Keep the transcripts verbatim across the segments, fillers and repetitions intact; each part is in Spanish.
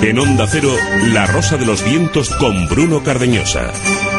En Onda Cero, La Rosa de los Vientos con Bruno Cardeñosa.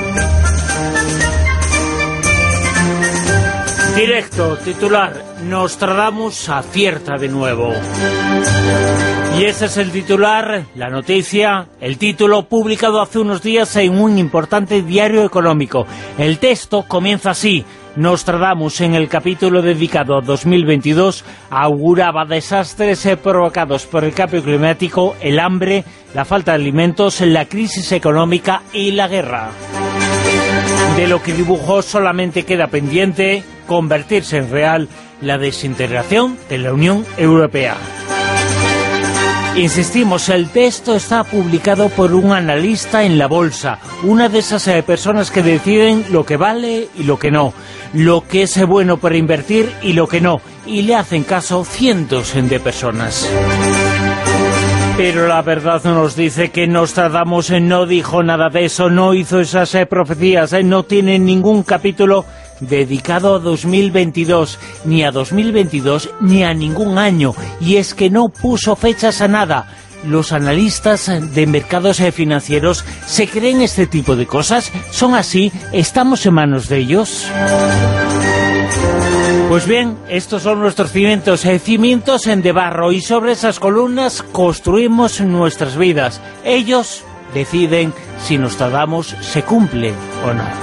Directo, titular, Nostradamus acierta de nuevo. Y ese es el titular, la noticia, el título publicado hace unos días en un importante diario económico. El texto comienza así: Nostradamus, en el capítulo dedicado a dos mil veintidós, auguraba desastres provocados por el cambio climático, el hambre, la falta de alimentos, la crisis económica y la guerra. De lo que dibujó solamente queda pendiente convertirse en real la desintegración de la Unión Europea. Insistimos, el texto está publicado por un analista en la bolsa, una de esas eh, personas que deciden lo que vale y lo que no, lo que es bueno para invertir y lo que no, y le hacen caso cientos de personas. Pero la verdad nos dice que Nostradamus no dijo nada de eso, no hizo esas eh, profecías, eh, no tiene ningún capítulo dedicado a dos mil veintidós, ni a dos mil veintidós, ni a ningún año, y es que no puso fechas a nada. ¿Los analistas de mercados financieros se creen este tipo de cosas? ¿Son así? ¿Estamos en manos de ellos? Pues bien, estos son nuestros cimientos, eh, cimientos en de barro, y sobre esas columnas construimos nuestras vidas. Ellos deciden si Nostradamus se cumple o no.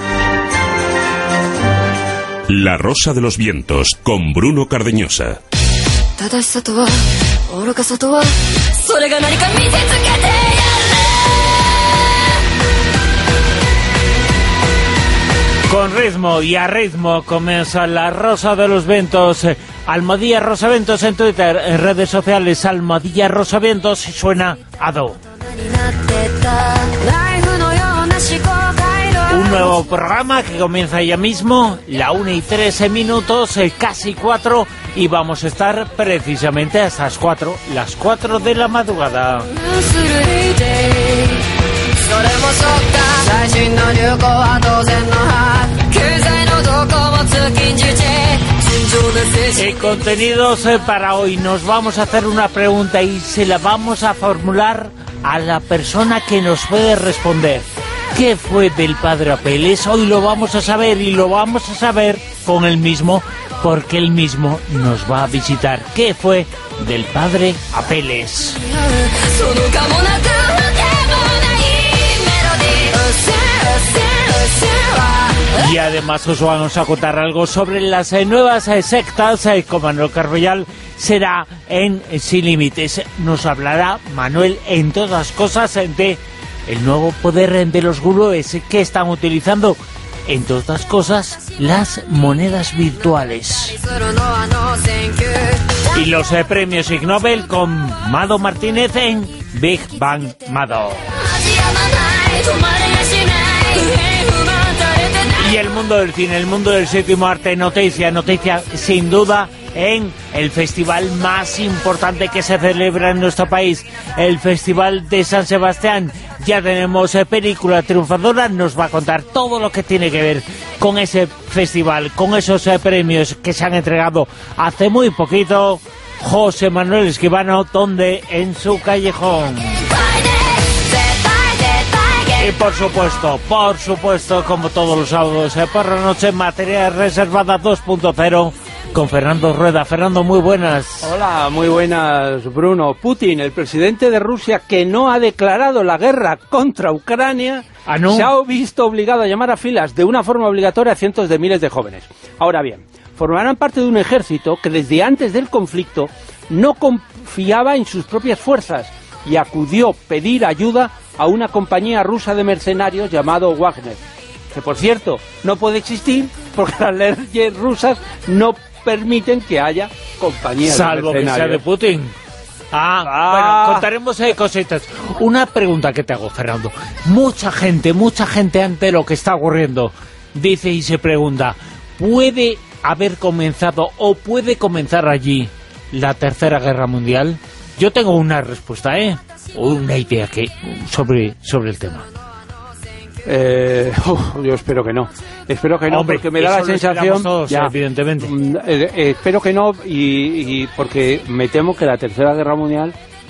La Rosa de los Vientos, con Bruno Cardeñosa. Con ritmo y a ritmo comienza La Rosa de los Vientos. Almohadilla Rosavientos en Twitter, en redes sociales, Almohadilla Rosavientos, suena a do. Un nuevo programa que comienza ya mismo, la una y trece minutos, casi cuatro, y vamos a estar precisamente hasta las cuatro, las cuatro de la madrugada. En contenidos para hoy nos vamos a hacer una pregunta y se la vamos a formular a la persona que nos puede responder. ¿Qué fue del padre Apeles? Hoy lo vamos a saber, y lo vamos a saber con él mismo, porque él mismo nos va a visitar. ¿Qué fue del padre Apeles? Y además os vamos a contar algo sobre las eh, nuevas eh, sectas, eh, con Manuel Carbellal. Será en eh, Sin Límites. Nos hablará Manuel, en todas cosas, eh, de el nuevo poder de los gurúes que están utilizando, entre otras cosas, las monedas virtuales. Y los eh, premios Ig Nobel con Mado Martínez en Big Bang Mado. Y el mundo del cine, el mundo del séptimo arte, noticia, noticia sin duda en el festival más importante que se celebra en nuestro país, el Festival de San Sebastián. Ya tenemos eh, película triunfadora, nos va a contar todo lo que tiene que ver con ese festival, con esos eh, premios que se han entregado hace muy poquito. José Manuel Esquivano, donde en su callejón. Y por supuesto, por supuesto, como todos los sábados, eh, por la noche, materia reservada dos punto cero con Fernando Rueda. Fernando, muy buenas. Hola, muy buenas, Bruno. Putin, el presidente de Rusia, que no ha declarado la guerra contra Ucrania, ¿Ah, no? se ha visto obligado a llamar a filas de una forma obligatoria a cientos de miles de jóvenes. Ahora bien, formarán parte de un ejército que desde antes del conflicto no confiaba en sus propias fuerzas y acudió a pedir ayuda a una compañía rusa de mercenarios llamado Wagner, que por cierto no puede existir porque las leyes rusas no permiten que haya compañías salvo de mercenarios. que sea de Putin. Ah, ah, bueno, contaremos eh, cositas. Una pregunta que te hago, Fernando. Mucha gente, mucha gente ante lo que está ocurriendo dice y se pregunta, ¿puede haber comenzado o puede comenzar allí la Tercera Guerra Mundial? Yo tengo una respuesta, ¿eh? O una idea que sobre, sobre el tema. Eh, uf, yo espero que no. Espero que no, Hombre, porque me da la sensación... Todos, ya, evidentemente. Mm, eh, eh, espero que no, y, y porque me temo que la Tercera Guerra Mundial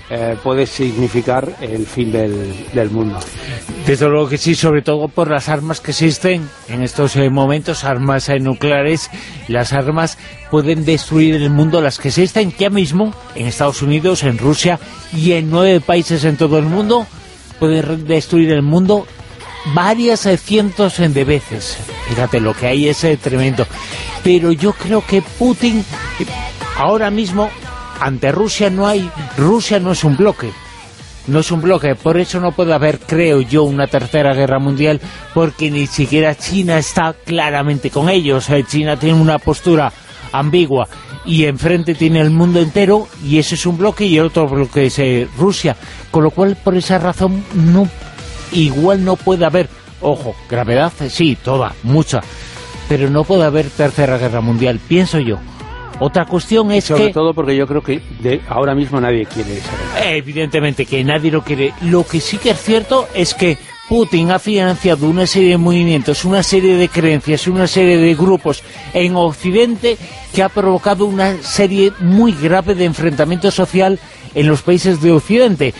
eh, puede significar el fin del, del mundo. Desde luego que sí, sobre todo por las armas que existen en estos eh, momentos, armas eh, nucleares. Las armas pueden destruir el mundo, las que existen ya mismo en Estados Unidos, en Rusia y en nueve países en todo el mundo. Pueden destruir el mundo varias eh, cientos de veces. Fíjate, lo que hay es eh, tremendo. Pero yo creo que Putin, eh, ahora mismo, ante Rusia no hay... Rusia no es un bloque. No es un bloque, por eso no puede haber, creo yo, una tercera guerra mundial, porque ni siquiera China está claramente con ellos. Eh, China tiene una postura ambigua y enfrente tiene el mundo entero, y ese es un bloque, y el otro bloque es eh, Rusia. Con lo cual, por esa razón, no igual no puede haber, ojo, gravedad, eh, sí, toda, mucha, pero no puede haber tercera guerra mundial, pienso yo. Otra cuestión es sobre que... todo porque yo creo que de ahora mismo nadie quiere saber. Evidentemente que nadie lo quiere. Lo que sí que es cierto es que Putin ha financiado una serie de movimientos, una serie de creencias, una serie de grupos en Occidente que ha provocado una serie muy grave de enfrentamiento social en los países de Occidente.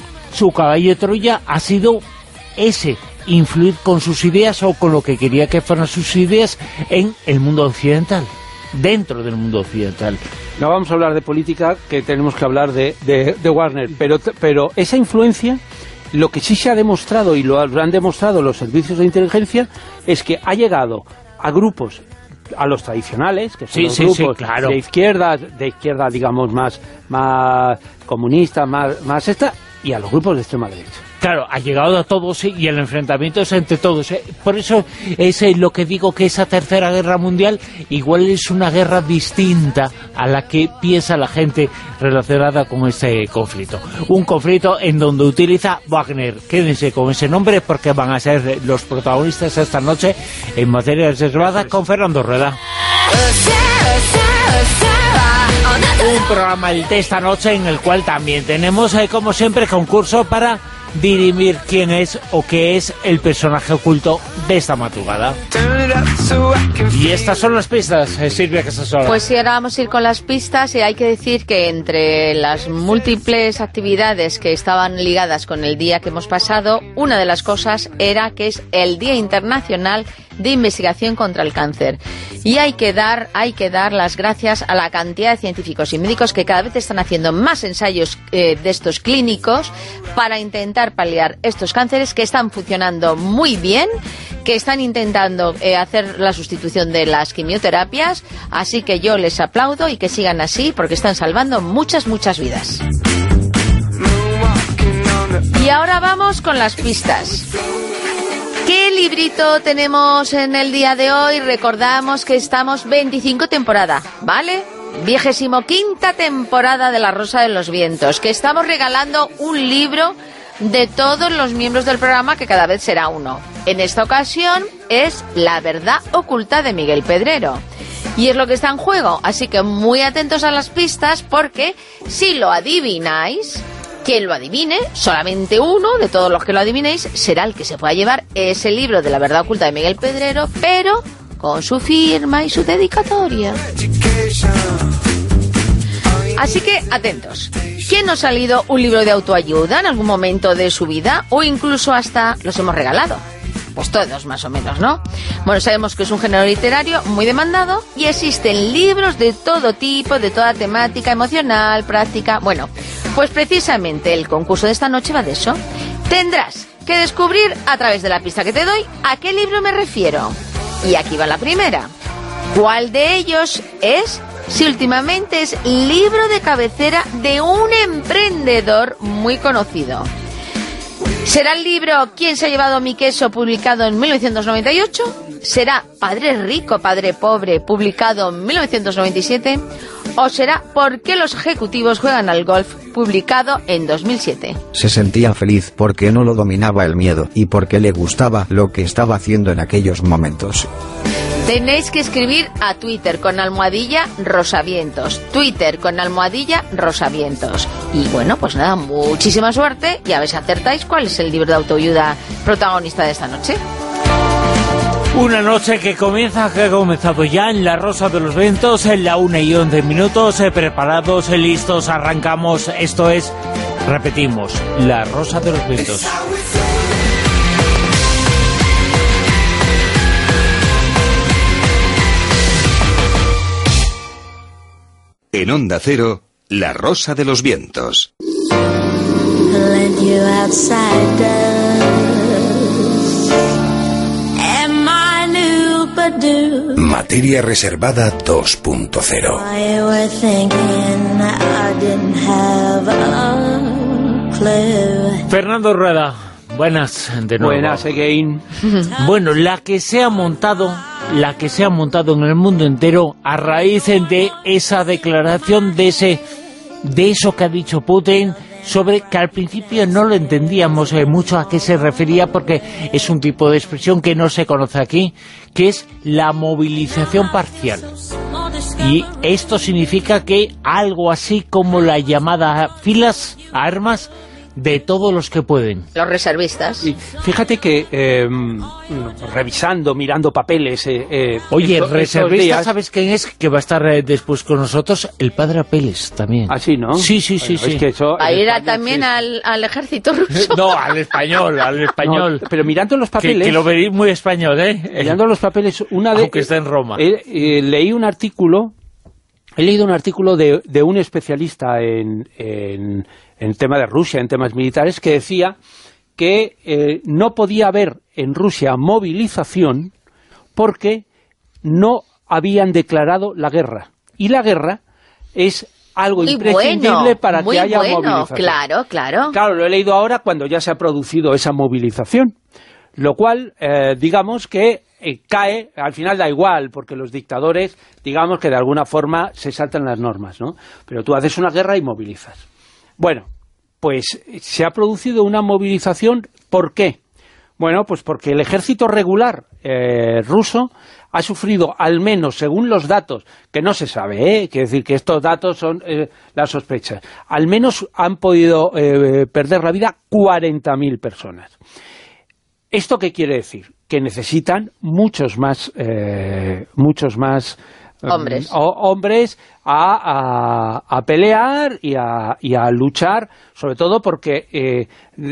Su caballo de Troya ha sido ese, influir con sus ideas o con lo que quería que fueran sus ideas en el mundo occidental. Dentro del mundo occidental. No vamos a hablar de política, que tenemos que hablar de, de, de Wagner, pero, pero esa influencia, lo que sí se ha demostrado, y lo han demostrado los servicios de inteligencia, es que ha llegado a grupos, a los tradicionales, que son sí, los sí, grupos sí, claro. de izquierda, de izquierda digamos más, más comunista, más, más esta, y a los grupos de extrema derecha. Claro, ha llegado a todos y el enfrentamiento es entre todos. Por eso es lo que digo, que esa tercera guerra mundial igual es una guerra distinta a la que piensa la gente relacionada con este conflicto. Un conflicto en donde utiliza Wagner. Quédense con ese nombre porque van a ser los protagonistas esta noche en Materia Reservada con Fernando Rueda. Un programa el de esta noche en el cual también tenemos, eh, como siempre, concurso para dirimir quién es o qué es el personaje oculto de esta madrugada. Y estas son las pistas, eh, Silvia Casasola. Pues sí, ahora vamos a ir con las pistas, y hay que decir que entre las múltiples actividades que estaban ligadas con el día que hemos pasado, una de las cosas era que es el Día Internacional de Investigación contra el Cáncer. Y hay que dar, hay que dar las gracias a la cantidad de científicos y médicos que cada vez están haciendo más ensayos eh, de estos clínicos para intentar paliar estos cánceres, que están funcionando muy bien, que están intentando eh, hacer la sustitución de las quimioterapias, así que yo les aplaudo y que sigan así, porque están salvando muchas, muchas vidas. Y ahora vamos con las pistas. ¿Qué librito tenemos en el día de hoy? Recordamos que estamos veinticinco temporada, ¿vale? Vigésimo quinta temporada de La Rosa de los Vientos, que estamos regalando un libro de todos los miembros del programa, que cada vez será uno. En esta ocasión es La Verdad Oculta de Miguel Pedrero. Y es lo que está en juego, así que muy atentos a las pistas, porque si lo adivináis, quien lo adivine, solamente uno de todos los que lo adivinéis, será el que se pueda llevar ese libro de La Verdad Oculta de Miguel Pedrero, pero con su firma y su dedicatoria. Así que atentos. ¿Quién nos ha leído un libro de autoayuda en algún momento de su vida? O incluso hasta los hemos regalado. Pues todos, más o menos, ¿no? Bueno, sabemos que es un género literario muy demandado y existen libros de todo tipo, de toda temática, emocional, práctica. Bueno, pues precisamente el concurso de esta noche va de eso. Tendrás que descubrir a través de la pista que te doy a qué libro me refiero. Y aquí va la primera. ¿Cuál de ellos es, si últimamente es libro de cabecera de un emprendedor muy conocido? ¿Será el libro ¿Quién se ha llevado mi queso?, publicado en mil novecientos noventa y ocho? ¿Será Padre Rico, Padre Pobre, publicado en mil novecientos noventa y siete? ¿O será ¿Por qué los ejecutivos juegan al golf?, publicado en dos mil siete? Se sentía feliz porque no lo dominaba el miedo y porque le gustaba lo que estaba haciendo en aquellos momentos. Tenéis que escribir a Twitter con almohadilla Rosavientos. Twitter con almohadilla Rosavientos. Y bueno, pues nada, muchísima suerte y a ver si acertáis cuál es el libro de autoayuda protagonista de esta noche. Una noche que comienza, que ha comenzado ya en La Rosa de los Vientos, en la una y once minutos, eh, preparados, eh, listos, arrancamos. Esto es Repetimos, La Rosa de los Vientos. En Onda Cero, La Rosa de los Vientos. Materia reservada dos punto cero. Fernando Rueda, buenas de nuevo. Buenas, again. Bueno, la que se ha montado, la que se ha montado en el mundo entero a raíz de esa declaración, de ese, de eso que ha dicho Putin, sobre que al principio no lo entendíamos eh, mucho a qué se refería, porque es un tipo de expresión que no se conoce aquí, que es la movilización parcial. Y esto significa que algo así como la llamada filas a armas de todos los que pueden. Los reservistas. Y fíjate que eh, revisando, mirando papeles... Eh, eh, Oye, esto, reservista, días... ¿sabes quién es? Que va a estar eh, después con nosotros, el padre Apeles también. ¿Ah, sí, no? Sí, sí, sí. Bueno, sí. Es que eso, ¿Va a ir España, también sí. al, al ejército ruso? No, al español, al español. No, pero mirando los papeles... Que, que lo veréis muy español, ¿eh? Mirando los papeles, una de... Aunque está en Roma. Eh, eh, leí un artículo... He leído un artículo de, de un especialista en, en, en tema de Rusia, en temas militares, que decía que eh, no podía haber en Rusia movilización porque no habían declarado la guerra. Y la guerra es algo Muy imprescindible bueno, para muy que haya bueno, movilización. Claro, claro. Claro, lo he leído ahora cuando ya se ha producido esa movilización. Lo cual, eh, digamos que eh, cae, al final da igual, porque los dictadores, digamos que de alguna forma se saltan las normas, ¿no? Pero tú haces una guerra y movilizas. Bueno, pues se ha producido una movilización, ¿por qué? Bueno, pues porque el ejército regular eh, ruso ha sufrido, al menos según los datos, que no se sabe, ¿eh? Quiere decir que estos datos son eh, las sospechas, al menos han podido eh, perder la vida cuarenta mil personas. ¿Esto qué quiere decir? Que necesitan muchos más eh, muchos más eh, hombres, o, hombres a, a, a pelear y a, y a luchar, sobre todo porque eh,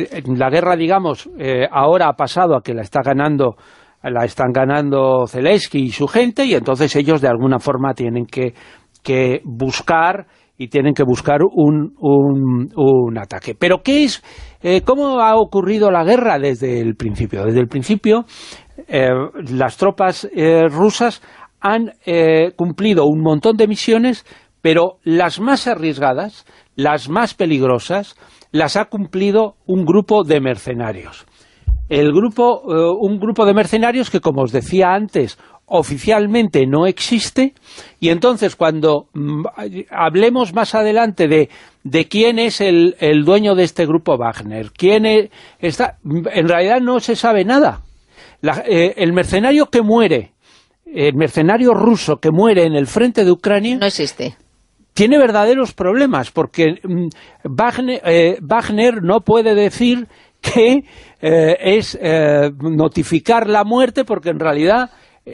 la guerra, digamos, eh, ahora ha pasado a que la está ganando la están ganando Zelensky y su gente, y entonces ellos de alguna forma tienen que, que buscar y tienen que buscar un, un, un ataque. ¿Pero qué es? Eh, ¿Cómo ha ocurrido la guerra desde el principio? Desde el principio, eh, las tropas eh, rusas han eh, cumplido un montón de misiones, pero las más arriesgadas, las más peligrosas, las ha cumplido un grupo de mercenarios. El grupo, eh, un grupo de mercenarios que, como os decía antes, oficialmente no existe, y entonces cuando mm, hablemos más adelante de, de quién es el, el dueño de este grupo Wagner, quién es, está, en realidad no se sabe nada. La, eh, el mercenario que muere, el mercenario ruso que muere en el frente de Ucrania... No existe. Tiene verdaderos problemas, porque mm, Wagner, eh, Wagner no puede decir que eh, es eh, notificar la muerte, porque en realidad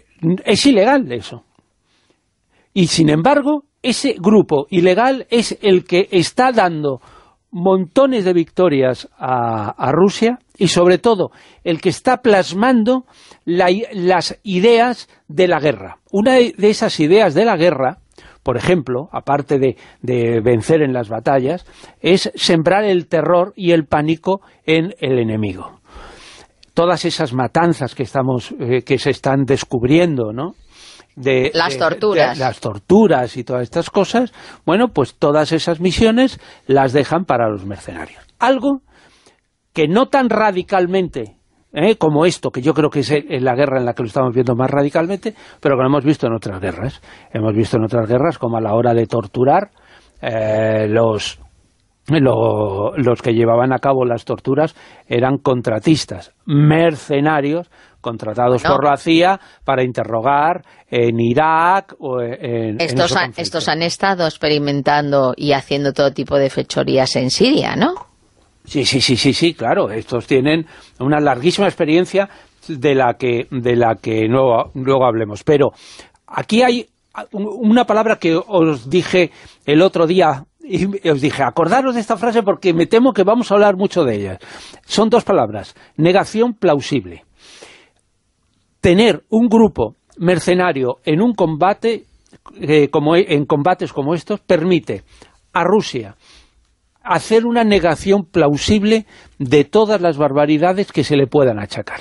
es ilegal eso. Y sin embargo, ese grupo ilegal es el que está dando montones de victorias a, a Rusia, y sobre todo el que está plasmando la, las ideas de la guerra. Una de esas ideas de la guerra, por ejemplo, aparte de, de vencer en las batallas, es sembrar el terror y el pánico en el enemigo. Todas esas matanzas que estamos eh, que se están descubriendo, ¿no? De, las de, torturas. De, de, las torturas y todas estas cosas, bueno, pues todas esas misiones las dejan para los mercenarios. Algo que no tan radicalmente ¿eh? como esto, que yo creo que es la guerra en la que lo estamos viendo más radicalmente, pero que lo hemos visto en otras guerras. Hemos visto en otras guerras como a la hora de torturar eh, los... Lo, los que llevaban a cabo las torturas eran contratistas, mercenarios, contratados no. por la C I A para interrogar en Irak o en... Estos, en han, estos han estado experimentando y haciendo todo tipo de fechorías en Siria, ¿no? Sí, sí, sí, sí, sí, claro. Estos tienen una larguísima experiencia de la que, de la que luego, luego hablemos. Pero aquí hay una palabra que os dije el otro día y os dije, acordaros de esta frase porque me temo que vamos a hablar mucho de ella. Son dos palabras, negación plausible. Tener un grupo mercenario en un combate, eh, como en combates como estos, permite a Rusia hacer una negación plausible de todas las barbaridades que se le puedan achacar.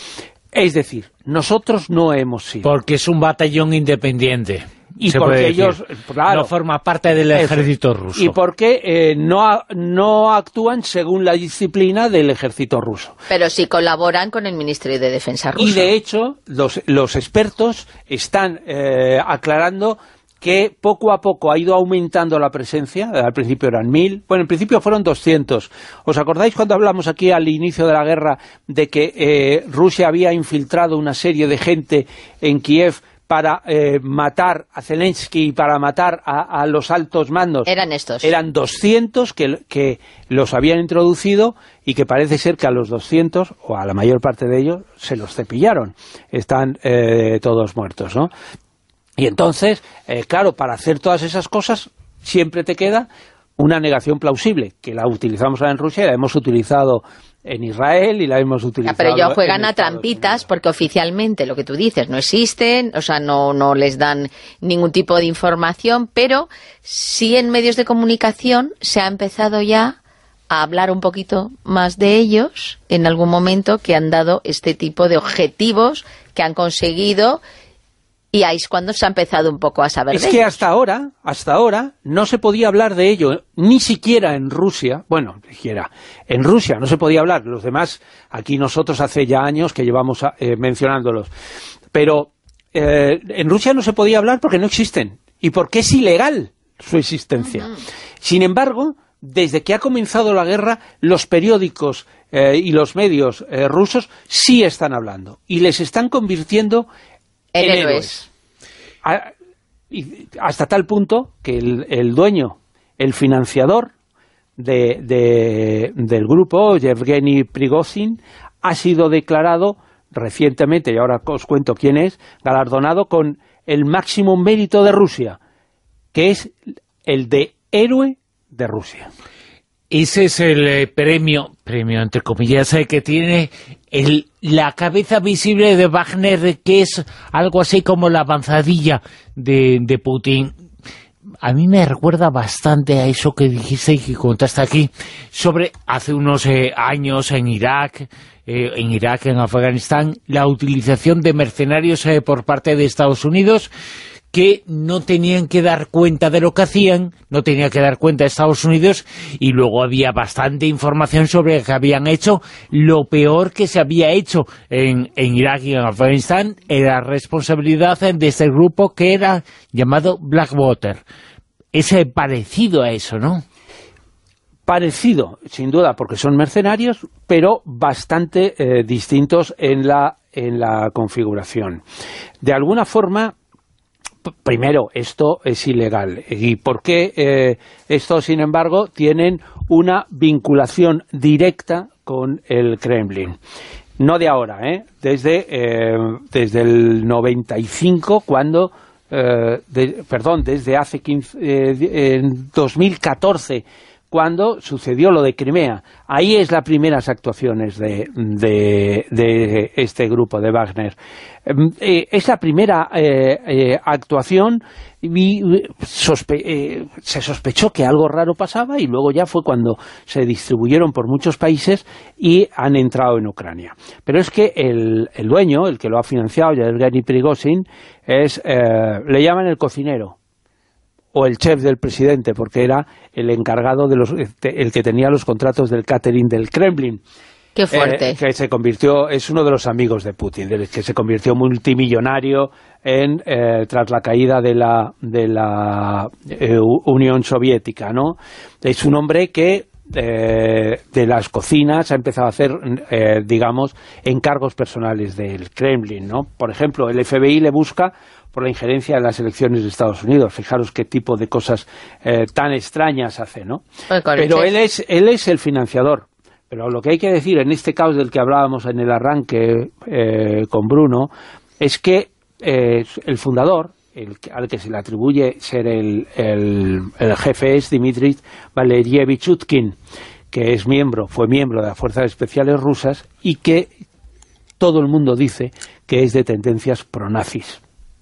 Es decir, nosotros no hemos sido. Porque es un batallón independiente. Y porque ellos, claro, no forma parte del ejército ruso. Y porque eh, no, no actúan según la disciplina del ejército ruso. Pero sí colaboran con el Ministerio de Defensa ruso. Y de hecho, los, los expertos están eh, aclarando que poco a poco ha ido aumentando la presencia. Al principio eran mil, bueno, en principio fueron doscientos. ¿Os acordáis cuando hablamos aquí al inicio de la guerra de que eh, Rusia había infiltrado una serie de gente en Kiev para eh, matar a Zelensky y para matar a, a los altos mandos? Eran estos. Eran doscientos que, que los habían introducido y que parece ser que a los doscientos, o a la mayor parte de ellos, se los cepillaron. Están eh, todos muertos, ¿no? Y entonces, eh, claro, para hacer todas esas cosas siempre te queda una negación plausible, que la utilizamos ahora en Rusia y la hemos utilizado en Israel y la hemos utilizado. Ya, pero ellos juegan en a Estados trampitas Unidos. Porque oficialmente lo que tú dices no existen, o sea, no, no les dan ningún tipo de información, pero sí en medios de comunicación se ha empezado ya a hablar un poquito más de ellos en algún momento, que han dado este tipo de objetivos que han conseguido. Y ahí es cuando se ha empezado un poco a saber Es de que ellos. hasta ahora, hasta ahora, no se podía hablar de ello, ni siquiera en Rusia, bueno, ni siquiera, en Rusia no se podía hablar, los demás, aquí nosotros hace ya años que llevamos eh, mencionándolos, pero eh, en Rusia no se podía hablar porque no existen, y porque es ilegal su existencia. Uh-huh. Sin embargo, desde que ha comenzado la guerra, los periódicos eh, y los medios eh, rusos sí están hablando, y les están convirtiendo en en héroes. A, y hasta tal punto que el, el dueño, el financiador de, de, del grupo, Yevgeny Prigozhin, ha sido declarado recientemente, y ahora os cuento quién es, galardonado con el máximo mérito de Rusia, que es el de héroe de Rusia. Ese es el eh, premio, premio entre comillas, eh, que tiene el, la cabeza visible de Wagner, que es algo así como la avanzadilla de, de Putin. A mí me recuerda bastante a eso que dijiste y que contaste aquí sobre hace unos eh, años en Irak, eh, en Irak, en Afganistán, la utilización de mercenarios eh, por parte de Estados Unidos, que no tenían que dar cuenta de lo que hacían, no tenía que dar cuenta de Estados Unidos, y luego había bastante información sobre que habían hecho lo peor que se había hecho en, en Irak y en Afganistán. Era responsabilidad de este grupo que era llamado Blackwater. Es parecido a eso, ¿no? Parecido, sin duda, porque son mercenarios, pero bastante eh, distintos en la, en la configuración. De alguna forma, primero, esto es ilegal. ¿Y por qué eh, esto, sin embargo, tienen una vinculación directa con el Kremlin? No de ahora, ¿eh? Desde, eh, desde el noventa y cinco, cuando, eh, de, perdón, desde hace quince, eh, en dos mil catorce, cuando sucedió lo de Crimea. Ahí es las primeras actuaciones de, de, de este grupo de Wagner. Eh, es la primera eh, eh, actuación y sospe eh, se sospechó que algo raro pasaba, y luego ya fue cuando se distribuyeron por muchos países y han entrado en Ucrania. Pero es que el, el dueño, el que lo ha financiado, Yevgeny Prigozhin, es, eh, le llaman el cocinero, o el chef del presidente, porque era el encargado, de los el que tenía los contratos del catering del Kremlin. Qué fuerte. Eh, que se convirtió, es uno de los amigos de Putin, del que se convirtió multimillonario en eh, tras la caída de la, de la eh, Unión Soviética, ¿no? Es un hombre que eh, de las cocinas ha empezado a hacer, eh, digamos, encargos personales del Kremlin, ¿no? Por ejemplo, el F B I le busca por la injerencia en las elecciones de Estados Unidos. Fijaros qué tipo de cosas eh, tan extrañas hace, ¿no? Pero él es, él es el financiador. Pero lo que hay que decir en este caos del que hablábamos en el arranque eh, con Bruno, es que eh, el fundador, el, al que se le atribuye ser el, el, el jefe es Dmitry Valerievich Utkin, que es miembro, fue miembro de las Fuerzas Especiales rusas y que todo el mundo dice que es de tendencias pronazis.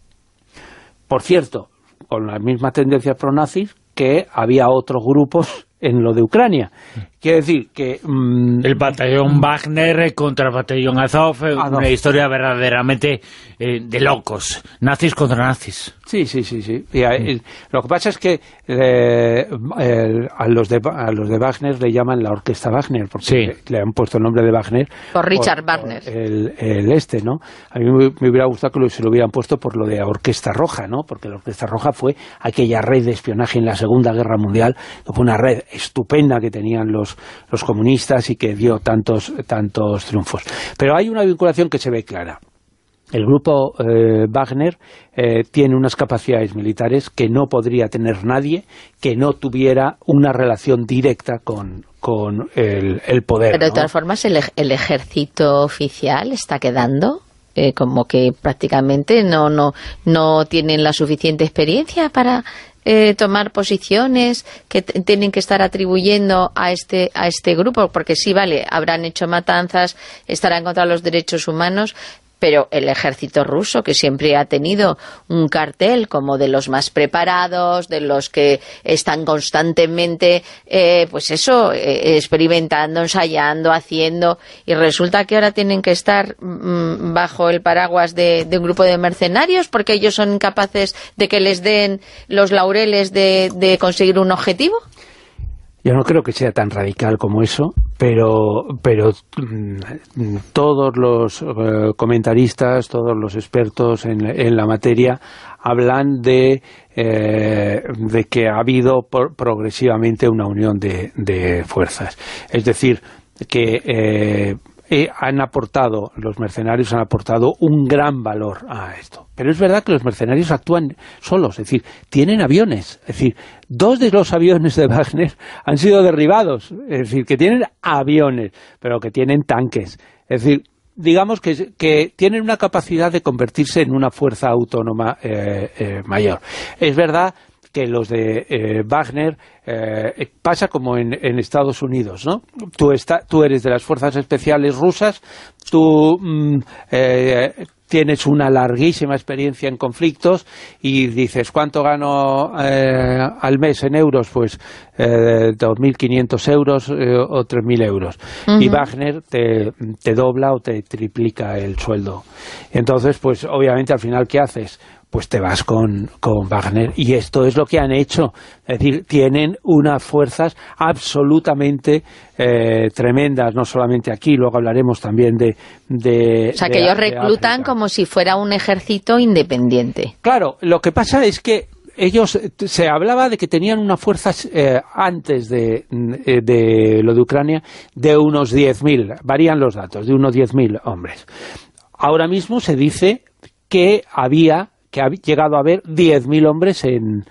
Por cierto, con las mismas tendencias pronazis que había otros grupos en lo de Ucrania. Quiere decir que... Mmm, el batallón Wagner contra el batallón Azov, Azov. Una historia verdaderamente eh, de locos. Nazis contra nazis. Sí, sí, sí. sí. Y, eh, lo que pasa es que eh, eh, a, los de, a los de Wagner le llaman la Orquesta Wagner, porque sí. le, le han puesto el nombre de Wagner. Por Richard por, Wagner. Por el, el este, ¿no? A mí me, me hubiera gustado que lo, se lo hubieran puesto por lo de Orquesta Roja, ¿no? Porque la Orquesta Roja fue aquella red de espionaje en la Segunda Guerra Mundial, que fue una red estupenda que tenían los, los comunistas y que dio tantos, tantos triunfos. Pero hay una vinculación que se ve clara. El grupo eh, Wagner eh, tiene unas capacidades militares que no podría tener nadie que no tuviera una relación directa con, con el, el poder. Pero de ¿no? todas formas, el, el ejército oficial está quedando eh, como que prácticamente no, no, no tienen la suficiente experiencia para... Eh, tomar posiciones que tienen que estar atribuyendo a este a este grupo, porque sí, vale, habrán hecho matanzas, estarán contra los derechos humanos, pero el ejército ruso, que siempre ha tenido un cartel como de los más preparados, de los que están constantemente, eh, pues eso, eh, experimentando, ensayando, haciendo, y resulta que ahora tienen que estar mmm, bajo el paraguas de, de un grupo de mercenarios porque ellos son incapaces de que les den los laureles de, de conseguir un objetivo. Yo no creo que sea tan radical como eso, pero pero mmm, todos los uh, comentaristas, todos los expertos en, en la materia hablan de, eh, de que ha habido por, progresivamente una unión de, de fuerzas. Es decir, que eh, eh, han aportado, los mercenarios han aportado un gran valor a esto. Pero es verdad que los mercenarios actúan solos, es decir, tienen aviones. Es decir, dos de los aviones de Wagner han sido derribados. Es decir, que tienen aviones, pero que tienen tanques. Es decir, digamos que, que tienen una capacidad de convertirse en una fuerza autónoma eh, eh, mayor. Es verdad que los de eh, Wagner eh, pasa como en, en Estados Unidos, ¿no? Tú, está, tú eres de las fuerzas especiales rusas, tú mm, eh, tienes una larguísima experiencia en conflictos y dices, ¿cuánto gano eh, al mes en euros? Pues eh, dos mil quinientos euros eh, o tres mil euros. Uh-huh. Y Wagner te, te dobla o te triplica el sueldo. Entonces, pues obviamente al final, ¿qué haces? Pues te vas con, con Wagner, y esto es lo que han hecho. Es decir, tienen unas fuerzas absolutamente eh, tremendas, no solamente aquí, luego hablaremos también de... de o sea, de, que ellos reclutan como si fuera un ejército independiente. Claro, lo que pasa es que ellos, se hablaba de que tenían unas fuerzas eh, antes de, de lo de Ucrania de unos diez mil, varían los datos, de unos diez mil hombres. Ahora mismo se dice que había... que ha llegado a haber diez mil hombres en,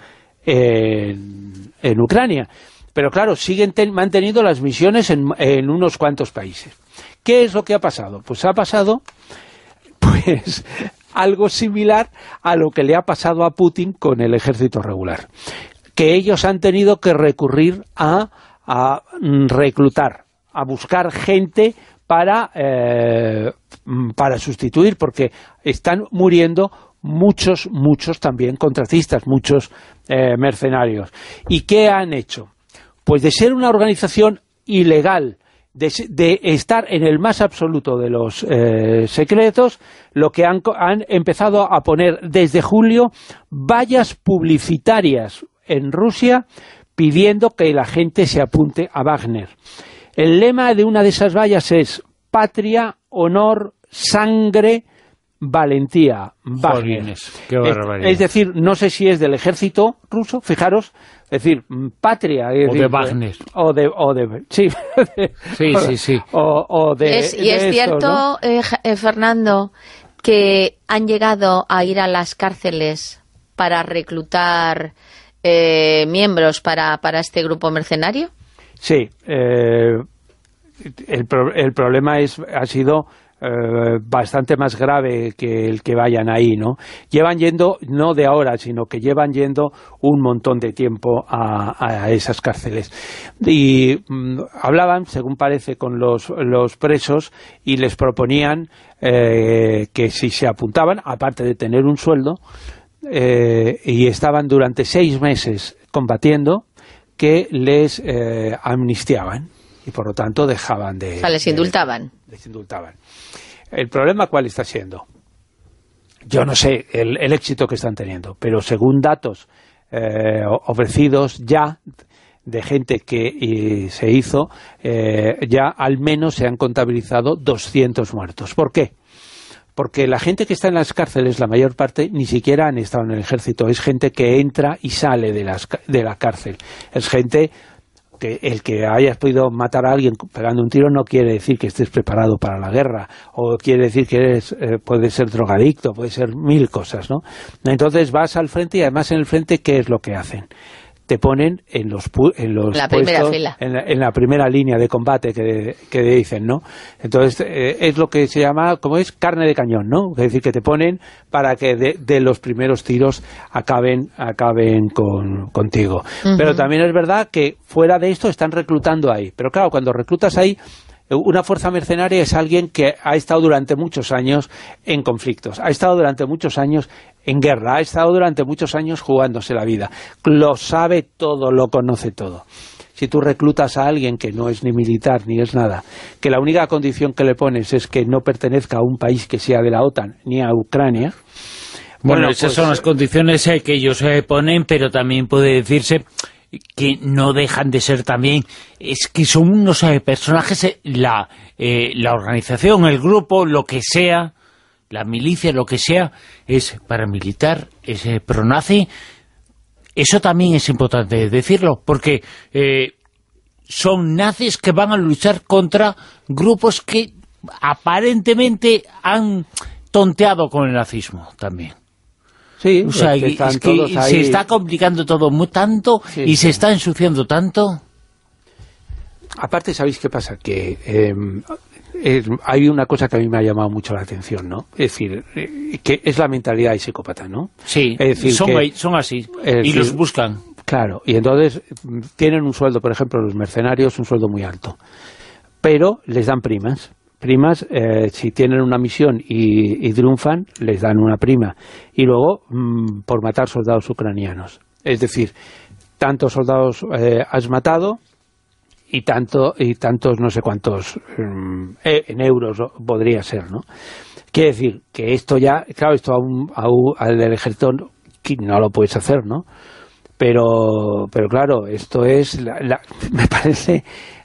en, en Ucrania. Pero claro, siguen ten, manteniendo las misiones en, en unos cuantos países. ¿Qué es lo que ha pasado? Pues ha pasado pues algo similar a lo que le ha pasado a Putin con el ejército regular. Que ellos han tenido que recurrir a, a reclutar, a buscar gente para, eh, para sustituir, porque están muriendo muchos, muchos también contratistas, muchos eh, mercenarios. ¿Y qué han hecho? Pues de ser una organización ilegal, de, de estar en el más absoluto de los eh, secretos, lo que han, han empezado a poner desde julio vallas publicitarias en Rusia pidiendo que la gente se apunte a Wagner. El lema de una de esas vallas es patria, honor, sangre, valentía, Wagner. Qué barbaridad. Es, es decir, no sé si es del ejército ruso, fijaros, es decir, patria. Es o decir, de Wagner. O de, o de, sí. Sí, sí, sí. O, o de, es, y de es esto, cierto, ¿no? eh, eh, Fernando, que han llegado a ir a las cárceles para reclutar eh, miembros para, para este grupo mercenario. Sí, eh, el, pro, el problema es ha sido eh, bastante más grave que el que vayan ahí, ¿no? Llevan yendo, no de ahora, sino que llevan yendo un montón de tiempo a, a esas cárceles. Y mmm, hablaban, según parece, con los, los presos y les proponían eh, que si se apuntaban, aparte de tener un sueldo, eh, y estaban durante seis meses combatiendo, que les eh, amnistiaban y por lo tanto dejaban de... O sea, les indultaban. De, les indultaban. ¿El problema cuál está siendo? Yo no sé el, el éxito que están teniendo, pero según datos eh, ofrecidos ya de gente que eh, se hizo, eh, ya al menos se han contabilizado doscientos muertos. ¿Por qué? Porque la gente que está en las cárceles, la mayor parte, ni siquiera han estado en el ejército. Es gente que entra y sale de, las, de la cárcel. Es gente que el que hayas podido matar a alguien pegando un tiro no quiere decir que estés preparado para la guerra, o quiere decir que eres, eh, puedes ser drogadicto, puede ser mil cosas, ¿no? Entonces vas al frente y además en el frente, ¿qué es lo que hacen? Te ponen en los, en los la puestos, primera fila. En, la, en la primera línea de combate que, que dicen, ¿no? Entonces eh, es lo que se llama, ¿cómo es? Carne de cañón, ¿no? Es decir, que te ponen para que de, de los primeros tiros acaben acaben con, contigo. Uh-huh. Pero también es verdad que fuera de esto están reclutando ahí. Pero claro, cuando reclutas ahí, una fuerza mercenaria es alguien que ha estado durante muchos años en conflictos, ha estado durante muchos años en guerra, ha estado durante muchos años jugándose la vida, lo sabe todo, lo conoce todo. Si tú reclutas a alguien que no es ni militar ni es nada, que la única condición que le pones es que no pertenezca a un país que sea de la OTAN ni a Ucrania... Bueno, bueno esas pues, son las condiciones eh, que ellos eh, ponen, pero también puede decirse que no dejan de ser también, es que son unos eh, personajes, eh, la, eh, la organización, el grupo, lo que sea, la milicia, lo que sea, es paramilitar, es eh, pronazi. Eso también es importante decirlo, porque eh, son nazis que van a luchar contra grupos que aparentemente han tonteado con el nazismo también. Sí, o sea, que es que ahí... se está complicando todo muy tanto sí, y sí. se está ensuciando tanto. Aparte, ¿sabéis qué pasa? Que eh, eh, hay una cosa que a mí me ha llamado mucho la atención, ¿no? Es decir, eh, que es la mentalidad de psicópata, ¿no? Sí, es decir, son, que, son así, decir, y los buscan. Claro, y entonces tienen un sueldo, por ejemplo, los mercenarios, un sueldo muy alto, pero les dan primas. Primas, eh, si tienen una misión y, y triunfan, les dan una prima. Y luego, mmm, por matar soldados ucranianos. Es decir, tantos soldados eh, has matado y tanto y tantos no sé cuántos um, en euros podría ser, ¿no? Quiere decir que esto ya, claro, esto a un, a un, al del ejército no lo puedes hacer, ¿no? Pero, pero claro, esto es, la, la, me parece,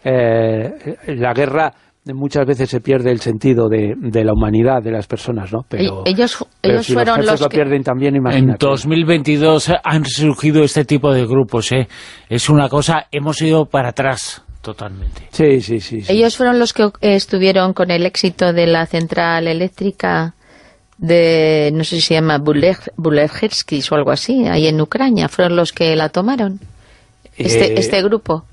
eh, la guerra... muchas veces se pierde el sentido de, de la humanidad de las personas, ¿no? Pero ellos, pero ellos si fueron los, los lo que... pierden también, imagínate. En dos mil veintidós han surgido este tipo de grupos, ¿eh? Es una cosa, hemos ido para atrás totalmente. Sí, sí, sí. sí. Ellos fueron los que eh, estuvieron con el éxito de la central eléctrica de, no sé si se llama Bulerskis o algo así, ahí en Ucrania. Fueron los que la tomaron, este, eh... este grupo.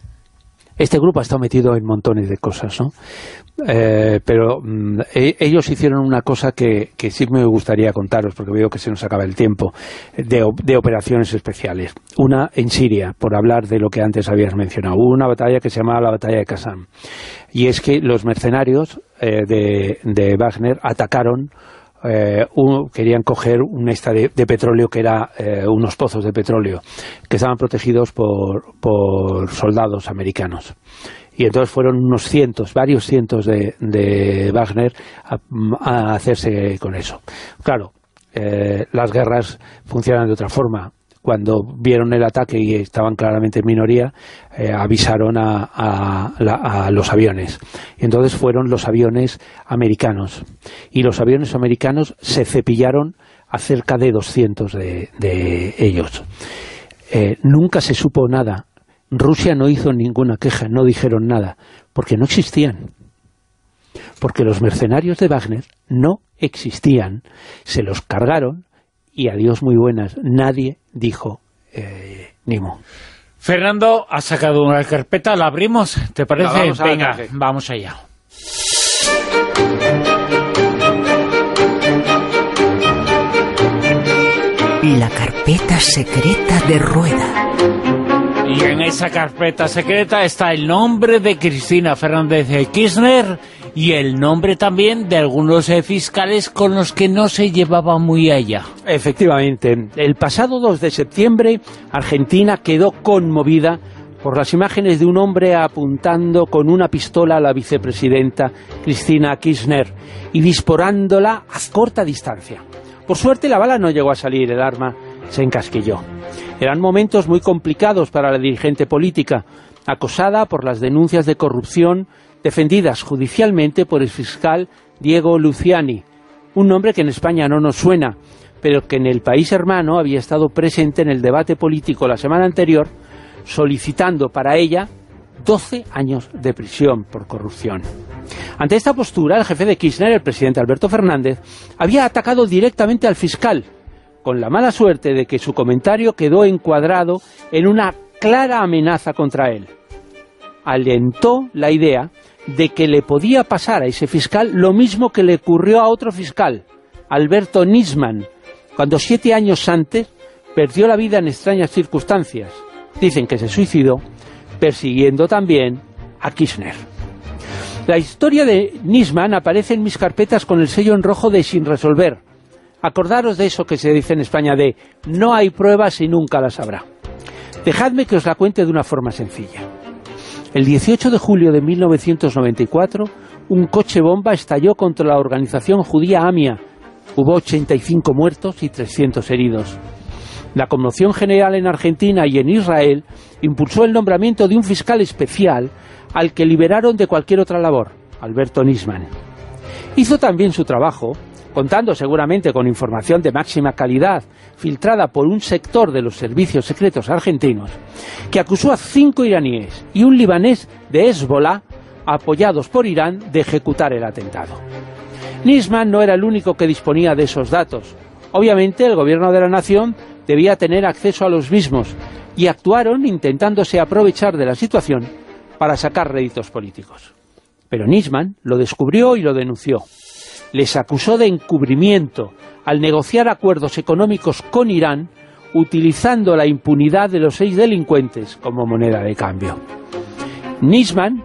Este grupo ha estado metido en montones de cosas, ¿no? Eh, pero mm, e ellos hicieron una cosa que, que sí me gustaría contaros, porque veo que se nos acaba el tiempo, de, de operaciones especiales. Una en Siria, por hablar de lo que antes habías mencionado. Hubo una batalla que se llamaba la batalla de Kasam. Y es que los mercenarios eh, de, de Wagner atacaron... Eh, un, querían coger una esta de, de petróleo que era eh, unos pozos de petróleo que estaban protegidos por, por soldados americanos, y entonces fueron unos cientos, varios cientos de, de Wagner a, a hacerse con eso. Claro, eh, las guerras funcionan de otra forma. Cuando vieron el ataque y estaban claramente en minoría, eh, avisaron a, a, la, a los aviones. Y entonces fueron los aviones americanos. Y los aviones americanos se cepillaron a cerca de doscientos de, de ellos. Eh, nunca se supo nada. Rusia no hizo ninguna queja, no dijeron nada, porque no existían. Porque los mercenarios de Wagner no existían. Se los cargaron. Y adiós muy buenas, nadie dijo eh, ni mo. Fernando, has sacado una carpeta, ¿la abrimos? ¿Te parece? No, vamos Venga, vamos allá. La carpeta secreta de Rueda. Y en esa carpeta secreta está el nombre de Cristina Fernández de Kirchner y el nombre también de algunos eh, fiscales con los que no se llevaba muy allá. Efectivamente, el pasado dos de septiembre Argentina quedó conmovida por las imágenes de un hombre apuntando con una pistola a la vicepresidenta Cristina Kirchner y disparándola a corta distancia. Por suerte la bala no llegó a salir, el arma se encasquilló. Eran momentos muy complicados para la dirigente política, acosada por las denuncias de corrupción defendidas judicialmente por el fiscal Diego Luciani, un nombre que en España no nos suena, pero que en el país hermano había estado presente en el debate político la semana anterior, solicitando para ella doce años de prisión por corrupción. Ante esta postura, el jefe de Kirchner, el presidente Alberto Fernández, había atacado directamente al fiscal, con la mala suerte de que su comentario quedó encuadrado en una clara amenaza contra él. Alentó la idea de que le podía pasar a ese fiscal lo mismo que le ocurrió a otro fiscal, Alberto Nisman, cuando siete años antes perdió la vida en extrañas circunstancias. Dicen que se suicidó persiguiendo también a Kirchner. La historia de Nisman aparece en mis carpetas con el sello en rojo de sin resolver. Acordaros de eso que se dice en España de no hay pruebas y nunca las habrá. Dejadme que os la cuente de una forma sencilla. El dieciocho de julio de mil novecientos noventa y cuatro, un coche bomba estalló contra la organización judía AMIA. Hubo ochenta y cinco muertos y trescientos heridos. La conmoción general en Argentina y en Israel impulsó el nombramiento de un fiscal especial al que liberaron de cualquier otra labor, Alberto Nisman. Hizo también su trabajo, contando seguramente con información de máxima calidad, filtrada por un sector de los servicios secretos argentinos, que acusó a cinco iraníes y un libanés de Hezbollah, apoyados por Irán, de ejecutar el atentado. Nisman no era el único que disponía de esos datos. Obviamente el gobierno de la nación debía tener acceso a los mismos y actuaron intentándose aprovechar de la situación para sacar réditos políticos. Pero Nisman lo descubrió y lo denunció. Les acusó de encubrimiento al negociar acuerdos económicos con Irán utilizando la impunidad de los seis delincuentes como moneda de cambio. Nisman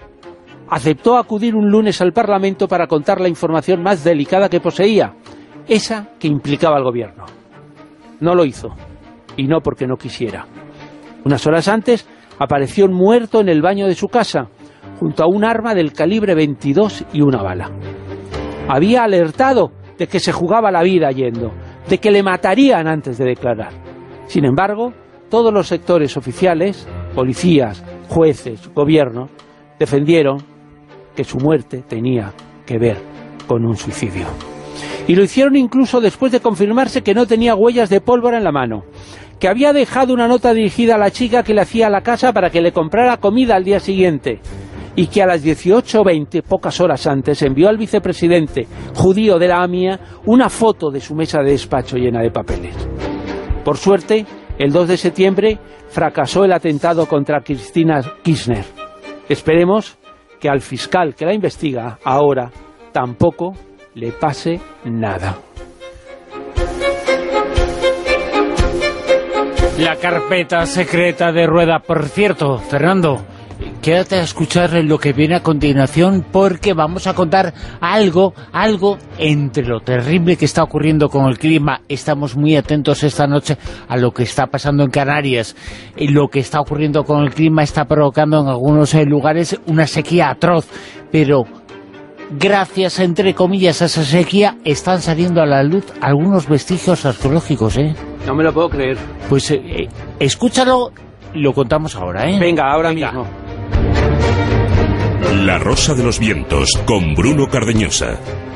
aceptó acudir un lunes al Parlamento para contar la información más delicada que poseía, esa que implicaba al gobierno. No lo hizo, y no porque no quisiera. Unas horas antes apareció muerto en el baño de su casa, junto a un arma del calibre veintidós y una bala. Había alertado de que se jugaba la vida yendo, de que le matarían antes de declarar. Sin embargo, todos los sectores oficiales, policías, jueces, gobierno, defendieron que su muerte tenía que ver con un suicidio. Y lo hicieron incluso después de confirmarse que no tenía huellas de pólvora en la mano, que había dejado una nota dirigida a la chica que le hacía a la casa para que le comprara comida al día siguiente, y que a las dieciocho veinte, pocas horas antes, envió al vicepresidente judío de la AMIA una foto de su mesa de despacho llena de papeles. Por suerte, el dos de septiembre fracasó el atentado contra Cristina Kirchner. Esperemos que al fiscal que la investiga ahora tampoco le pase nada. La carpeta secreta de Rueda. Por cierto, Fernando, quédate a escuchar lo que viene a continuación, porque vamos a contar algo, algo entre lo terrible que está ocurriendo con el clima. Estamos muy atentos esta noche a lo que está pasando en Canarias. Y lo que está ocurriendo con el clima está provocando en algunos lugares una sequía atroz, pero gracias, entre comillas, a esa sequía están saliendo a la luz algunos vestigios arqueológicos, ¿eh? No me lo puedo creer. Pues eh, escúchalo, lo contamos ahora, ¿eh? Venga, ahora Venga. mismo. La Rosa de los Vientos, con Bruno Cardeñosa.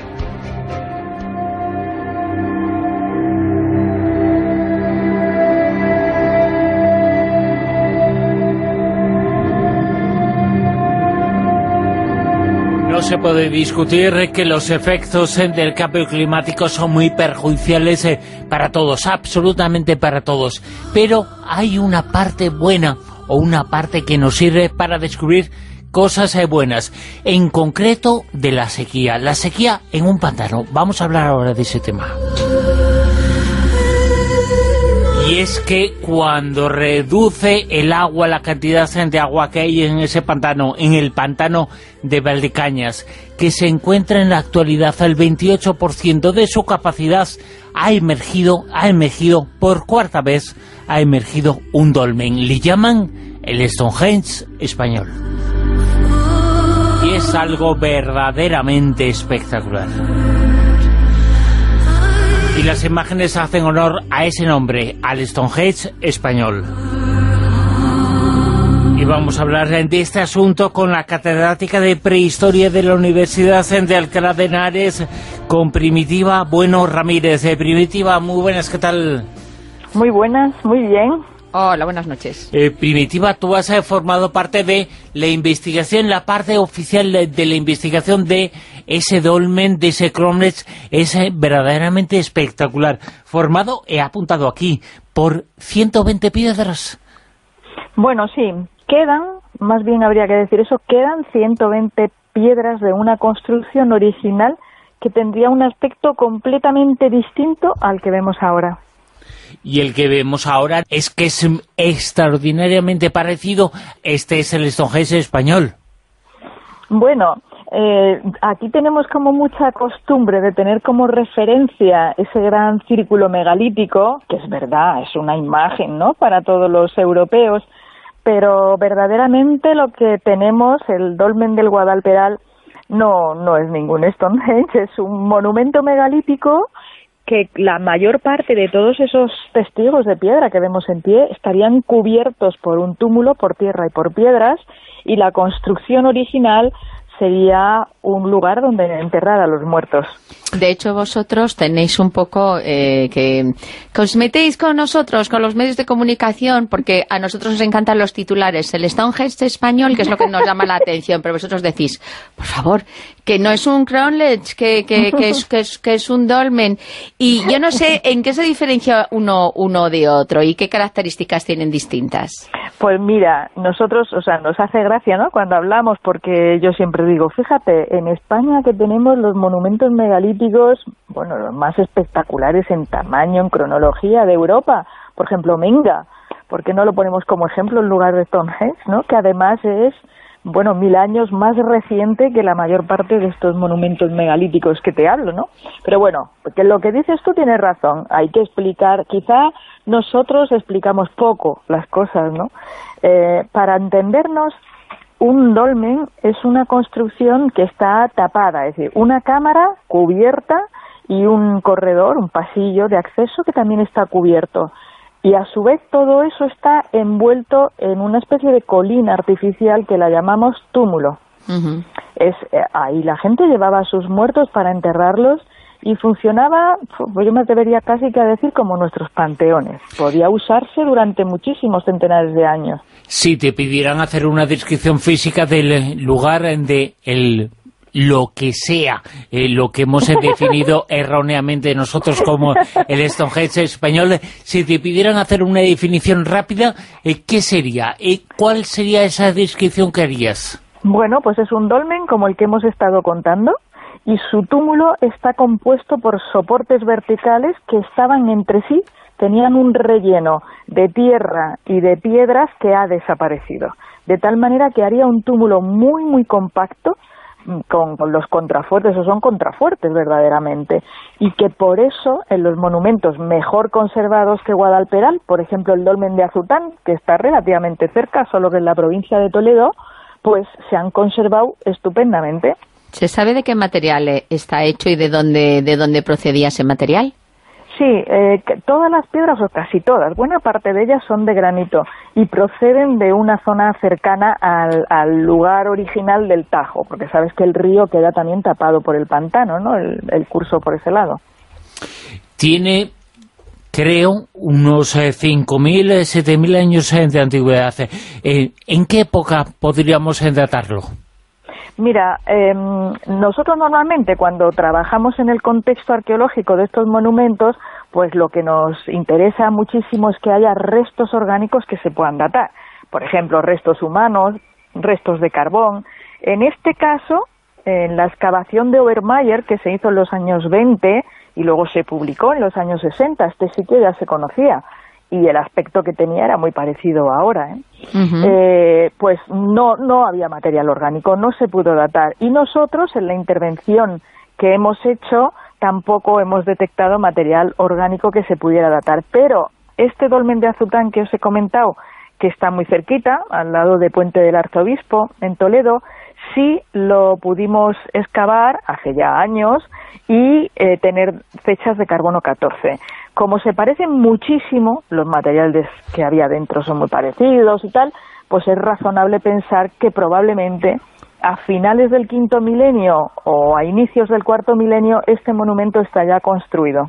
No se puede discutir que los efectos del cambio climático son muy perjudiciales para todos, absolutamente para todos. Pero hay una parte buena, o una parte que nos sirve para descubrir cosas buenas, en concreto de la sequía. La sequía en un pantano. Vamos a hablar ahora de ese tema. Y es que cuando reduce el agua, la cantidad de agua que hay en ese pantano, en el pantano de Valdecañas, que se encuentra en la actualidad al veintiocho por ciento de su capacidad, ha emergido, ha emergido por cuarta vez, ha emergido un dolmen. Le llaman el Stonehenge español. Y es algo verdaderamente espectacular. Y las imágenes hacen honor a ese nombre, al Stonehenge español. Y vamos a hablar de este asunto con la catedrática de Prehistoria de la Universidad de Alcalá de Henares, con Primitiva Bueno Ramírez. Eh, Primitiva, muy buenas, ¿qué tal? Muy buenas, muy bien. Hola, buenas noches. Eh, Primitiva, tú has eh, formado parte de la investigación, la parte oficial de, de la investigación de ese dolmen, de ese cromlech, es eh, verdaderamente espectacular. Formado, he apuntado aquí, por ciento veinte piedras. Bueno, sí, quedan, más bien habría que decir eso, quedan ciento veinte piedras de una construcción original que tendría un aspecto completamente distinto al que vemos ahora. Y el que vemos ahora es que es extraordinariamente parecido. Este es el Stonehenge español. Bueno, eh, aquí tenemos como mucha costumbre de tener como referencia ese gran círculo megalítico, que es verdad, es una imagen, ¿no?, para todos los europeos, pero verdaderamente lo que tenemos, el dolmen del Guadalperal, no, no es ningún Stonehenge, es un monumento megalítico que la mayor parte de todos esos testigos de piedra que vemos en pie estarían cubiertos por un túmulo, por tierra y por piedras, y la construcción original sería un lugar donde enterrar a los muertos. De hecho, vosotros tenéis un poco eh, que, que os metéis con nosotros, con los medios de comunicación, porque a nosotros nos encantan los titulares. El Stonehenge español, que es lo que nos llama la atención, pero vosotros decís, por favor, que no es un cromlech, que, que, que, es, que, es, que es un dolmen. Y yo no sé en qué se diferencia uno, uno de otro y qué características tienen distintas. Pues mira, nosotros, o sea, nos hace gracia, ¿no?, cuando hablamos, porque yo siempre digo, fíjate, en España que tenemos los monumentos megalíticos, bueno, los más espectaculares en tamaño, en cronología de Europa, por ejemplo, Menga, ¿por qué no lo ponemos como ejemplo en lugar de Stonehenge, ¿no?, que además es, bueno, mil años más reciente que la mayor parte de estos monumentos megalíticos que te hablo, ¿no? Pero bueno, porque lo que dices tú tienes razón, hay que explicar, quizá nosotros explicamos poco las cosas, ¿no? Eh, para entendernos, un dolmen es una construcción que está tapada, es decir, una cámara cubierta y un corredor, un pasillo de acceso que también está cubierto. Y a su vez todo eso está envuelto en una especie de colina artificial que la llamamos túmulo. Uh-huh. Es, eh, ahí la gente llevaba a sus muertos para enterrarlos y funcionaba, pues yo me atrevería casi que a decir como nuestros panteones. Podía usarse durante muchísimos centenares de años. Si te pidieran hacer una descripción física del lugar de el lo que sea, eh, lo que hemos definido erróneamente nosotros como el Stonehenge español, si te pidieran hacer una definición rápida, eh, ¿qué sería? Eh, ¿Cuál sería esa descripción que harías? Bueno, pues es un dolmen como el que hemos estado contando, y su túmulo está compuesto por soportes verticales que estaban entre sí, tenían un relleno de tierra y de piedras que ha desaparecido, de tal manera que haría un túmulo muy muy compacto, con, con los contrafuertes, o son contrafuertes verdaderamente, y que por eso en los monumentos mejor conservados que Guadalperal, por ejemplo el dolmen de Azután, que está relativamente cerca, solo que en la provincia de Toledo, pues se han conservado estupendamente. ¿Se sabe de qué material está hecho y de dónde, de dónde procedía ese material? Sí, eh, todas las piedras, o casi todas, buena parte de ellas son de granito y proceden de una zona cercana al, al lugar original del Tajo, porque sabes que el río queda también tapado por el pantano, ¿no?, el, el curso por ese lado. Tiene, creo, unos eh, cinco mil, siete mil años eh, de antigüedad. Eh, ¿En qué época podríamos eh, datarlo? Mira, eh, nosotros normalmente cuando trabajamos en el contexto arqueológico de estos monumentos, pues lo que nos interesa muchísimo es que haya restos orgánicos que se puedan datar. Por ejemplo, restos humanos, restos de carbón. En este caso, en la excavación de Obermayer, que se hizo en los años veinte y luego se publicó en los años sesenta, este sitio ya se conocía. y el aspecto que tenía era muy parecido a ahora, ¿eh? Uh-huh. Eh, pues no, no había material orgánico, no se pudo datar. Y nosotros, en la intervención que hemos hecho, tampoco hemos detectado material orgánico que se pudiera datar. Pero este dolmen de Azután que os he comentado, que está muy cerquita, al lado de Puente del Arzobispo, en Toledo, sí lo pudimos excavar hace ya años y eh, tener fechas de carbono catorce. Como se parecen muchísimo, los materiales que había dentro son muy parecidos y tal, pues es razonable pensar que probablemente a finales del quinto milenio o a inicios del cuarto milenio este monumento está ya construido.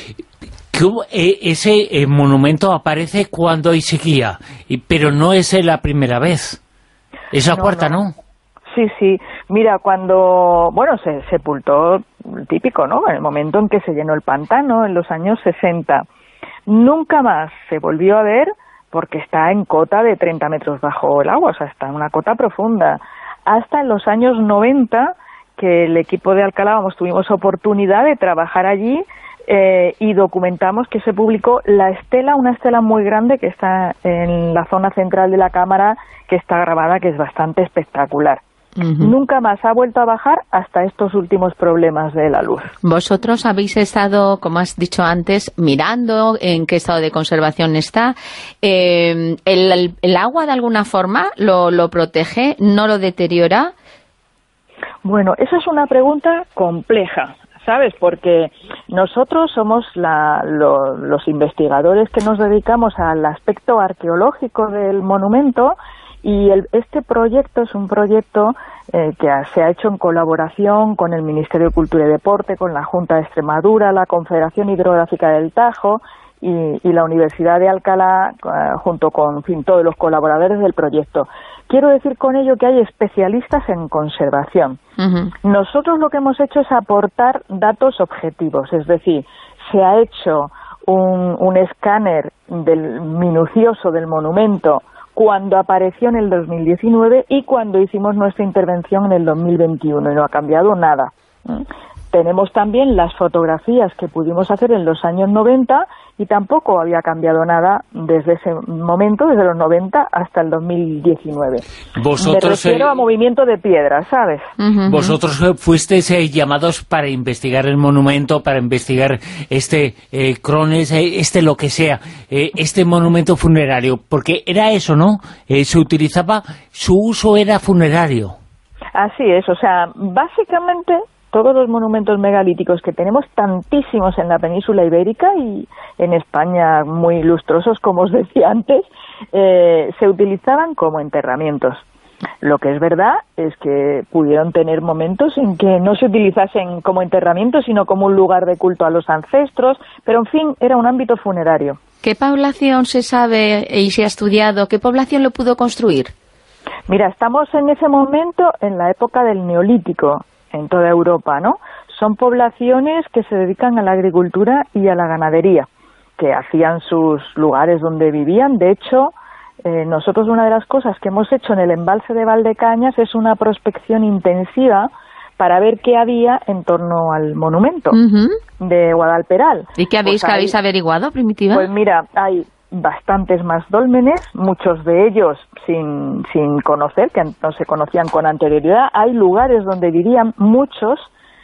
Eh, ese eh, monumento aparece cuando hay sequía, y, pero no es la primera vez. Es la no, cuarta, no. ¿no? Sí, sí. Mira, cuando, bueno, se sepultó, típico, ¿no?, en el momento en que se llenó el pantano, en los años sesenta. Nunca más se volvió a ver porque está en cota de treinta metros bajo el agua, o sea, está en una cota profunda. Hasta en los años noventa, que el equipo de Alcalá, vamos, tuvimos oportunidad de trabajar allí eh, y documentamos que se publicó la estela, una estela muy grande que está en la zona central de la cámara, que está grabada, que es bastante espectacular. Uh-huh. Nunca más ha vuelto a bajar hasta estos últimos problemas de la luz. Vosotros habéis estado, como has dicho antes, mirando en qué estado de conservación está. Eh, el, el, ¿El agua de alguna forma lo, lo protege? ¿No lo deteriora? Bueno, esa es una pregunta compleja, ¿sabes? Porque nosotros somos la, lo, los investigadores que nos dedicamos al aspecto arqueológico del monumento. Y el, este proyecto es un proyecto eh, que se ha hecho en colaboración con el Ministerio de Cultura y Deporte, con la Junta de Extremadura, la Confederación Hidrográfica del Tajo y, y la Universidad de Alcalá, eh, junto con, en fin, todos los colaboradores del proyecto. Quiero decir con ello que hay especialistas en conservación. Uh-huh. Nosotros lo que hemos hecho es aportar datos objetivos, es decir, se ha hecho un, un escáner del, minucioso del monumento cuando apareció en el dos mil diecinueve y cuando hicimos nuestra intervención en el dos mil veintiuno, y no ha cambiado nada. ¿Mm? Tenemos también las fotografías que pudimos hacer en los años noventa y tampoco había cambiado nada desde ese momento, desde los noventa hasta el dos mil diecinueve. Vosotros, Me refiero eh, a movimiento de piedras, ¿sabes? Uh-huh. Vosotros eh, fuisteis eh, llamados para investigar el monumento, para investigar este eh, crones, eh, este lo que sea, eh, este monumento funerario, porque era eso, ¿no? Eh, se utilizaba, su uso era funerario. Así es, o sea, básicamente todos los monumentos megalíticos que tenemos, tantísimos en la península ibérica y en España muy lustrosos, como os decía antes, eh, se utilizaban como enterramientos. Lo que es verdad es que pudieron tener momentos en que no se utilizasen como enterramientos, sino como un lugar de culto a los ancestros, pero en fin, era un ámbito funerario. ¿Qué población se sabe y se ha estudiado? ¿Qué población lo pudo construir? Mira, estamos en ese momento en la época del Neolítico, en toda Europa, ¿no? Son poblaciones que se dedican a la agricultura y a la ganadería, que hacían sus lugares donde vivían. De hecho, eh, nosotros una de las cosas que hemos hecho en el embalse de Valdecañas es una prospección intensiva para ver qué había en torno al monumento uh-huh. de Guadalperal. ¿Y qué habéis, pues ¿qué habéis averiguado, Primitiva? Pues mira, hay bastantes más dólmenes, muchos de ellos sin, sin conocer, que no se conocían con anterioridad. Hay lugares donde vivían muchos,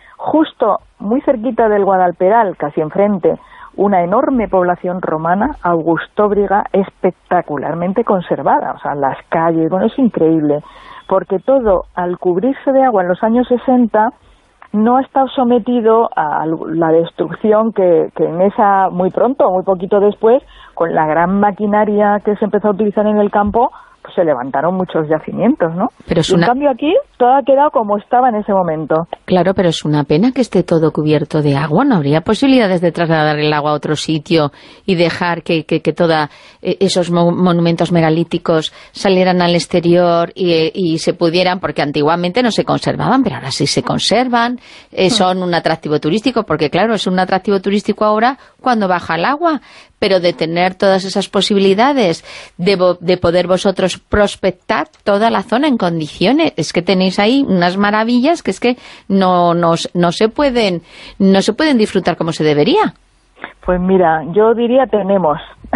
justo muy cerquita del Guadalperal, casi enfrente, una enorme población romana, augustóbriga, espectacularmente conservada. O sea, las calles, bueno, es increíble, porque todo, al cubrirse de agua en los años sesenta, no ha estado sometido a la destrucción que, que en esa, muy pronto, muy poquito después, con la gran maquinaria que se empezó a utilizar en el campo, pues se levantaron muchos yacimientos, ¿no? Pero es y una... en cambio aquí todo ha quedado como estaba en ese momento. Claro, pero es una pena que esté todo cubierto de agua. ¿No habría posibilidades de trasladar el agua a otro sitio y dejar que, que, que todos eh, esos mo monumentos megalíticos salieran al exterior y, y se pudieran, porque antiguamente no se conservaban, pero ahora sí se conservan, eh, son un atractivo turístico, porque claro, es un atractivo turístico ahora cuando baja el agua, pero de tener todas esas posibilidades de, de poder vosotros prospectar toda la zona en condiciones. Es que tenéis ahí unas maravillas que es que no, no, no se pueden no se pueden disfrutar como se debería. Pues mira, yo diría tenemos.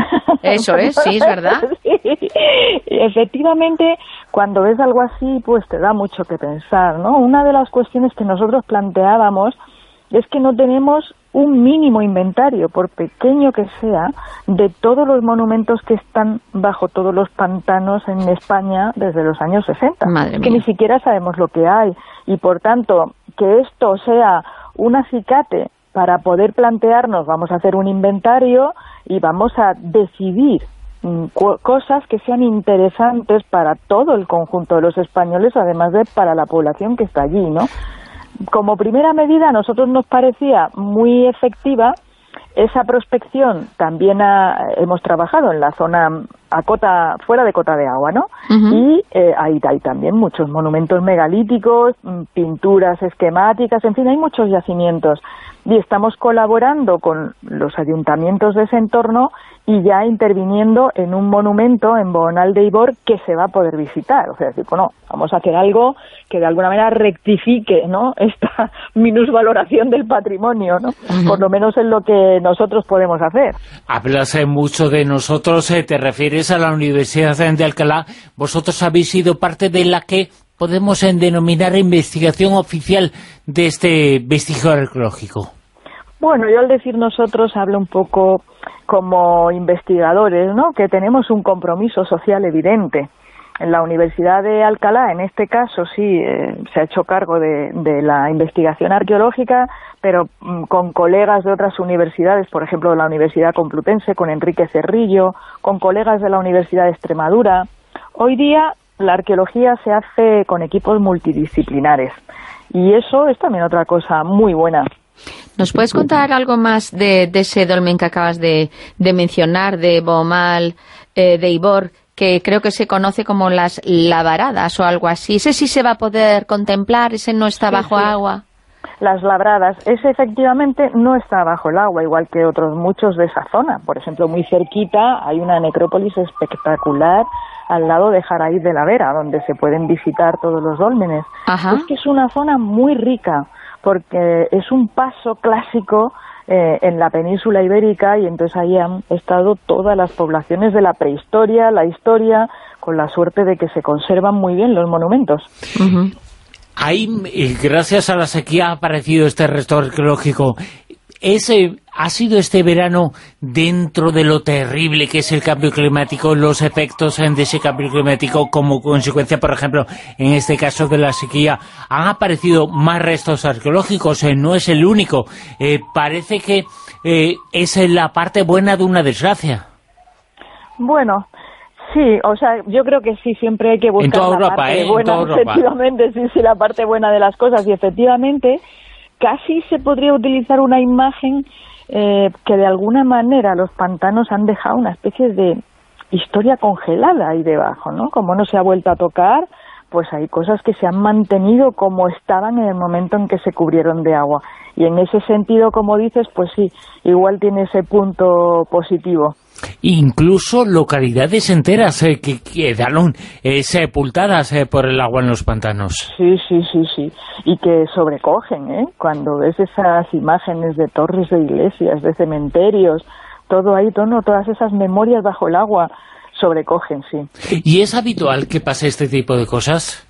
Eso es, sí, es verdad. Sí. Efectivamente, cuando ves algo así, pues te da mucho que pensar, ¿no? Una de las cuestiones que nosotros planteábamos es que no tenemos un mínimo inventario, por pequeño que sea, de todos los monumentos que están bajo todos los pantanos en España desde los años sesenta. Madre que mía. ni siquiera sabemos lo que hay. Y por tanto, que esto sea un acicate para poder plantearnos, vamos a hacer un inventario y vamos a decidir mm, cosas que sean interesantes para todo el conjunto de los españoles, además de para la población que está allí, ¿no? Como primera medida, a nosotros nos parecía muy efectiva esa prospección. También ha, hemos trabajado en la zona a cota, fuera de cota de agua, ¿no? Uh-huh. Y eh, ahí hay también muchos monumentos megalíticos, pinturas esquemáticas, en fin, hay muchos yacimientos. Y estamos colaborando con los ayuntamientos de ese entorno y ya interviniendo en un monumento en Bohonal de Ibor que se va a poder visitar. O sea, decir, bueno, vamos a hacer algo que de alguna manera rectifique, ¿no?, esta minusvaloración del patrimonio, ¿no? Uh-huh. Por lo menos es lo que nosotros podemos hacer. Hablas eh, mucho de nosotros, eh, te refieres a la Universidad de Alcalá. Vosotros habéis sido parte de la que podemos eh, denominar investigación oficial de este vestigio arqueológico. Bueno, yo al decir nosotros hablo un poco como investigadores, ¿no?, que tenemos un compromiso social evidente. En la Universidad de Alcalá, en este caso, sí, eh, se ha hecho cargo de, de la investigación arqueológica, pero mm, con colegas de otras universidades, por ejemplo, de la Universidad Complutense, con Enrique Cerrillo, con colegas de la Universidad de Extremadura. Hoy día la arqueología se hace con equipos multidisciplinares y eso es también otra cosa muy buena. ¿Nos puedes contar algo más de, de ese dolmen que acabas de, de mencionar, de Bohonal eh, de Ibor, que creo que se conoce como las Labaradas o algo así? ¿Ese sí se va a poder contemplar? ¿Ese no está sí, bajo sí. agua? Las Labradas, ese efectivamente no está bajo el agua, igual que otros muchos de esa zona. Por ejemplo, muy cerquita hay una necrópolis espectacular al lado de Jaraíz de la Vera, donde se pueden visitar todos los dólmenes. Ajá. Es que es una zona muy rica, porque es un paso clásico eh, en la península ibérica, y entonces ahí han estado todas las poblaciones de la prehistoria, la historia, con la suerte de que se conservan muy bien los monumentos. Uh-huh. Ahí, gracias a la sequía, ha aparecido este resto arqueológico. Ese ha sido este verano, dentro de lo terrible que es el cambio climático, los efectos de ese cambio climático como consecuencia, por ejemplo, en este caso de la sequía, han aparecido más restos arqueológicos, eh, no es el único. Eh, parece que eh, es la parte buena de una desgracia. Bueno, sí, o sea, yo creo que sí, siempre hay que buscar en toda la Europa, parte ¿eh? buena, en toda efectivamente, Europa. sí, sí, la parte buena de las cosas, y efectivamente casi se podría utilizar una imagen eh, que de alguna manera los pantanos han dejado una especie de historia congelada ahí debajo, ¿no? Como no se ha vuelto a tocar, pues hay cosas que se han mantenido como estaban en el momento en que se cubrieron de agua. Y en ese sentido, como dices, pues sí, igual tiene ese punto positivo. Incluso localidades enteras eh, que quedaron eh, sepultadas eh, por el agua en los pantanos. Sí, sí, sí, sí. Y que sobrecogen, ¿eh? Cuando ves esas imágenes de torres de iglesias, de cementerios, todo ahí, todo, todas esas memorias bajo el agua, sobrecogen, sí. ¿Y es habitual que pase este tipo de cosas?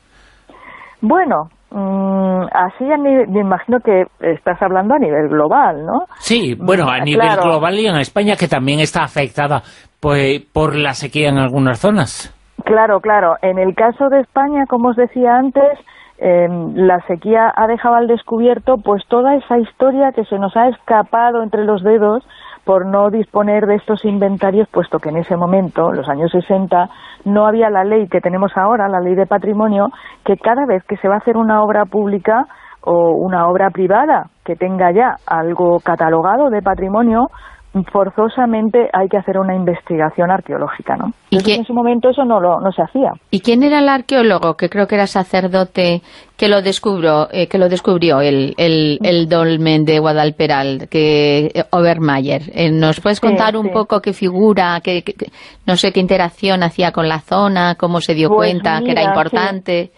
Bueno, mmm, así a nivel, me imagino que estás hablando a nivel global, ¿no? Sí, bueno, a nivel claro. global y en España, que también está afectada pues, por la sequía en algunas zonas. Claro, claro. En el caso de España, como os decía antes, eh, la sequía ha dejado al descubierto pues toda esa historia que se nos ha escapado entre los dedos por no disponer de estos inventarios, puesto que en ese momento, en los años sesenta, no había la ley que tenemos ahora, la ley de patrimonio, que cada vez que se va a hacer una obra pública o una obra privada que tenga ya algo catalogado de patrimonio, forzosamente hay que hacer una investigación arqueológica, ¿no? ¿Y Entonces, en ese momento eso no lo no se hacía. ¿Y quién era el arqueólogo, que creo que era sacerdote, que lo descubrió, eh, que lo descubrió el, el, el dolmen de Guadalperal, que eh, Obermayer? Eh, ¿Nos puedes contar sí, un sí. poco qué figura, qué, qué, no sé qué interacción hacía con la zona, cómo se dio pues cuenta mira, que era importante? Sí.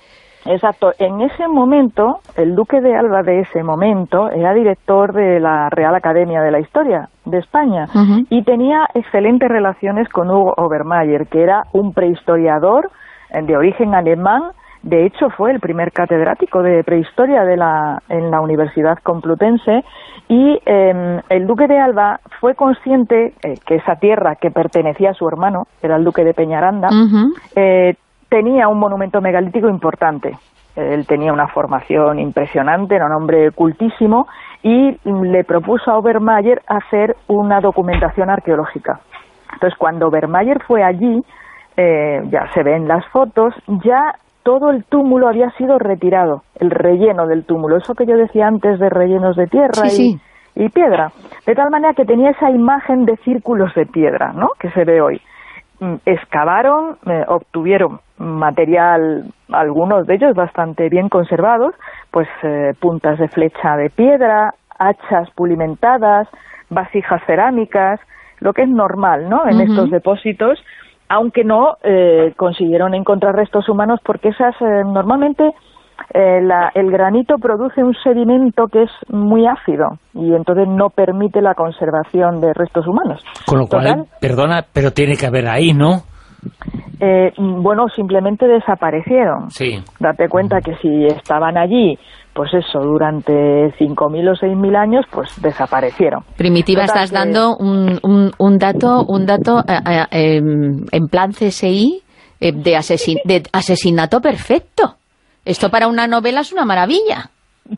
Exacto. En ese momento, el duque de Alba de ese momento era director de la Real Academia de la Historia de España uh-huh. y tenía excelentes relaciones con Hugo Obermayr, que era un prehistoriador de origen alemán. De hecho, fue el primer catedrático de prehistoria de la, en la Universidad Complutense, y eh, el duque de Alba fue consciente eh, que esa tierra que pertenecía a su hermano, era el duque de Peñaranda, uh-huh. eh, tenía un monumento megalítico importante. Él tenía una formación impresionante, era un hombre cultísimo, y le propuso a Obermayr hacer una documentación arqueológica. Entonces, cuando Obermayr fue allí, eh, ya se ven las fotos, ya todo el túmulo había sido retirado, el relleno del túmulo, eso que yo decía antes de rellenos de tierra sí, y, sí. y piedra, de tal manera que tenía esa imagen de círculos de piedra, ¿no?, que se ve hoy. Excavaron, eh, obtuvieron material, algunos de ellos bastante bien conservados, pues eh, puntas de flecha de piedra, hachas pulimentadas, vasijas cerámicas, lo que es normal, ¿no?, en uh-huh. estos depósitos, aunque no eh, consiguieron encontrar restos humanos, porque esas eh, normalmente eh, la, el granito produce un sedimento que es muy ácido y entonces no permite la conservación de restos humanos. Con lo cual, Total, perdona, pero tiene que haber ahí, ¿no? Eh, bueno, simplemente desaparecieron. Sí. Date cuenta que si estaban allí, pues eso, durante cinco mil o seis mil años, pues desaparecieron. Primitiva, Total, estás que... dando un, un, un dato, un dato eh, eh, en plan C S I eh, de, asesin de asesinato perfecto. Esto para una novela es una maravilla.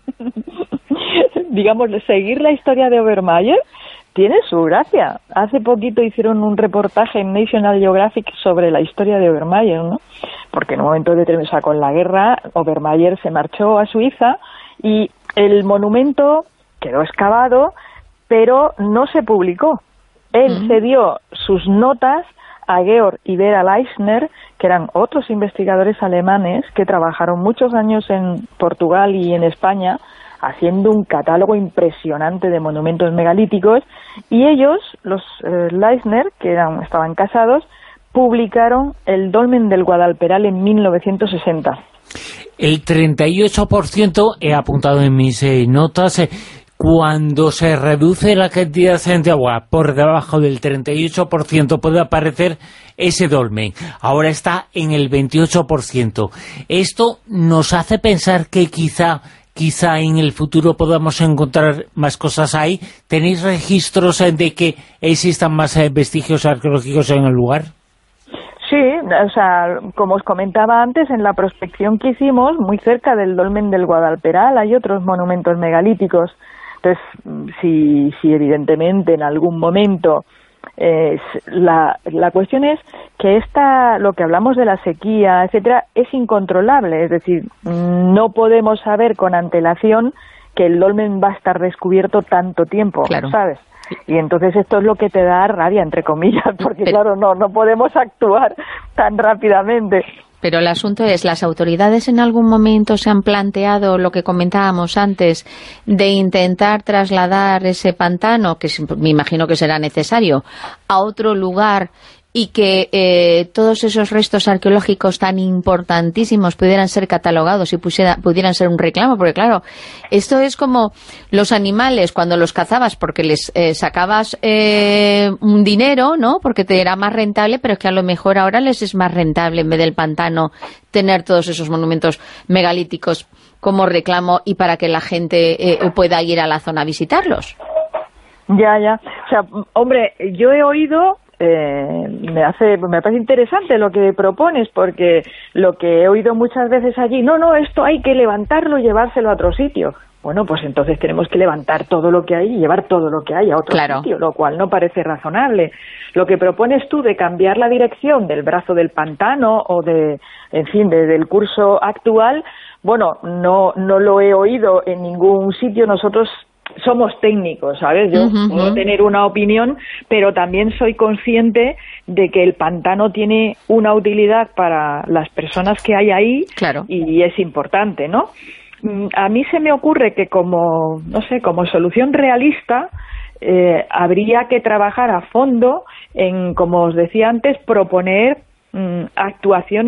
Digamos, seguir la historia de Obermayr tiene su gracia. Hace poquito hicieron un reportaje en National Geographic sobre la historia de Obermayr, ¿no? Porque en un momento determinado, o sea, con la guerra, Obermayr se marchó a Suiza y el monumento quedó excavado, pero no se publicó. Él uh-huh. cedió sus notas a Georg y Vera Leisner, que eran otros investigadores alemanes que trabajaron muchos años en Portugal y en España, haciendo un catálogo impresionante de monumentos megalíticos, y ellos, los eh, Leisner, que eran, estaban casados, publicaron el Dolmen del Guadalperal en mil novecientos sesenta. El treinta y ocho por ciento, he apuntado en mis eh, notas, eh, cuando se reduce la cantidad de agua por debajo del treinta y ocho por ciento puede aparecer ese dolmen. Ahora está en el veintiocho por ciento. Esto nos hace pensar que quizá... quizá en el futuro podamos encontrar más cosas ahí. ¿Tenéis registros de que existan más vestigios arqueológicos en el lugar? Sí, o sea, como os comentaba antes, en la prospección que hicimos, muy cerca del Dolmen del Guadalperal, hay otros monumentos megalíticos. Entonces, si, si evidentemente en algún momento... Eh, la, la cuestión es que esta, lo que hablamos de la sequía, etcétera, es incontrolable, es decir, no podemos saber con antelación que el dolmen va a estar descubierto tanto tiempo, claro. ¿sabes? Y entonces esto es lo que te da rabia, entre comillas, porque Pero... claro, no, no podemos actuar tan rápidamente. Pero el asunto es, ¿las autoridades en algún momento se han planteado lo que comentábamos antes, de intentar trasladar ese pantano, que me imagino que será necesario, a otro lugar y que eh, todos esos restos arqueológicos tan importantísimos pudieran ser catalogados y pusiera, pudieran ser un reclamo? Porque claro, esto es como los animales cuando los cazabas porque les eh, sacabas eh, un dinero, ¿no?, porque te era más rentable, pero es que a lo mejor ahora les es más rentable, en vez del pantano, tener todos esos monumentos megalíticos como reclamo y para que la gente eh, pueda ir a la zona a visitarlos. Ya, ya. O sea, hombre, yo he oído... Eh, me hace me parece interesante lo que propones, porque lo que he oído muchas veces allí, no, no, esto hay que levantarlo y llevárselo a otro sitio. Bueno, pues entonces tenemos que levantar todo lo que hay y llevar todo lo que hay a otro claro. sitio, lo cual no parece razonable. Lo que propones tú de cambiar la dirección del brazo del pantano o de, en fin, de, del curso actual, bueno, no, no lo he oído en ningún sitio. Nosotros somos técnicos, ¿sabes? Yo uh-huh, puedo uh-huh. tener una opinión, pero también soy consciente de que el pantano tiene una utilidad para las personas que hay ahí claro. y es importante, ¿no? A mí se me ocurre que como, no sé, como solución realista, eh, habría que trabajar a fondo en, como os decía antes, proponer mm, actuaciones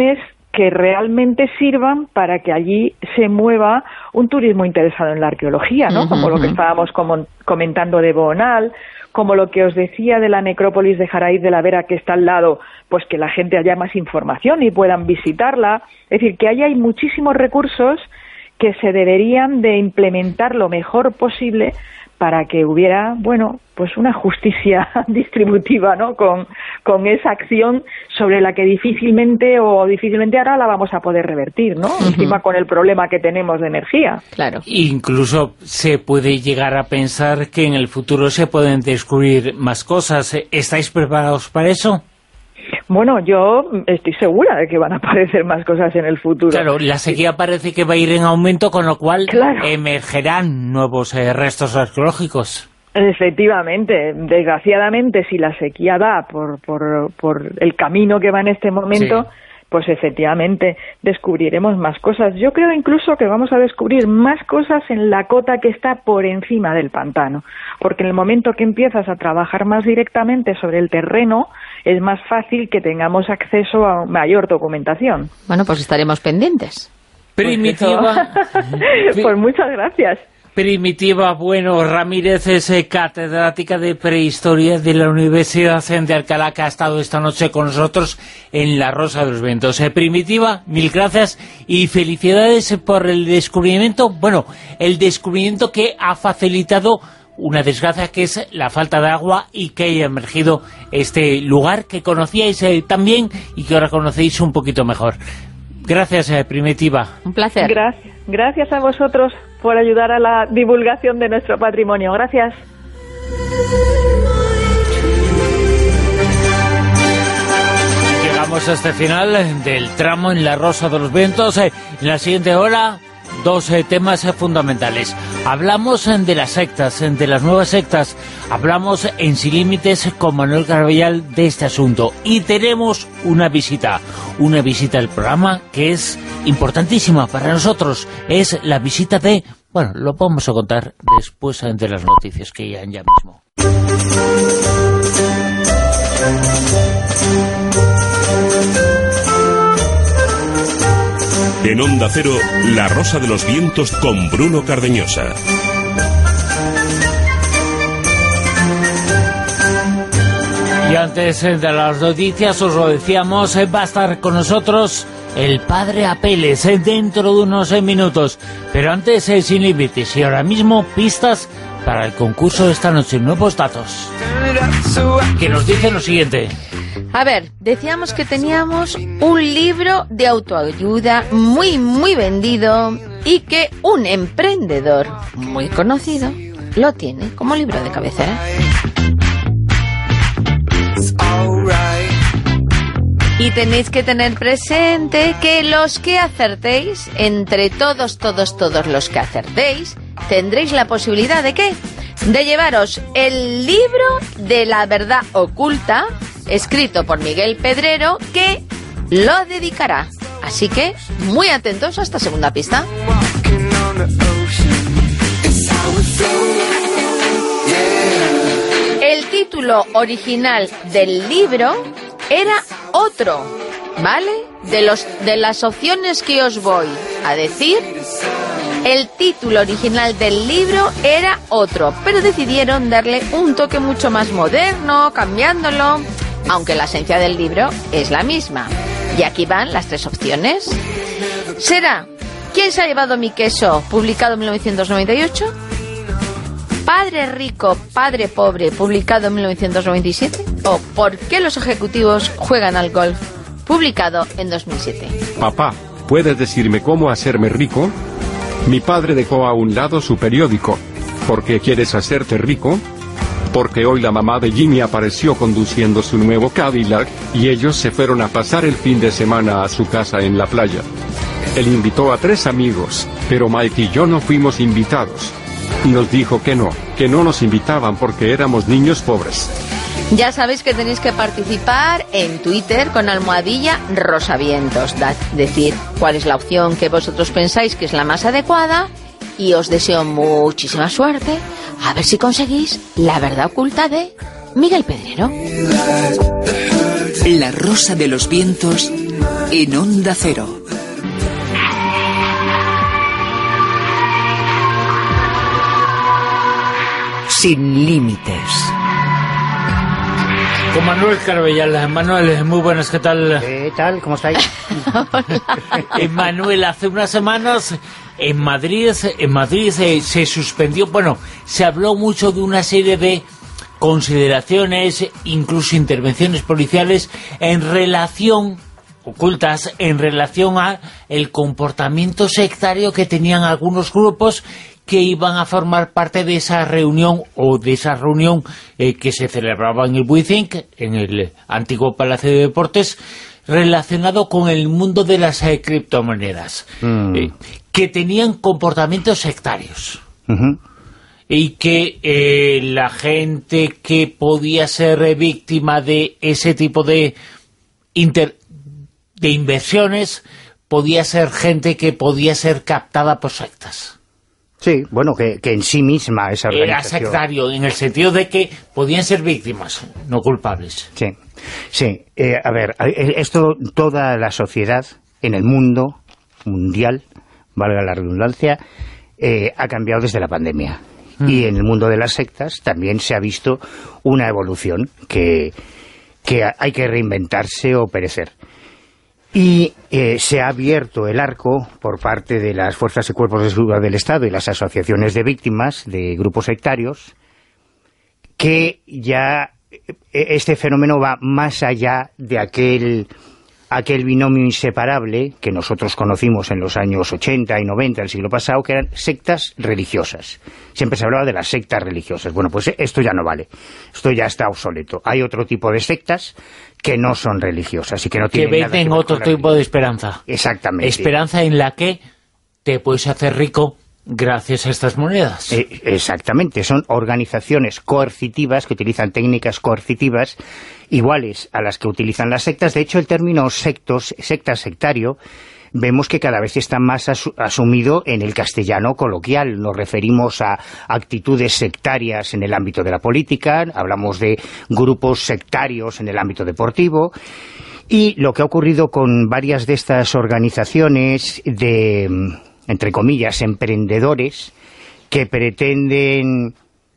que realmente sirvan para que allí se mueva un turismo interesado en la arqueología, ¿no? Uh-huh. Como lo que estábamos como comentando de Boonal, como lo que os decía de la necrópolis de Jaraíz de la Vera que está al lado, pues que la gente haya más información y puedan visitarla. Es decir, que ahí hay muchísimos recursos que se deberían de implementar lo mejor posible para que hubiera, bueno, pues una justicia distributiva, ¿no? Con, con esa acción sobre la que difícilmente o difícilmente ahora la vamos a poder revertir, ¿no? Uh-huh. Encima con el problema que tenemos de energía. Claro. Incluso se puede llegar a pensar que en el futuro se pueden descubrir más cosas. ¿Estáis preparados para eso? Bueno, yo estoy segura de que van a aparecer más cosas en el futuro. Claro, la sequía parece que va a ir en aumento, con lo cual claro. emergerán nuevos eh, restos arqueológicos. Efectivamente, desgraciadamente, si la sequía da por, por, por el camino que va en este momento, sí. pues efectivamente descubriremos más cosas. Yo creo incluso que vamos a descubrir más cosas en la cota que está por encima del pantano, porque en el momento que empiezas a trabajar más directamente sobre el terreno, es más fácil que tengamos acceso a mayor documentación. Bueno, pues estaremos pendientes. Primitiva. Pues, pues muchas gracias. Primitiva Bueno Ramírez es eh, catedrática de Prehistoria de la Universidad de Alcalá, que ha estado esta noche con nosotros en La Rosa de los Vientos. Eh, Primitiva, mil gracias y felicidades por el descubrimiento, bueno, el descubrimiento que ha facilitado una desgracia, que es la falta de agua, y que haya emergido este lugar que conocíais eh, también y que ahora conocéis un poquito mejor. Gracias, eh, Primitiva. Un placer. Gracias, gracias a vosotros por ayudar a la divulgación de nuestro patrimonio. Gracias. Llegamos a este final del tramo en La Rosa de los Vientos. En la siguiente hora, dos eh, temas eh, fundamentales. Hablamos eh, de las sectas, eh, de las nuevas sectas. Hablamos en Sin Límites con Manuel Carballal de este asunto. Y tenemos una visita, una visita al programa que es importantísima para nosotros. Es la visita de... Bueno, lo vamos a contar después eh, de las noticias que ya, ya mismo. En Onda Cero, La Rosa de los Vientos con Bruno Cardeñosa. Y antes de las noticias, os lo decíamos, va a estar con nosotros el padre Apeles dentro de unos minutos. Pero antes, Sin Límites, y ahora mismo pistas para el concurso de esta noche. Nuevos datos que nos dicen lo siguiente. A ver, decíamos que teníamos un libro de autoayuda muy, muy vendido y que un emprendedor muy conocido lo tiene como libro de cabecera. Y tenéis que tener presente que los que acertéis, entre todos, todos, todos los que acertéis, tendréis la posibilidad de ¿qué? De llevaros el libro de la verdad oculta, escrito por Miguel Pedrero, que lo dedicará. Así que, muy atentos a esta segunda pista. El título original del libro era otro, ¿vale? De los de las opciones que os voy a decir, el título original del libro era otro, pero decidieron darle un toque mucho más moderno, cambiándolo, aunque la esencia del libro es la misma. Y aquí van las tres opciones. ¿Será ¿Quién se ha llevado mi queso?, publicado en mil novecientos noventa y ocho? ¿Padre rico, padre pobre?, publicado en mil novecientos noventa y siete, o ¿Por qué los ejecutivos juegan al golf?, publicado en dos mil siete. Papá, ¿puedes decirme cómo hacerme rico? Mi padre dejó a un lado su periódico. ¿Por qué quieres hacerte rico? Porque hoy la mamá de Jimmy apareció conduciendo su nuevo Cadillac, y ellos se fueron a pasar el fin de semana a su casa en la playa. Él invitó a tres amigos, pero Mike y yo no fuimos invitados. Nos dijo que no, que no nos invitaban porque éramos niños pobres. Ya sabéis que tenéis que participar en Twitter con almohadilla Rosavientos. Da, decir cuál es la opción que vosotros pensáis que es la más adecuada, y os deseo muchísima suerte. A ver si conseguís la verdad oculta de Miguel Pedrero. La Rosa de los Vientos En Onda Cero. Sin límites. Con Manuel Carbellal. Manuel, muy buenas, ¿qué tal? ¿Qué tal? ¿Cómo estáis? eh, Manuel, hace unas semanas en Madrid, en Madrid eh, se suspendió, bueno, se habló mucho de una serie de consideraciones, incluso intervenciones policiales en relación, ocultas, en relación a el comportamiento sectario que tenían algunos grupos que iban a formar parte de esa reunión o de esa reunión eh, que se celebraba en el WeThink, en el antiguo Palacio de Deportes, relacionado con el mundo de las eh, criptomonedas, mm. eh, que tenían comportamientos sectarios. Uh-huh. Y que eh, la gente que podía ser eh, víctima de ese tipo de, inter de inversiones podía ser gente que podía ser captada por sectas. Sí, bueno, que, que en sí misma esa organización... Era sectario, en el sentido de que podían ser víctimas, no culpables. Sí, sí. Eh, a ver, esto, toda la sociedad en el mundo mundial, valga la redundancia, eh, ha cambiado desde la pandemia. Mm. Y en el mundo de las sectas también se ha visto una evolución que, que hay que reinventarse o perecer. Y eh, se ha abierto el arco por parte de las fuerzas y cuerpos de seguridad del Estado y las asociaciones de víctimas de grupos sectarios, que ya este fenómeno va más allá de aquel, aquel binomio inseparable que nosotros conocimos en los años ochenta y noventa del siglo pasado, que eran sectas religiosas. Siempre se hablaba de las sectas religiosas. Bueno, pues esto ya no vale. Esto ya está obsoleto. Hay otro tipo de sectas que no son religiosas y que no tienen que nada que ver venden otro tipo de esperanza. Exactamente. Esperanza en la que te puedes hacer rico gracias a estas monedas. Eh, exactamente, son organizaciones coercitivas que utilizan técnicas coercitivas iguales a las que utilizan las sectas. De hecho, el término sectos, secta sectario, vemos que cada vez está más asu asumido en el castellano coloquial. Nos referimos a actitudes sectarias en el ámbito de la política, hablamos de grupos sectarios en el ámbito deportivo, y lo que ha ocurrido con varias de estas organizaciones de, entre comillas, emprendedores, que pretenden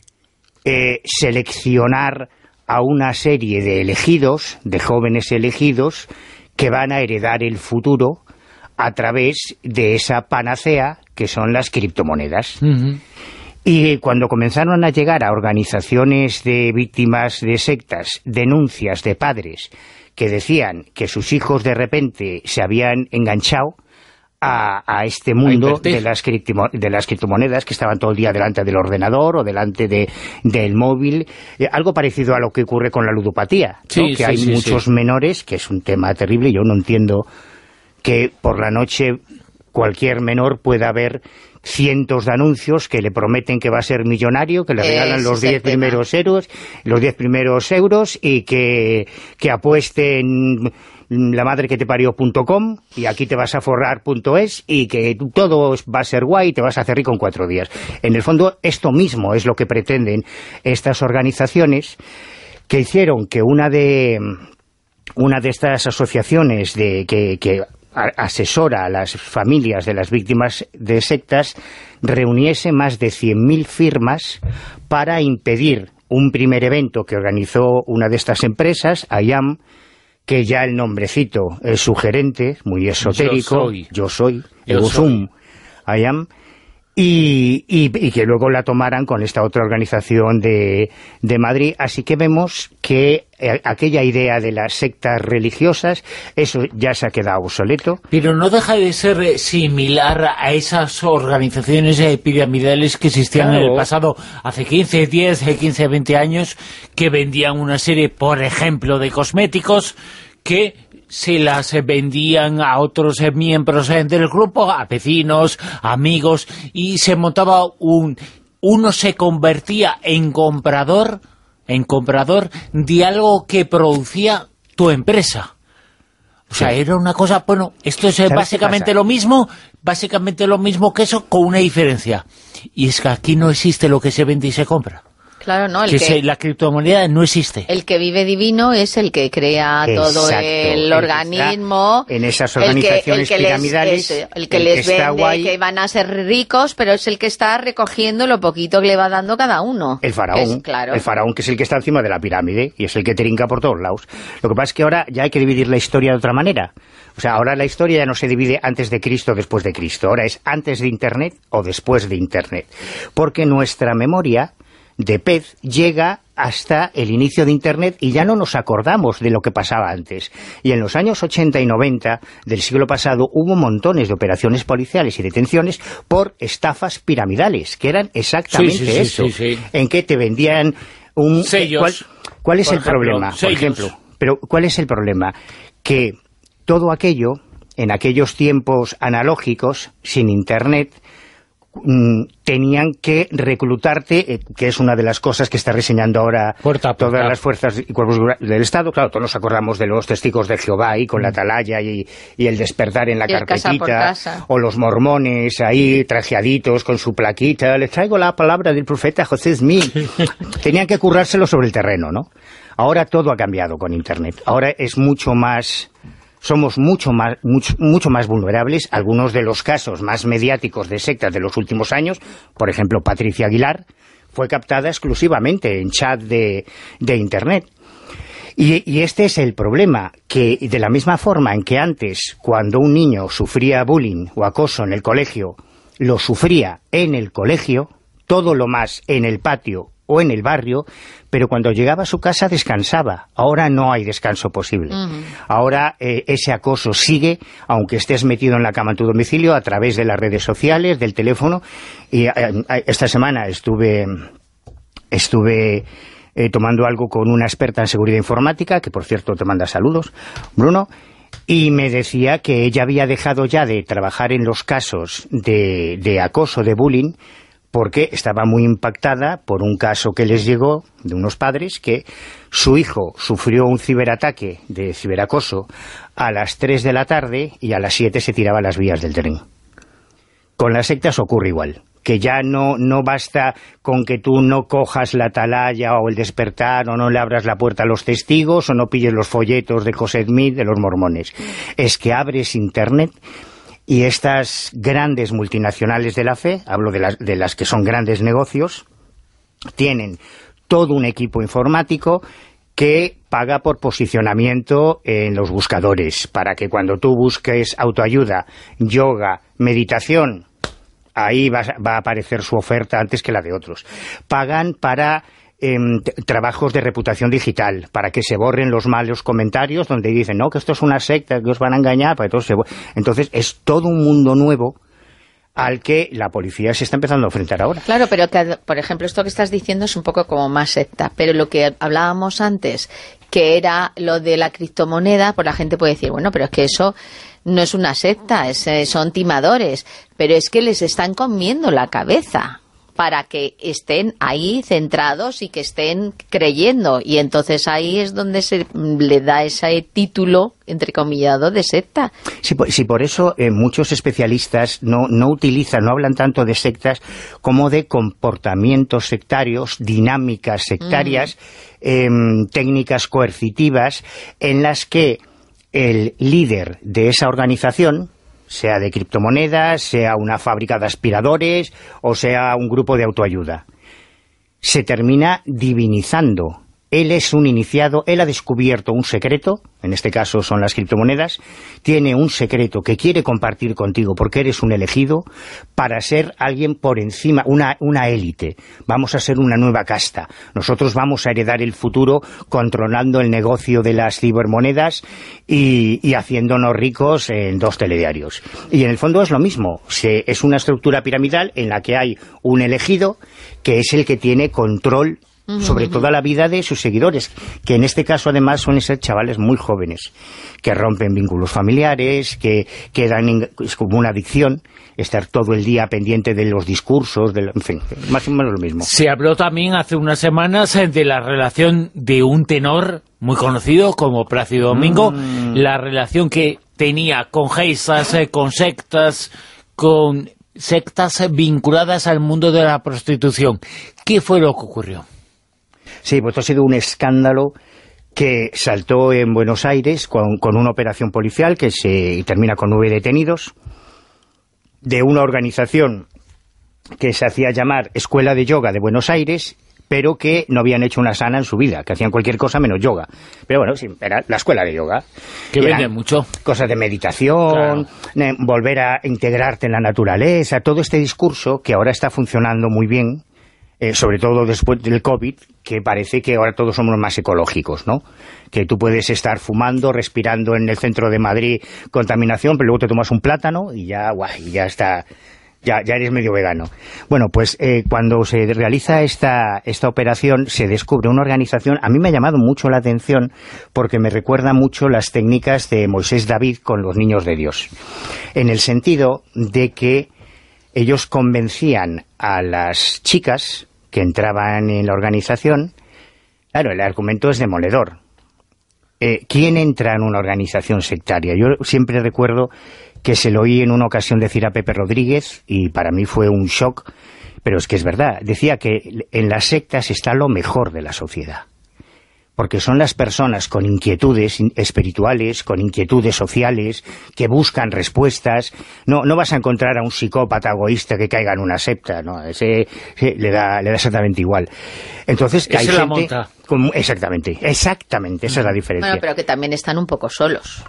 eh, seleccionar a una serie de elegidos, de jóvenes elegidos, que van a heredar el futuro a través de esa panacea que son las criptomonedas. Uh-huh. Y cuando comenzaron a llegar a organizaciones de víctimas de sectas, denuncias de padres que decían que sus hijos de repente se habían enganchado a, a este mundo de las, de las criptomonedas, que estaban todo el día delante del ordenador o delante de, del móvil, eh, algo parecido a lo que ocurre con la ludopatía, ¿no? Sí, que sí, hay sí, muchos sí. menores, que es un tema terrible. Yo no entiendo que por la noche cualquier menor pueda ver cientos de anuncios que le prometen que va a ser millonario, que le regalan Ese los diez primeros euros, los diez primeros euros y que, que apueste en la madre que te parió punto com y aquí te vas a forrar punto es y que todo va a ser guay y te vas a hacer rico en cuatro días. En el fondo, esto mismo es lo que pretenden estas organizaciones, que hicieron que una de una de estas asociaciones de que, que asesora a las familias de las víctimas de sectas reuniese más de cien mil firmas para impedir un primer evento que organizó una de estas empresas, IAM, que ya el nombrecito es sugerente, muy esotérico, yo soy, yo soy, IAM, y, y, y que luego la tomaran con esta otra organización de, de Madrid. Así que vemos que eh, aquella idea de las sectas religiosas, eso ya se ha quedado obsoleto. Pero no deja de ser similar a esas organizaciones piramidales que existían claro. en el pasado, hace quince, diez, quince, veinte años, que vendían una serie, por ejemplo, de cosméticos que se las vendían a otros miembros del grupo, a vecinos, amigos, y se montaba un... uno se convertía en comprador, en comprador de algo que producía tu empresa. O sea, sí. era una cosa, bueno, esto es básicamente lo mismo, básicamente lo mismo que eso, con una diferencia. Y es que aquí no existe lo que se vende y se compra. Claro, no, el que, que se, la criptomoneda no existe. El que vive divino es el que crea Exacto, todo el organismo. En esas organizaciones el que, el que piramidales. Les, el que el les que vende guay, que van a ser ricos, pero es el que está recogiendo lo poquito que le va dando cada uno. El faraón. Es, claro. El faraón, que es el que está encima de la pirámide y es el que trinca por todos lados. Lo que pasa es que ahora ya hay que dividir la historia de otra manera. O sea, ahora la historia ya no se divide antes de Cristo o después de Cristo. Ahora es antes de Internet o después de Internet. Porque nuestra memoria de pez llega hasta el inicio de Internet y ya no nos acordamos de lo que pasaba antes. Y en los años ochenta y noventa del siglo pasado hubo montones de operaciones policiales y detenciones por estafas piramidales, que eran exactamente sí, sí, eso, sí, sí, sí. en que te vendían un... Sellos. ¿Cuál, cuál es por el ejemplo, problema? sellos. Por ejemplo, pero ¿cuál es el problema? Que todo aquello, en aquellos tiempos analógicos, sin Internet, tenían que reclutarte, eh, que es una de las cosas que está reseñando ahora puerta a puerta. Todas las fuerzas y cuerpos del Estado. Claro, todos nos acordamos de los testigos de Jehová ahí con la atalaya y, y el despertar en la y carpetita, casa por casa. O los mormones ahí trajeaditos con su plaquita, les traigo la palabra del profeta José Smith. Tenían que currárselo sobre el terreno, ¿no? Ahora todo ha cambiado con Internet. Ahora es mucho más... Somos mucho más, mucho, mucho más vulnerables. Algunos de los casos más mediáticos de sectas de los últimos años, por ejemplo, Patricia Aguilar, fue captada exclusivamente en chat de, de Internet. Y, y este es el problema, que de la misma forma en que antes, cuando un niño sufría bullying o acoso en el colegio, lo sufría en el colegio, todo lo más en el patio o en el barrio, pero cuando llegaba a su casa descansaba. Ahora no hay descanso posible. Uh-huh. Ahora eh, ese acoso sigue, aunque estés metido en la cama en tu domicilio, a través de las redes sociales, del teléfono. Y eh, esta semana estuve estuve eh, tomando algo con una experta en seguridad informática, que por cierto te manda saludos, Bruno, y me decía que ella había dejado ya de trabajar en los casos de, de acoso, de bullying, porque estaba muy impactada por un caso que les llegó de unos padres que su hijo sufrió un ciberataque de ciberacoso a las tres de la tarde y a las siete se tiraba a las vías del tren. Con las sectas ocurre igual, que ya no, no basta con que tú no cojas la atalaya o el despertar o no le abras la puerta a los testigos o no pilles los folletos de José Smith, de los mormones. Es que abres Internet... Y estas grandes multinacionales de la fe, hablo de las, de las que son grandes negocios, tienen todo un equipo informático que paga por posicionamiento en los buscadores, para que cuando tú busques autoayuda, yoga, meditación, ahí va, va a aparecer su oferta antes que la de otros. Pagan para... Eh, trabajos de reputación digital, para que se borren los malos comentarios donde dicen, no, que esto es una secta, que os van a engañar, para entonces, entonces es todo un mundo nuevo al que la policía se está empezando a enfrentar ahora. Claro, pero que, por ejemplo, esto que estás diciendo es un poco como más secta, pero lo que hablábamos antes, que era lo de la criptomoneda, pues la gente puede decir, bueno, pero es que eso no es una secta, es, son timadores, pero es que les están comiendo la cabeza para que estén ahí centrados y que estén creyendo. Y entonces ahí es donde se le da ese título, entrecomillado, de secta. Sí, por, sí, por eso eh, muchos especialistas no, no utilizan, no hablan tanto de sectas como de comportamientos sectarios, dinámicas sectarias, mm. eh, técnicas coercitivas, en las que el líder de esa organización, sea de criptomonedas, sea una fábrica de aspiradores o sea un grupo de autoayuda, se termina divinizando. Él es un iniciado, él ha descubierto un secreto, en este caso son las criptomonedas, tiene un secreto que quiere compartir contigo porque eres un elegido para ser alguien por encima, una, una élite. Vamos a ser una nueva casta. Nosotros vamos a heredar el futuro controlando el negocio de las cibermonedas y, y haciéndonos ricos en dos telediarios. Y en el fondo es lo mismo. Se, es una estructura piramidal en la que hay un elegido que es el que tiene control sobre toda la vida de sus seguidores, que en este caso además suelen ser chavales muy jóvenes, que rompen vínculos familiares, que quedan en, es como una adicción, estar todo el día pendiente de los discursos, de, en fin, más o menos lo mismo. Se habló también hace unas semanas de la relación de un tenor muy conocido como Plácido Domingo, mm. la relación que tenía con geisas, con sectas, con sectas vinculadas al mundo de la prostitución. ¿Qué fue lo que ocurrió? Sí, pues esto ha sido un escándalo que saltó en Buenos Aires con, con una operación policial que se termina con nueve detenidos, de una organización que se hacía llamar Escuela de Yoga de Buenos Aires, pero que no habían hecho una sana en su vida, que hacían cualquier cosa menos yoga. Pero bueno, sí, era la escuela de yoga. Que vende mucho. Cosas de meditación, claro. eh, volver a integrarte en la naturaleza, todo este discurso que ahora está funcionando muy bien, eh, sobre todo después del COVID, que parece que ahora todos somos más ecológicos, ¿no? Que tú puedes estar fumando, respirando en el centro de Madrid contaminación, pero luego te tomas un plátano y ya, guay, ya está... Ya, ya eres medio vegano. Bueno, pues eh, cuando se realiza esta, esta operación se descubre una organización. A mí me ha llamado mucho la atención porque me recuerda mucho las técnicas de Moisés David con los niños de Dios, en el sentido de que ellos convencían a las chicas que entraban en la organización. Claro, el argumento es demoledor. Eh, ¿Quién entra en una organización sectaria? Yo siempre recuerdo que se lo oí en una ocasión decir a Pepe Rodríguez, y para mí fue un shock, pero es que es verdad. Decía que en las sectas está lo mejor de la sociedad, porque son las personas con inquietudes espirituales, con inquietudes sociales, que buscan respuestas. No no vas a encontrar a un psicópata egoísta que caiga en una secta, no, ese, ese le da le da exactamente igual. Entonces, que hay gente, la monta. Con, exactamente, exactamente, esa es la diferencia. Bueno, pero que también están un poco solos.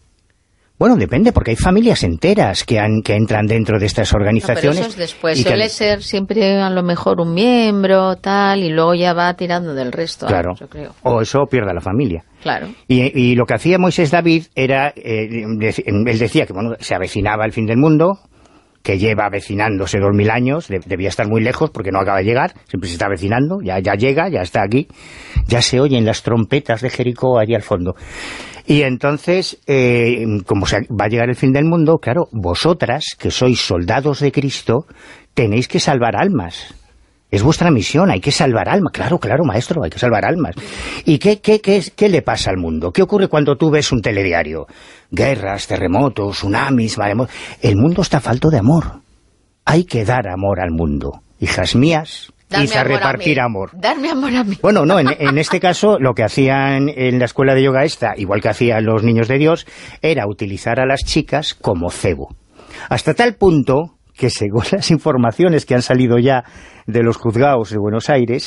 Bueno, depende, porque hay familias enteras que han que entran dentro de estas organizaciones. No, pero eso es después. Suele que... ser siempre a lo mejor un miembro, tal, y luego ya va tirando del resto. Claro, yo creo. O eso pierde a la familia. Claro. Y, y lo que hacía Moisés David era, eh, de, él decía que bueno, se avecinaba el fin del mundo, que lleva avecinándose dos mil años, de, debía estar muy lejos porque no acaba de llegar, siempre se está avecinando, ya, ya llega, ya está aquí, ya se oyen las trompetas de Jericó allí al fondo. Y entonces, eh, como se va a llegar el fin del mundo, claro, vosotras, que sois soldados de Cristo, tenéis que salvar almas. Es vuestra misión, hay que salvar almas. Claro, claro, maestro, hay que salvar almas. ¿Y qué, qué, qué, qué le pasa al mundo? ¿Qué ocurre cuando tú ves un telediario? Guerras, terremotos, tsunamis, maremotos. El mundo está falto de amor. Hay que dar amor al mundo. Hijas mías... y a repartir amor. Darme amor a mí. Bueno, no, en, en este caso lo que hacían en la escuela de yoga esta, igual que hacían los niños de Dios, era utilizar a las chicas como cebo. Hasta tal punto que, según las informaciones que han salido ya de los juzgados de Buenos Aires,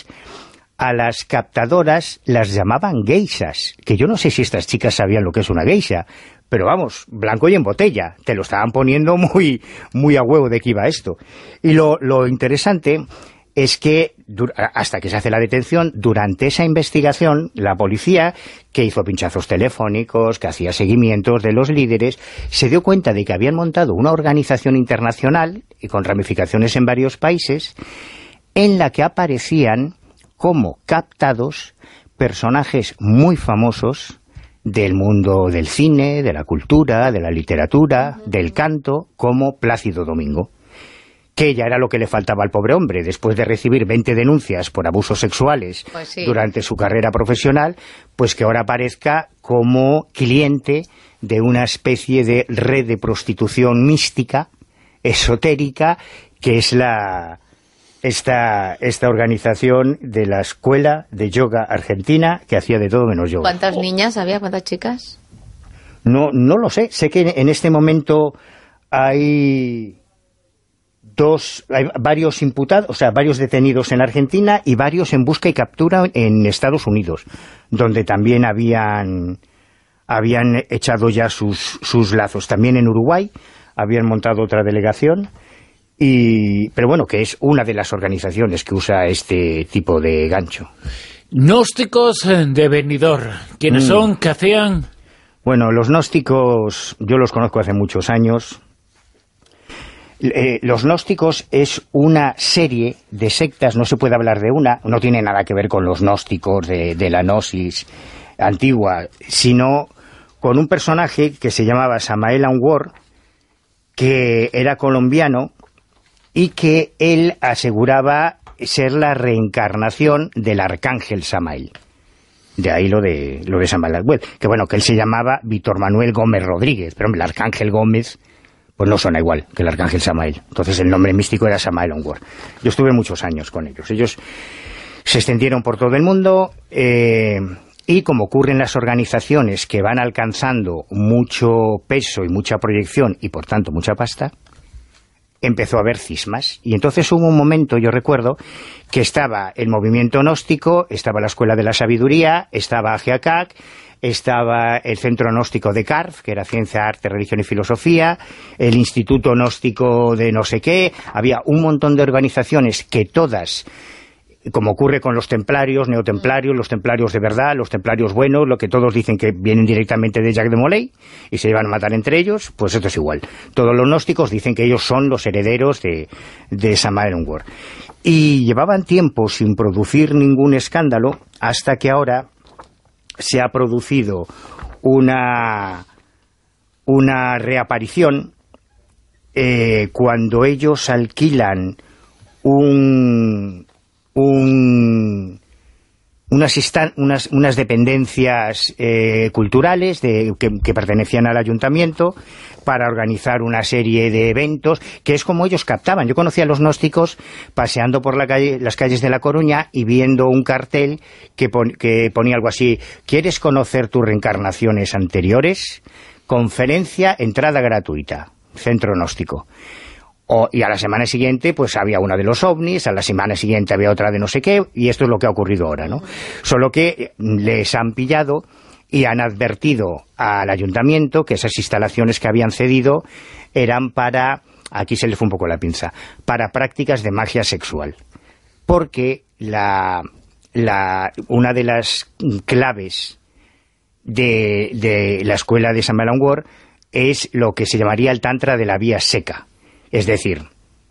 a las captadoras las llamaban geishas, que yo no sé si estas chicas sabían lo que es una geisha, pero vamos, blanco y en botella, te lo estaban poniendo muy, muy a huevo de que iba esto. Y lo, lo interesante... es que, hasta que se hace la detención, durante esa investigación, la policía, que hizo pinchazos telefónicos, que hacía seguimientos de los líderes, se dio cuenta de que habían montado una organización internacional, y con ramificaciones en varios países, en la que aparecían como captados personajes muy famosos del mundo del cine, de la cultura, de la literatura, del canto, como Plácido Domingo, que ya era lo que le faltaba al pobre hombre, después de recibir veinte denuncias por abusos sexuales pues sí. durante su carrera profesional, pues que ahora aparezca como cliente de una especie de red de prostitución mística, esotérica, que es la esta, esta organización de la Escuela de Yoga Argentina, que hacía de todo menos yoga. ¿Cuántas niñas había? ¿Cuántas chicas? No, no lo sé, sé que en este momento hay... Dos, hay varios imputados, o sea, varios detenidos en Argentina y varios en busca y captura en Estados Unidos, donde también habían habían echado ya sus, sus lazos. También en Uruguay habían montado otra delegación, y pero bueno, que es una de las organizaciones que usa este tipo de gancho. Gnósticos de Benidorm, ¿quiénes mm. son? ¿Qué hacían? Bueno, los gnósticos yo los conozco hace muchos años. Eh, los gnósticos es una serie de sectas, no se puede hablar de una, no tiene nada que ver con los gnósticos de, de la gnosis antigua, sino con un personaje que se llamaba Samael Aunor, que era colombiano y que él aseguraba ser la reencarnación del arcángel Samael. De ahí lo de lo de Samael Aunor, que bueno, que él se llamaba Víctor Manuel Gómez Rodríguez, pero hombre, el arcángel Gómez pues no suena igual que el arcángel Samael. Entonces el nombre místico era Samael Aunor. Yo estuve muchos años con ellos. Ellos Se extendieron por todo el mundo, eh, y como ocurre en las organizaciones que van alcanzando mucho peso y mucha proyección y por tanto mucha pasta, empezó a haber cismas. Y entonces hubo un momento, yo recuerdo, que estaba el movimiento gnóstico, estaba la Escuela de la Sabiduría, estaba Agiacac, estaba el Centro Gnóstico de Carf, que era Ciencia, Arte, Religión y Filosofía, el Instituto Gnóstico de no sé qué. Había un montón de organizaciones que todas, como ocurre con los templarios, neotemplarios, los templarios de verdad, los templarios buenos, lo que todos dicen que vienen directamente de Jacques de Molay y se llevan a matar entre ellos, pues esto es igual. Todos los gnósticos dicen que ellos son los herederos de, de Samael Unwar. Y llevaban tiempo sin producir ningún escándalo, hasta que ahora se ha producido una, una reaparición eh, cuando ellos alquilan un... Un, unas, instan, unas, unas dependencias eh, culturales de, que, que pertenecían al ayuntamiento para organizar una serie de eventos, que es como ellos captaban. Yo conocía a los gnósticos paseando por la calle, las calles de La Coruña y viendo un cartel que, pon, que ponía algo así: ¿quieres conocer tus reencarnaciones anteriores? Conferencia, entrada gratuita, centro gnóstico. O, y a la semana siguiente pues había una de los ovnis, a la semana siguiente había otra de no sé qué, y esto es lo que ha ocurrido ahora, ¿no? Solo que les han pillado y han advertido al ayuntamiento que esas instalaciones que habían cedido eran para, aquí se les fue un poco la pinza, para prácticas de magia sexual. Porque la, la, una de las claves de, de la escuela de Samael Unwar es lo que se llamaría el tantra de la vía seca. Es decir,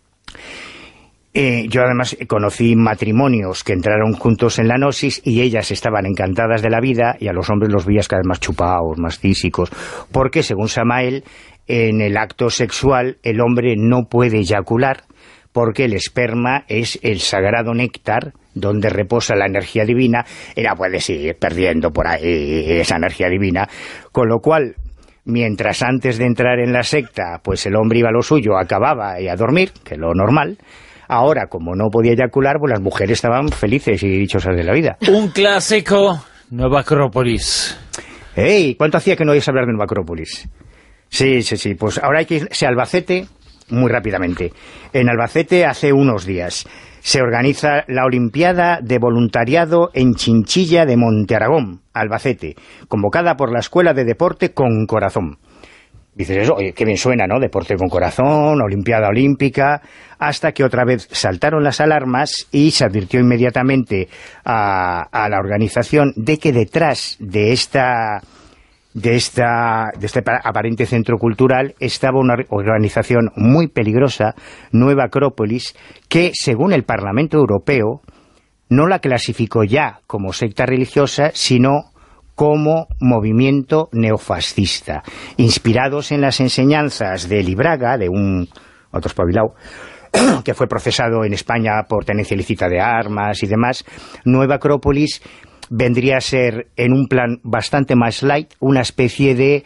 eh, yo además conocí matrimonios que entraron juntos en la gnosis y ellas estaban encantadas de la vida y a los hombres los veías cada vez más chupados, más físicos, porque según Samael, en el acto sexual el hombre no puede eyacular porque el esperma es el sagrado néctar donde reposa la energía divina y la puedes ir perdiendo por ahí esa energía divina, con lo cual, mientras antes de entrar en la secta, pues el hombre iba a lo suyo, acababa y a dormir, que es lo normal, ahora, como no podía eyacular, pues las mujeres estaban felices y dichosas de la vida. Un clásico, Nueva Acrópolis. ¡Ey! ¿Cuánto hacía que no oías hablar de Nueva Acrópolis? Sí, sí, sí, pues ahora hay que irse a Albacete muy rápidamente. En Albacete, hace unos días, se organiza la Olimpiada de Voluntariado en Chinchilla de Monte Aragón, Albacete, convocada por la Escuela de Deporte con Corazón. Dices eso, oye, qué bien suena, ¿no? Deporte con Corazón, Olimpiada Olímpica, hasta que otra vez saltaron las alarmas y se advirtió inmediatamente a, a la organización de que detrás de esta... de esta de este aparente centro cultural estaba una organización muy peligrosa, Nueva Acrópolis, que según el Parlamento Europeo no la clasificó ya como secta religiosa, sino como movimiento neofascista, inspirados en las enseñanzas de Libraga, de un otro espabilado, que fue procesado en España por tenencia ilícita de armas y demás. Nueva Acrópolis vendría a ser, en un plan bastante más light, una especie de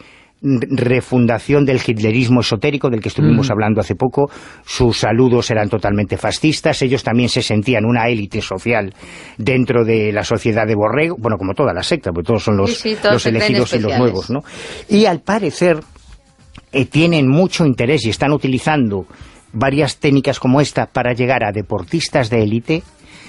refundación del hitlerismo esotérico del que estuvimos mm. hablando hace poco. Sus saludos eran totalmente fascistas, ellos también se sentían una élite social dentro de la sociedad de Borrego, bueno, como toda la secta, porque todos son los, sí, sí, todos los elegidos y los nuevos, ¿no? Y al parecer eh, tienen mucho interés y están utilizando varias técnicas como esta para llegar a deportistas de élite,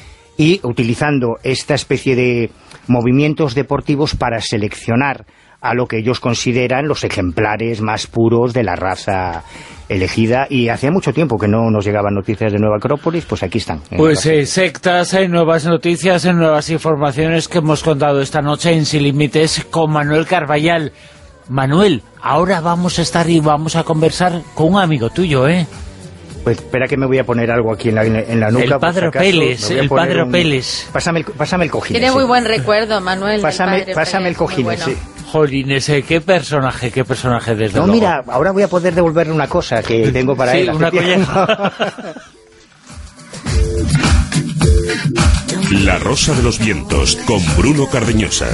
y utilizando esta especie de movimientos deportivos para seleccionar a lo que ellos consideran los ejemplares más puros de la raza elegida, y hacía mucho tiempo que no nos llegaban noticias de Nueva Acrópolis, pues aquí están. Pues eh, sectas, hay nuevas noticias, hay nuevas informaciones que hemos contado esta noche en Sin Límites con Manuel Carballal. Manuel, ahora vamos a estar y vamos a conversar con un amigo tuyo, ¿eh? Pues espera que me voy a poner algo aquí en la, en la nuca. El Padre si Peles, el Padre un... Peles. Pásame el, pásame el cojín. Tiene ese. Muy buen recuerdo, Manuel. Pásame, pásame el cojín bueno. ese. Jolines, qué personaje, qué personaje desde No, luego. mira, ahora voy a poder devolverle una cosa que tengo para sí, él. una colleja. La Rosa de los Vientos, con Bruno Cardeñosa.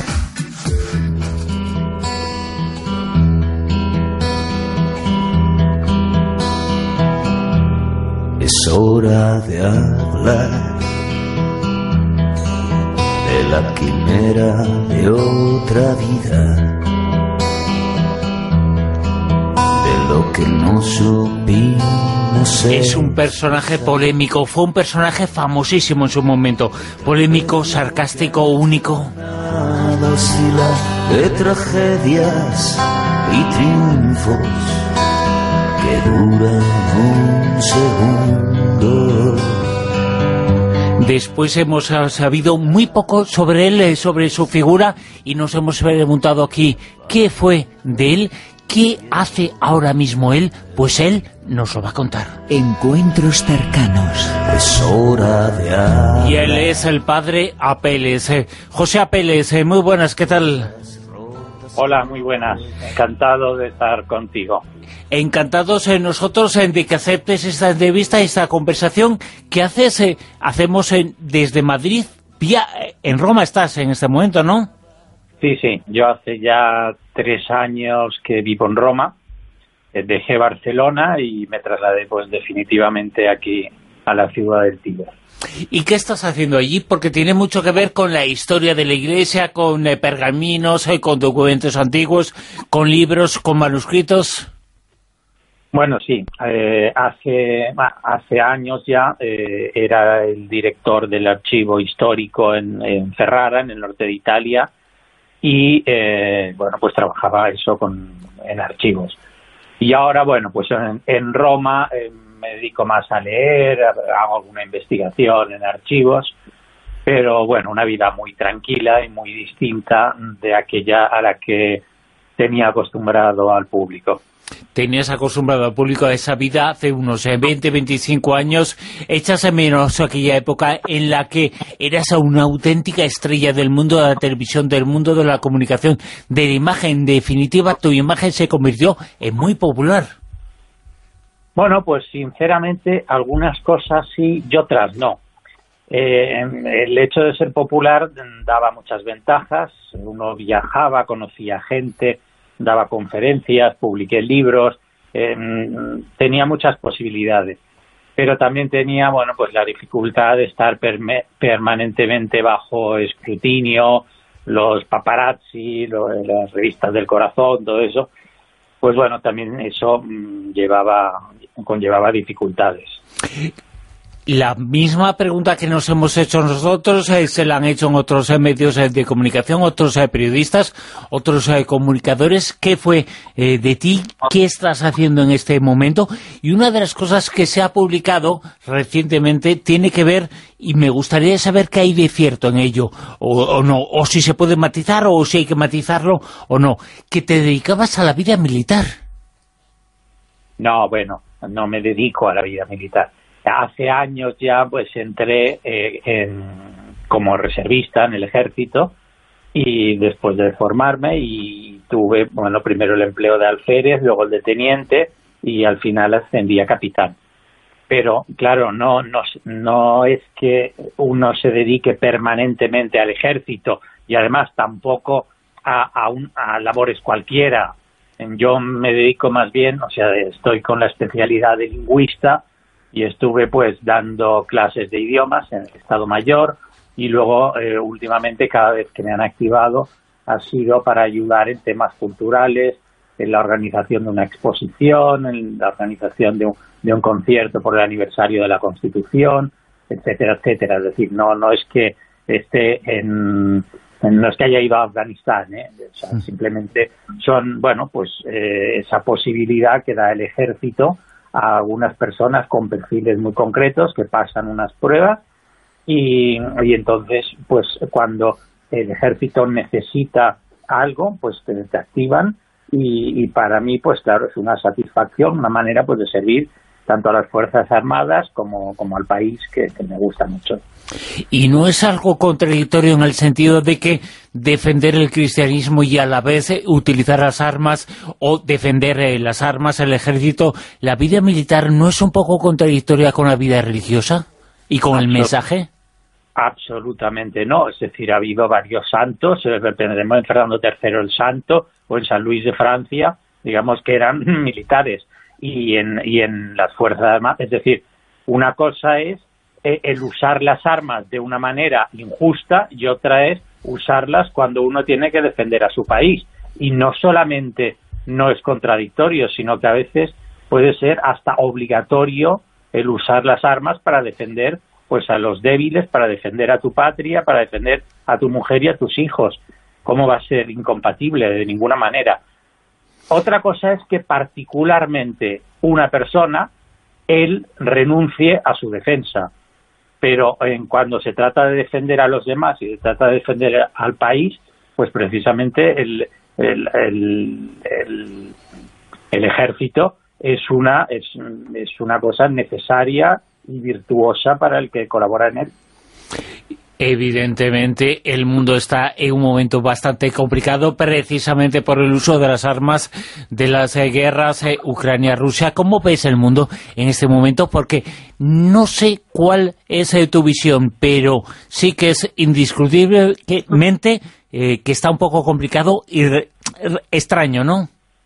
Es hora de hablar de la quimera de otra vida, de lo que no supimos ser. Es un personaje polémico, fue un personaje famosísimo en su momento, polémico, sarcástico, único. De tragedias y triunfos que duran un segundo. Después hemos sabido muy poco sobre él, sobre su figura, y nos hemos preguntado aquí qué fue de él, qué hace ahora mismo él. Pues él nos lo va a contar. Encuentros cercanos. Es hora de... Y él es el padre Apeles. Eh, José Apeles, eh, muy buenas, ¿qué tal? Hola, muy buenas. Encantado de estar contigo. Encantados eh, nosotros eh, de que aceptes esta entrevista, esta conversación que haces, eh, hacemos eh, desde Madrid. Vía, eh, en Roma estás en este momento, ¿no? Sí, sí. Yo hace ya tres años que vivo en Roma. Eh, dejé Barcelona y me trasladé pues definitivamente aquí a la ciudad del Tíber. ¿Y qué estás haciendo allí? Porque tiene mucho que ver con la historia de la Iglesia, con eh, pergaminos, eh, con documentos antiguos, con libros, con manuscritos. Bueno, sí. Eh, hace hace años ya eh, era el director del archivo histórico en, en Ferrara, en el norte de Italia, y eh, bueno, pues trabajaba eso con en archivos. Y ahora, bueno, pues en, en Roma... Eh, me dedico más a leer, hago alguna investigación en archivos, pero bueno, una vida muy tranquila y muy distinta de aquella a la que tenía acostumbrado al público. Tenías acostumbrado al público a esa vida hace unos veinte, veinticinco años. Echas de menos aquella época en la que eras una auténtica estrella del mundo de la televisión, del mundo de la comunicación, de la imagen. En definitiva, tu imagen se convirtió en muy popular. Bueno, pues sinceramente algunas cosas sí y otras no. Eh, el hecho de ser popular daba muchas ventajas. Uno viajaba, conocía gente, daba conferencias, publiqué libros, eh, tenía muchas posibilidades. Pero también tenía, bueno, pues la dificultad de estar perme- permanentemente bajo escrutinio, los paparazzi, lo, las revistas del corazón, todo eso. Pues bueno, también eso mmm, llevaba conllevaba dificultades. La misma pregunta que nos hemos hecho nosotros eh, se la han hecho en otros eh, medios eh, de comunicación, otros eh, periodistas, otros eh, comunicadores. ¿Qué fue eh, de ti? ¿Qué estás haciendo en este momento? Y una de las cosas que se ha publicado recientemente tiene que ver, y me gustaría saber qué hay de cierto en ello, o, o no, o si se puede matizar, o si hay que matizarlo, o no, que te dedicabas a la vida militar. No, bueno, no me dedico a la vida militar. Hace años ya pues entré eh, en, como reservista en el ejército, y después de formarme y tuve, bueno, primero el empleo de alférez, luego el de teniente y al final ascendí a capitán. Pero claro, no, no, no es que uno se dedique permanentemente al ejército y además tampoco a, a, un, a labores cualquiera. Yo me dedico más bien, o sea, estoy con la especialidad de lingüista y estuve pues dando clases de idiomas en el Estado Mayor, y luego eh, últimamente cada vez que me han activado ha sido para ayudar en temas culturales, en la organización de una exposición, en la organización de un, de un concierto por el aniversario de la Constitución, etcétera, etcétera. Es decir, no no es que esté en... no es que haya ido a Afganistán, ¿eh? O sea, simplemente son, bueno, pues eh, esa posibilidad que da el ejército a algunas personas con perfiles muy concretos que pasan unas pruebas y, y entonces, pues cuando el ejército necesita algo, pues te, te activan y, y para mí, pues claro, es una satisfacción, una manera pues de servir tanto a las Fuerzas Armadas como, como al país, que, que me gusta mucho. ¿Y no es algo contradictorio en el sentido de que defender el cristianismo y a la vez eh, utilizar las armas, o defender eh, las armas, el ejército, la vida militar no es un poco contradictoria con la vida religiosa y con Absolut- el mensaje? Absolutamente no, es decir, ha habido varios santos, eh, tenemos en Fernando tercero el santo, o en San Luis de Francia, digamos que eran militares, y en, y en las Fuerzas Armadas, es decir, una cosa es eh, el usar las armas de una manera injusta y otra es usarlas cuando uno tiene que defender a su país. Y no solamente no es contradictorio, sino que a veces puede ser hasta obligatorio el usar las armas para defender pues a los débiles, para defender a tu patria, para defender a tu mujer y a tus hijos. ¿Cómo va a ser incompatible? De ninguna manera. Otra cosa es que particularmente una persona, él renuncie a su defensa. Pero en cuando se trata de defender a los demás y se trata de defender al país, pues precisamente el, el, el, el, el ejército es una, es, es una cosa necesaria y virtuosa para el que colabora en él. Evidentemente el mundo está en un momento bastante complicado precisamente por el uso de las armas de las eh, guerras eh, Ucrania-Rusia. ¿Cómo ves el mundo en este momento? Porque no sé cuál es eh, tu visión, pero sí que es indiscutiblemente eh, que está un poco complicado y re, re, extraño, ¿no?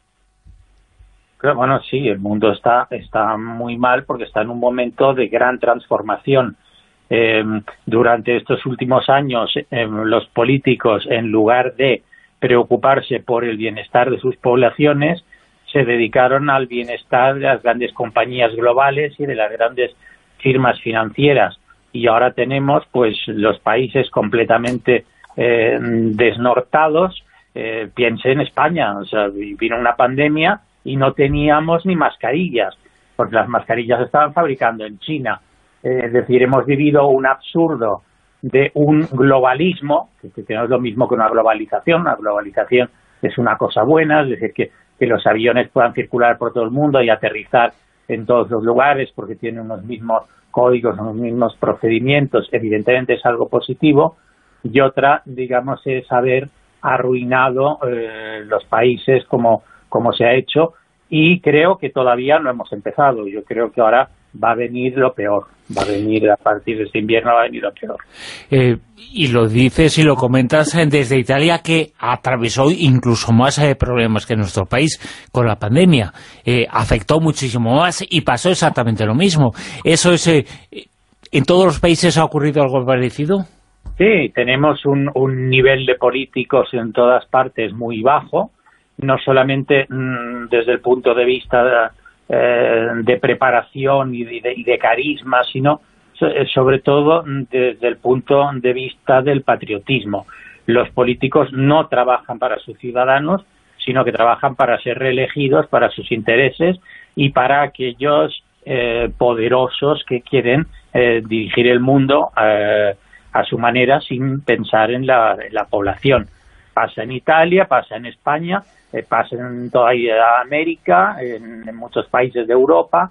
Pero bueno, sí, el mundo está, está muy mal porque está en un momento de gran transformación. Eh, durante estos últimos años eh, los políticos, en lugar de preocuparse por el bienestar de sus poblaciones, se dedicaron al bienestar de las grandes compañías globales y de las grandes firmas financieras. Y ahora tenemos pues los países completamente eh, desnortados. Eh, piense en España, o sea, vino una pandemia y no teníamos ni mascarillas, porque las mascarillas se estaban fabricando en China. Es decir, hemos vivido un absurdo de un globalismo, que no es lo mismo que una globalización. Una globalización es una cosa buena, es decir, que, que los aviones puedan circular por todo el mundo y aterrizar en todos los lugares porque tienen unos mismos códigos, unos mismos procedimientos. Evidentemente es algo positivo. Y otra, digamos, es haber arruinado eh, los países como, como se ha hecho, y creo que todavía no hemos empezado. Yo creo que ahora va a venir lo peor, va a venir a partir de este invierno, va a venir lo peor. Eh, y lo dices y lo comentas desde Italia, que atravesó incluso más eh, problemas que nuestro país con la pandemia. Eh, afectó muchísimo más y pasó exactamente lo mismo. ¿Eso es, eh, en todos los países ha ocurrido algo parecido? Sí, tenemos un, un nivel de políticos en todas partes muy bajo, no solamente mmm, desde el punto de vista de, eh, de preparación y de, y de carisma, sino sobre todo desde el punto de vista del patriotismo. Los políticos no trabajan para sus ciudadanos, sino que trabajan para ser reelegidos, para sus intereses y para aquellos eh, poderosos que quieren eh, dirigir el mundo eh, a su manera, sin pensar en la, en la población. Pasa en Italia, pasa en España, eh, pasa en toda América, en, en muchos países de Europa.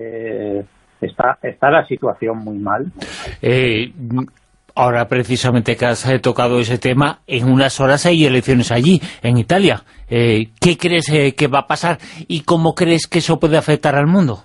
Eh, está, está la situación muy mal. Eh, ahora, precisamente, que has eh, tocado ese tema, en unas horas hay elecciones allí, en Italia. Eh, ¿Qué crees eh, que va a pasar y cómo crees que eso puede afectar al mundo?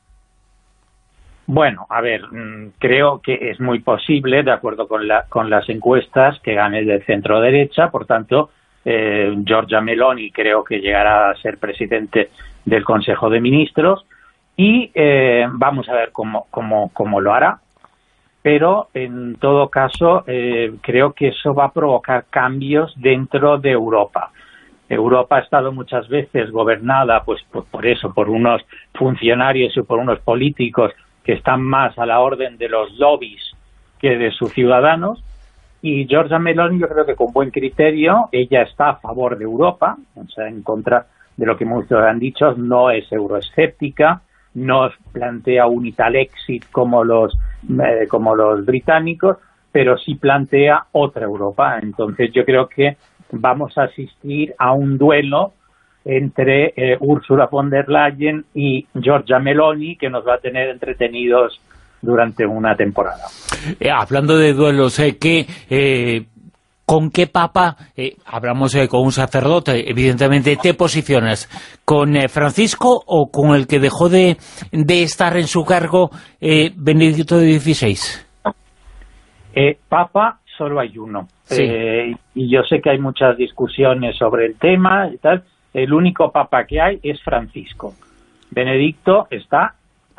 Bueno, a ver, creo que es muy posible, de acuerdo con, la, con las encuestas, que gane el de centro-derecha. Por tanto, eh, Giorgia Meloni creo que llegará a ser presidente del Consejo de Ministros y eh, vamos a ver cómo, cómo, cómo lo hará. Pero, en todo caso, eh, creo que eso va a provocar cambios dentro de Europa. Europa ha estado muchas veces gobernada pues por, por eso, por unos funcionarios y por unos políticos que están más a la orden de los lobbies que de sus ciudadanos, y Giorgia Meloni yo creo que con buen criterio, ella está a favor de Europa, o sea, en contra de lo que muchos han dicho, no es euroescéptica, no plantea un Italexit como los, eh, como los británicos, pero sí plantea otra Europa. Entonces yo creo que vamos a asistir a un duelo entre eh, Ursula von der Leyen y Giorgia Meloni, que nos va a tener entretenidos durante una temporada. Eh, hablando de duelos, eh, ¿qué, eh, ¿con qué papa, eh, hablamos eh, con un sacerdote, evidentemente, te posicionas? ¿Con eh, Francisco o con el que dejó de, de estar en su cargo, eh, Benedicto dieciséis? Eh, papa solo hay uno. Sí. Eh, y yo sé que hay muchas discusiones sobre el tema y tal. El único papa que hay es Francisco. Benedicto está a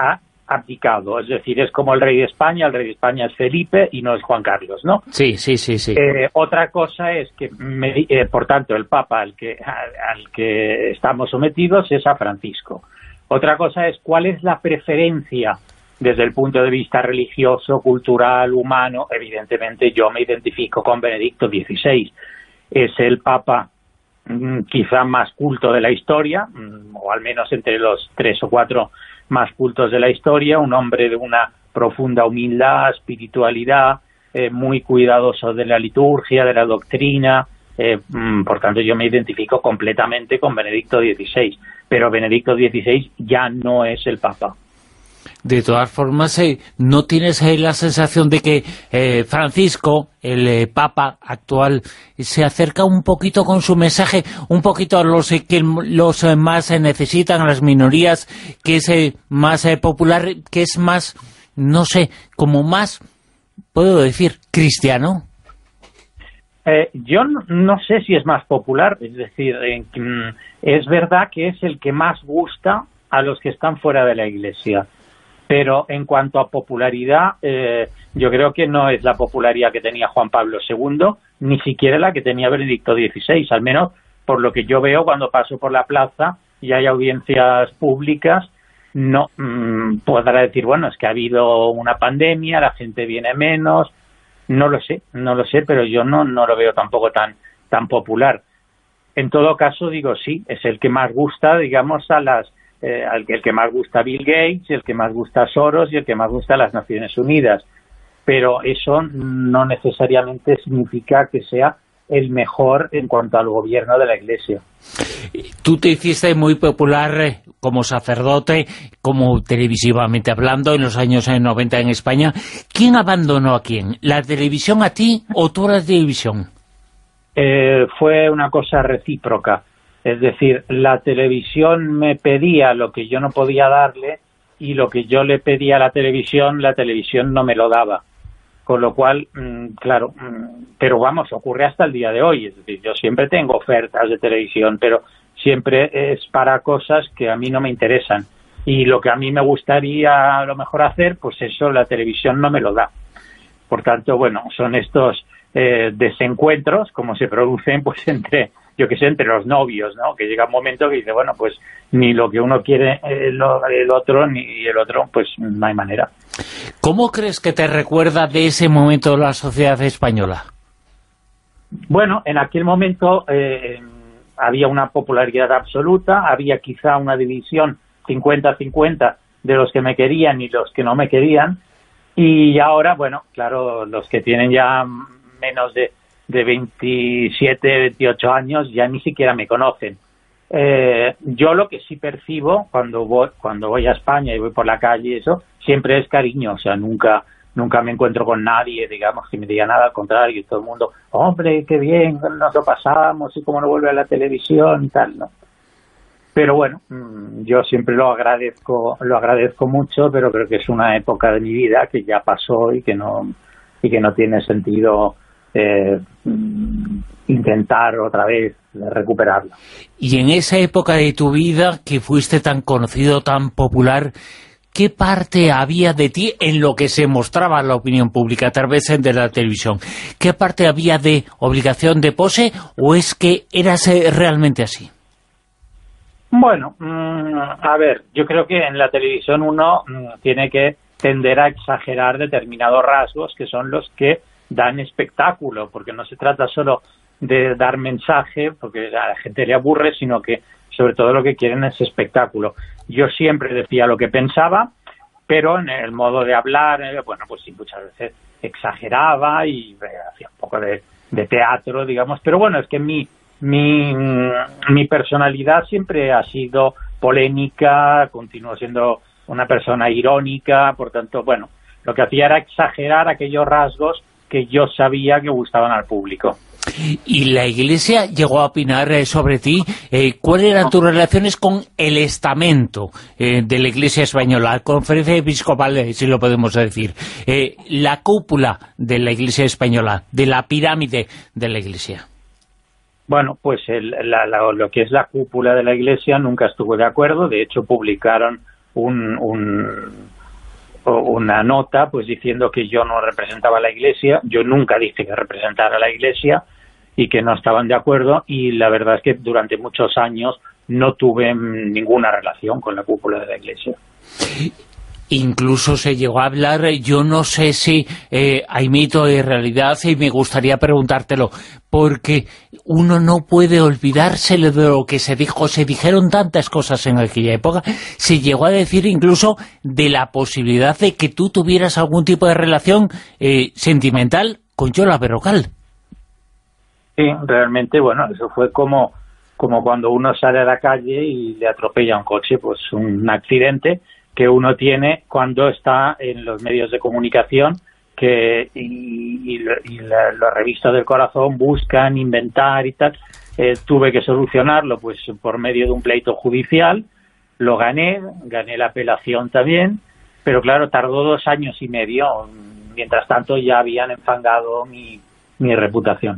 abdicado, es decir, es como el rey de España, el rey de España es Felipe y no es Juan Carlos, ¿no? Sí, sí, sí, sí. Eh, otra cosa es que, me, eh, por tanto, el Papa al que, al, al que estamos sometidos es a Francisco. Otra cosa es cuál es la preferencia desde el punto de vista religioso, cultural, humano. Evidentemente yo me identifico con Benedicto dieciséis. Es el Papa mmm, quizá más culto de la historia, mmm, o al menos entre los tres o cuatro más cultos de la historia, un hombre de una profunda humildad, espiritualidad, eh, muy cuidadoso de la liturgia, de la doctrina. Eh, mmm, por tanto yo me identifico completamente con Benedicto dieciséis, pero Benedicto dieciséis ya no es el Papa. De todas formas, eh, ¿no tienes eh, la sensación de que eh, Francisco, el eh, Papa actual, se acerca un poquito con su mensaje, un poquito a los eh, que los eh, más eh, necesitan, a las minorías, que es eh, más eh, popular, que es más, no sé, como más, puedo decir, cristiano? Eh, yo no, no sé si es más popular, es decir, eh, es verdad que es el que más gusta a los que están fuera de la Iglesia. Pero en cuanto a popularidad, eh, yo creo que no es la popularidad que tenía Juan Pablo segundo, ni siquiera la que tenía Benedicto dieciséis, al menos por lo que yo veo cuando paso por la plaza y hay audiencias públicas. No mmm, podrá decir, bueno, es que ha habido una pandemia, la gente viene menos, no lo sé, no lo sé, pero yo no, no lo veo tampoco tan, tan popular. En todo caso, digo, sí, es el que más gusta, digamos, a las... Eh, el, el que más gusta a Bill Gates, el que más gusta a Soros y el que más gusta a las Naciones Unidas. Pero eso no necesariamente significa que sea el mejor en cuanto al gobierno de la Iglesia. Tú te hiciste muy popular eh, como sacerdote, como televisivamente hablando, en los años noventa en España. ¿Quién abandonó a quién? ¿La televisión a ti o tú a la televisión? Eh, fue una cosa recíproca. Es decir, la televisión me pedía lo que yo no podía darle y lo que yo le pedía a la televisión, la televisión no me lo daba. Con lo cual, mmm, claro, mmm, pero vamos, ocurre hasta el día de hoy. Es decir, yo siempre tengo ofertas de televisión, pero siempre es para cosas que a mí no me interesan. Y lo que a mí me gustaría a lo mejor hacer, pues eso la televisión no me lo da. Por tanto, bueno, son estos eh, desencuentros, como se producen pues entre... yo que sé, entre los novios, ¿no? Que llega un momento que dice, bueno, pues ni lo que uno quiere el, el otro, ni el otro, pues no hay manera. ¿Cómo crees que te recuerda de ese momento la sociedad española? Bueno, en aquel momento eh, había una popularidad absoluta, había quizá una división cincuenta cincuenta de los que me querían y los que no me querían, y ahora, bueno, claro, los que tienen ya menos de de veintisiete, veintiocho años ya ni siquiera me conocen. Eh, yo lo que sí percibo cuando voy cuando voy a España y voy por la calle y eso, siempre es cariño, o sea, nunca nunca me encuentro con nadie, digamos, que me diga nada, al contrario, y todo el mundo, hombre, qué bien, nos lo pasamos, y cómo no vuelve a la televisión y tal, ¿no? Pero bueno, yo siempre lo agradezco, lo agradezco mucho, pero creo que es una época de mi vida que ya pasó y que no, y que no tiene sentido Eh, intentar otra vez recuperarla. Y en esa época de tu vida, que fuiste tan conocido, tan popular, ¿qué parte había de ti en lo que se mostraba en la opinión pública a través de la televisión? ¿Qué parte había de obligación de pose o es que eras realmente así? Bueno, mmm, a ver, yo creo que en la televisión uno mmm, tiene que tender a exagerar determinados rasgos que son los que dan espectáculo, porque no se trata solo de dar mensaje, porque a la gente le aburre, sino que sobre todo lo que quieren es espectáculo. Yo siempre decía lo que pensaba, pero en el modo de hablar, eh, bueno, pues sí, muchas veces exageraba y eh, hacía un poco de, de teatro, digamos, pero bueno, es que mi, mi, mi personalidad siempre ha sido polémica, continúo siendo una persona irónica, por tanto, bueno, lo que hacía era exagerar aquellos rasgos que yo sabía que gustaban al público. ¿Y la Iglesia llegó a opinar eh, sobre ti? Eh, ¿Cuáles eran tus relaciones con el estamento eh, de la Iglesia española, la conferencia episcopal, eh, si lo podemos decir, eh, la cúpula de la Iglesia española, de la pirámide de la Iglesia? Bueno, pues el, la, la, lo que es la cúpula de la Iglesia nunca estuvo de acuerdo. De hecho, publicaron un... un una nota pues diciendo que yo no representaba a la Iglesia. Yo nunca dije que representara a la Iglesia y que no estaban de acuerdo, y la verdad es que durante muchos años no tuve ninguna relación con la cúpula de la Iglesia. Incluso se llegó a hablar, yo no sé si eh, hay mito y realidad, y me gustaría preguntártelo, porque uno no puede olvidarse de lo que se dijo, se dijeron tantas cosas en aquella época, se llegó a decir incluso de la posibilidad de que tú tuvieras algún tipo de relación eh, sentimental con Yola Berrocal. Sí, realmente, bueno, eso fue como, como cuando uno sale a la calle y le atropella un coche, pues un accidente que uno tiene cuando está en los medios de comunicación, que y, y, y la, las revistas del corazón buscan inventar y tal. Eh, tuve que solucionarlo pues por medio de un pleito judicial, lo gané, gané la apelación también, pero claro, tardó dos años y medio. Mientras tanto ya habían enfangado mi, mi reputación.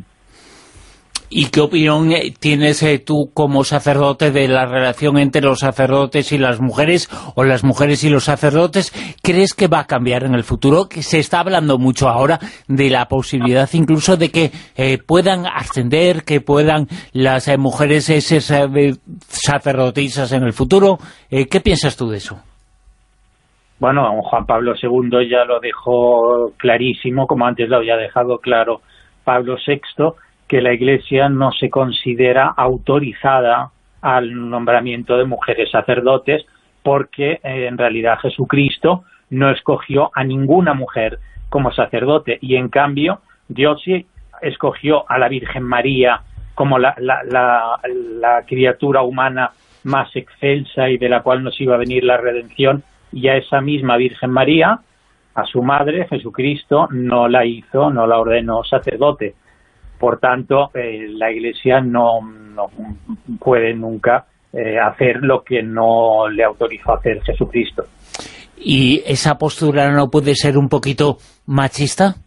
¿Y qué opinión tienes eh, tú como sacerdote de la relación entre los sacerdotes y las mujeres, o las mujeres y los sacerdotes? ¿Crees que va a cambiar en el futuro? Que se está hablando mucho ahora de la posibilidad incluso de que eh, puedan ascender, que puedan las eh, mujeres eh, ser sacerdotisas en el futuro. Eh, ¿Qué piensas tú de eso? Bueno, Juan Pablo segundo ya lo dejó clarísimo, como antes lo había dejado claro Pablo sexto, que la Iglesia no se considera autorizada al nombramiento de mujeres sacerdotes, porque eh, en realidad Jesucristo no escogió a ninguna mujer como sacerdote, y en cambio Dios sí escogió a la Virgen María como la, la, la, la criatura humana más excelsa y de la cual nos iba a venir la redención, y a esa misma Virgen María, a su madre, Jesucristo, no la hizo, no la ordenó sacerdote. Por tanto, eh, la Iglesia no, no puede nunca eh, hacer lo que no le autorizó a hacer Jesucristo. ¿Y esa postura no puede ser un poquito machista?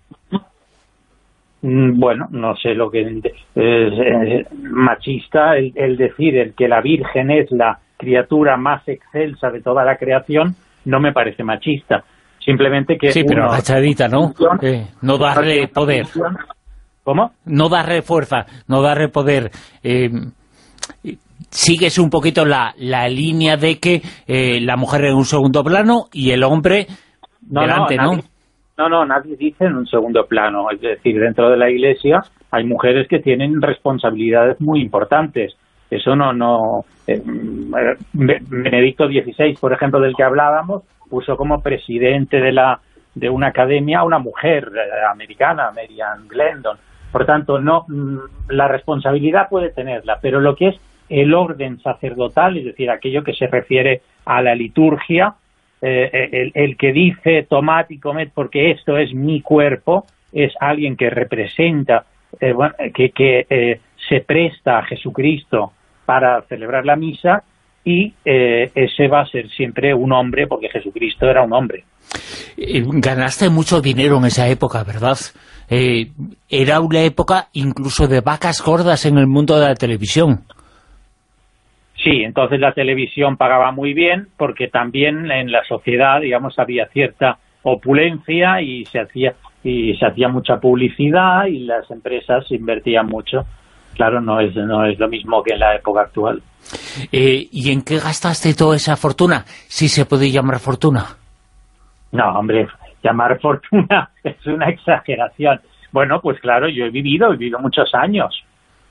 Mm, bueno, no sé lo que es eh, machista el, el decir el que la Virgen es la criatura más excelsa de toda la creación, no me parece machista. Simplemente que... Sí, pero uno, agachadita, ¿no? Eh, no darle poder. ¿Cómo? No darle fuerza, no darle poder. Eh, sigues un poquito la, la línea de que eh, la mujer en un segundo plano y el hombre no, delante, no, ¿no? Nadie, no, no, nadie dice en un segundo plano. Es decir, dentro de la Iglesia hay mujeres que tienen responsabilidades muy importantes. Eso no... no eh, Benedicto dieciséis, por ejemplo, del que hablábamos, puso como presidente de la de una academia a una mujer eh, americana, Marian Glendon. Por tanto, no, la responsabilidad puede tenerla, pero lo que es el orden sacerdotal, es decir, aquello que se refiere a la liturgia, eh, el, el que dice tomad y comed porque esto es mi cuerpo, es alguien que representa, eh, bueno, que, que eh, se presta a Jesucristo para celebrar la misa, y eh, ese va a ser siempre un hombre, porque Jesucristo era un hombre. Ganaste mucho dinero en esa época, ¿verdad? Eh, era una época incluso de vacas gordas en el mundo de la televisión. Sí, entonces la televisión pagaba muy bien, porque también en la sociedad, digamos, había cierta opulencia y se hacía y se hacía mucha publicidad y las empresas invertían mucho. Claro, no es no es lo mismo que en la época actual. Eh, ¿Y en qué gastaste toda esa fortuna? Si se puede llamar fortuna. No, hombre, llamar fortuna es una exageración. Bueno, pues claro, yo he vivido, he vivido muchos años.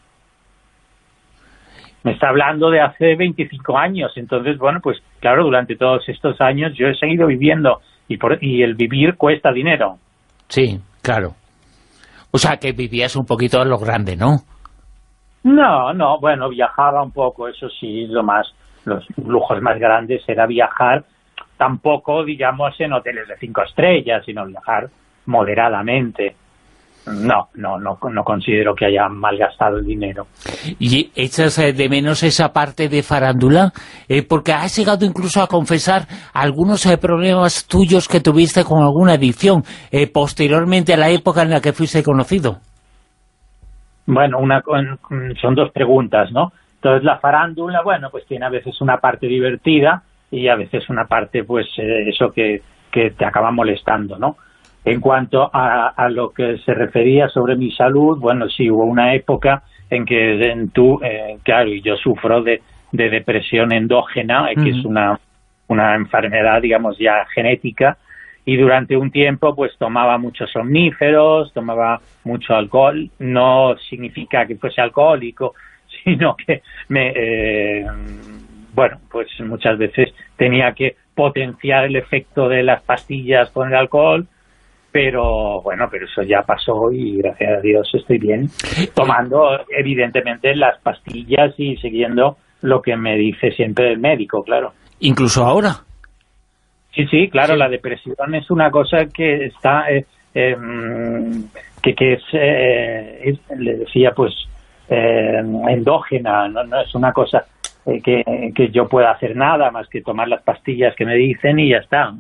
Me está hablando de hace veinticinco años, entonces, bueno, pues claro, durante todos estos años yo he seguido viviendo, y, por, y el vivir cuesta dinero. Sí, claro. O sea, que vivías un poquito a lo grande, ¿no? No, no, bueno, viajaba un poco, eso sí, lo más, los lujos más grandes era viajar, tampoco, digamos, en hoteles de cinco estrellas, sino viajar moderadamente. No, no, no, no considero que haya malgastado el dinero. ¿Y echas de menos esa parte de farándula? Eh, porque has llegado incluso a confesar algunos eh, problemas tuyos que tuviste con alguna adicción, eh, posteriormente a la época en la que fuiste conocido. Bueno, una, son dos preguntas, ¿no? Entonces la farándula, bueno, pues tiene a veces una parte divertida y a veces una parte, pues, eh, eso que, que que te acaban molestando, ¿no? En cuanto a, a lo que se refería sobre mi salud, bueno, sí, hubo una época en que en tú, eh, claro, yo sufro de, de depresión endógena, eh, que uh-huh. es una, una enfermedad, digamos, ya genética, y durante un tiempo pues tomaba muchos somníferos, tomaba mucho alcohol. No significa que fuese alcohólico, sino que me eh, bueno, pues muchas veces tenía que potenciar el efecto de las pastillas con el alcohol, pero bueno, pero eso ya pasó y gracias a Dios estoy bien, tomando evidentemente las pastillas y siguiendo lo que me dice siempre el médico, claro. ¿Incluso ahora? Sí, sí, claro, sí. La depresión es una cosa que está, eh, eh, que, que es, eh, es, le decía, pues, eh, endógena, no, no es una cosa eh, que, que yo pueda hacer nada más que tomar las pastillas que me dicen y ya está.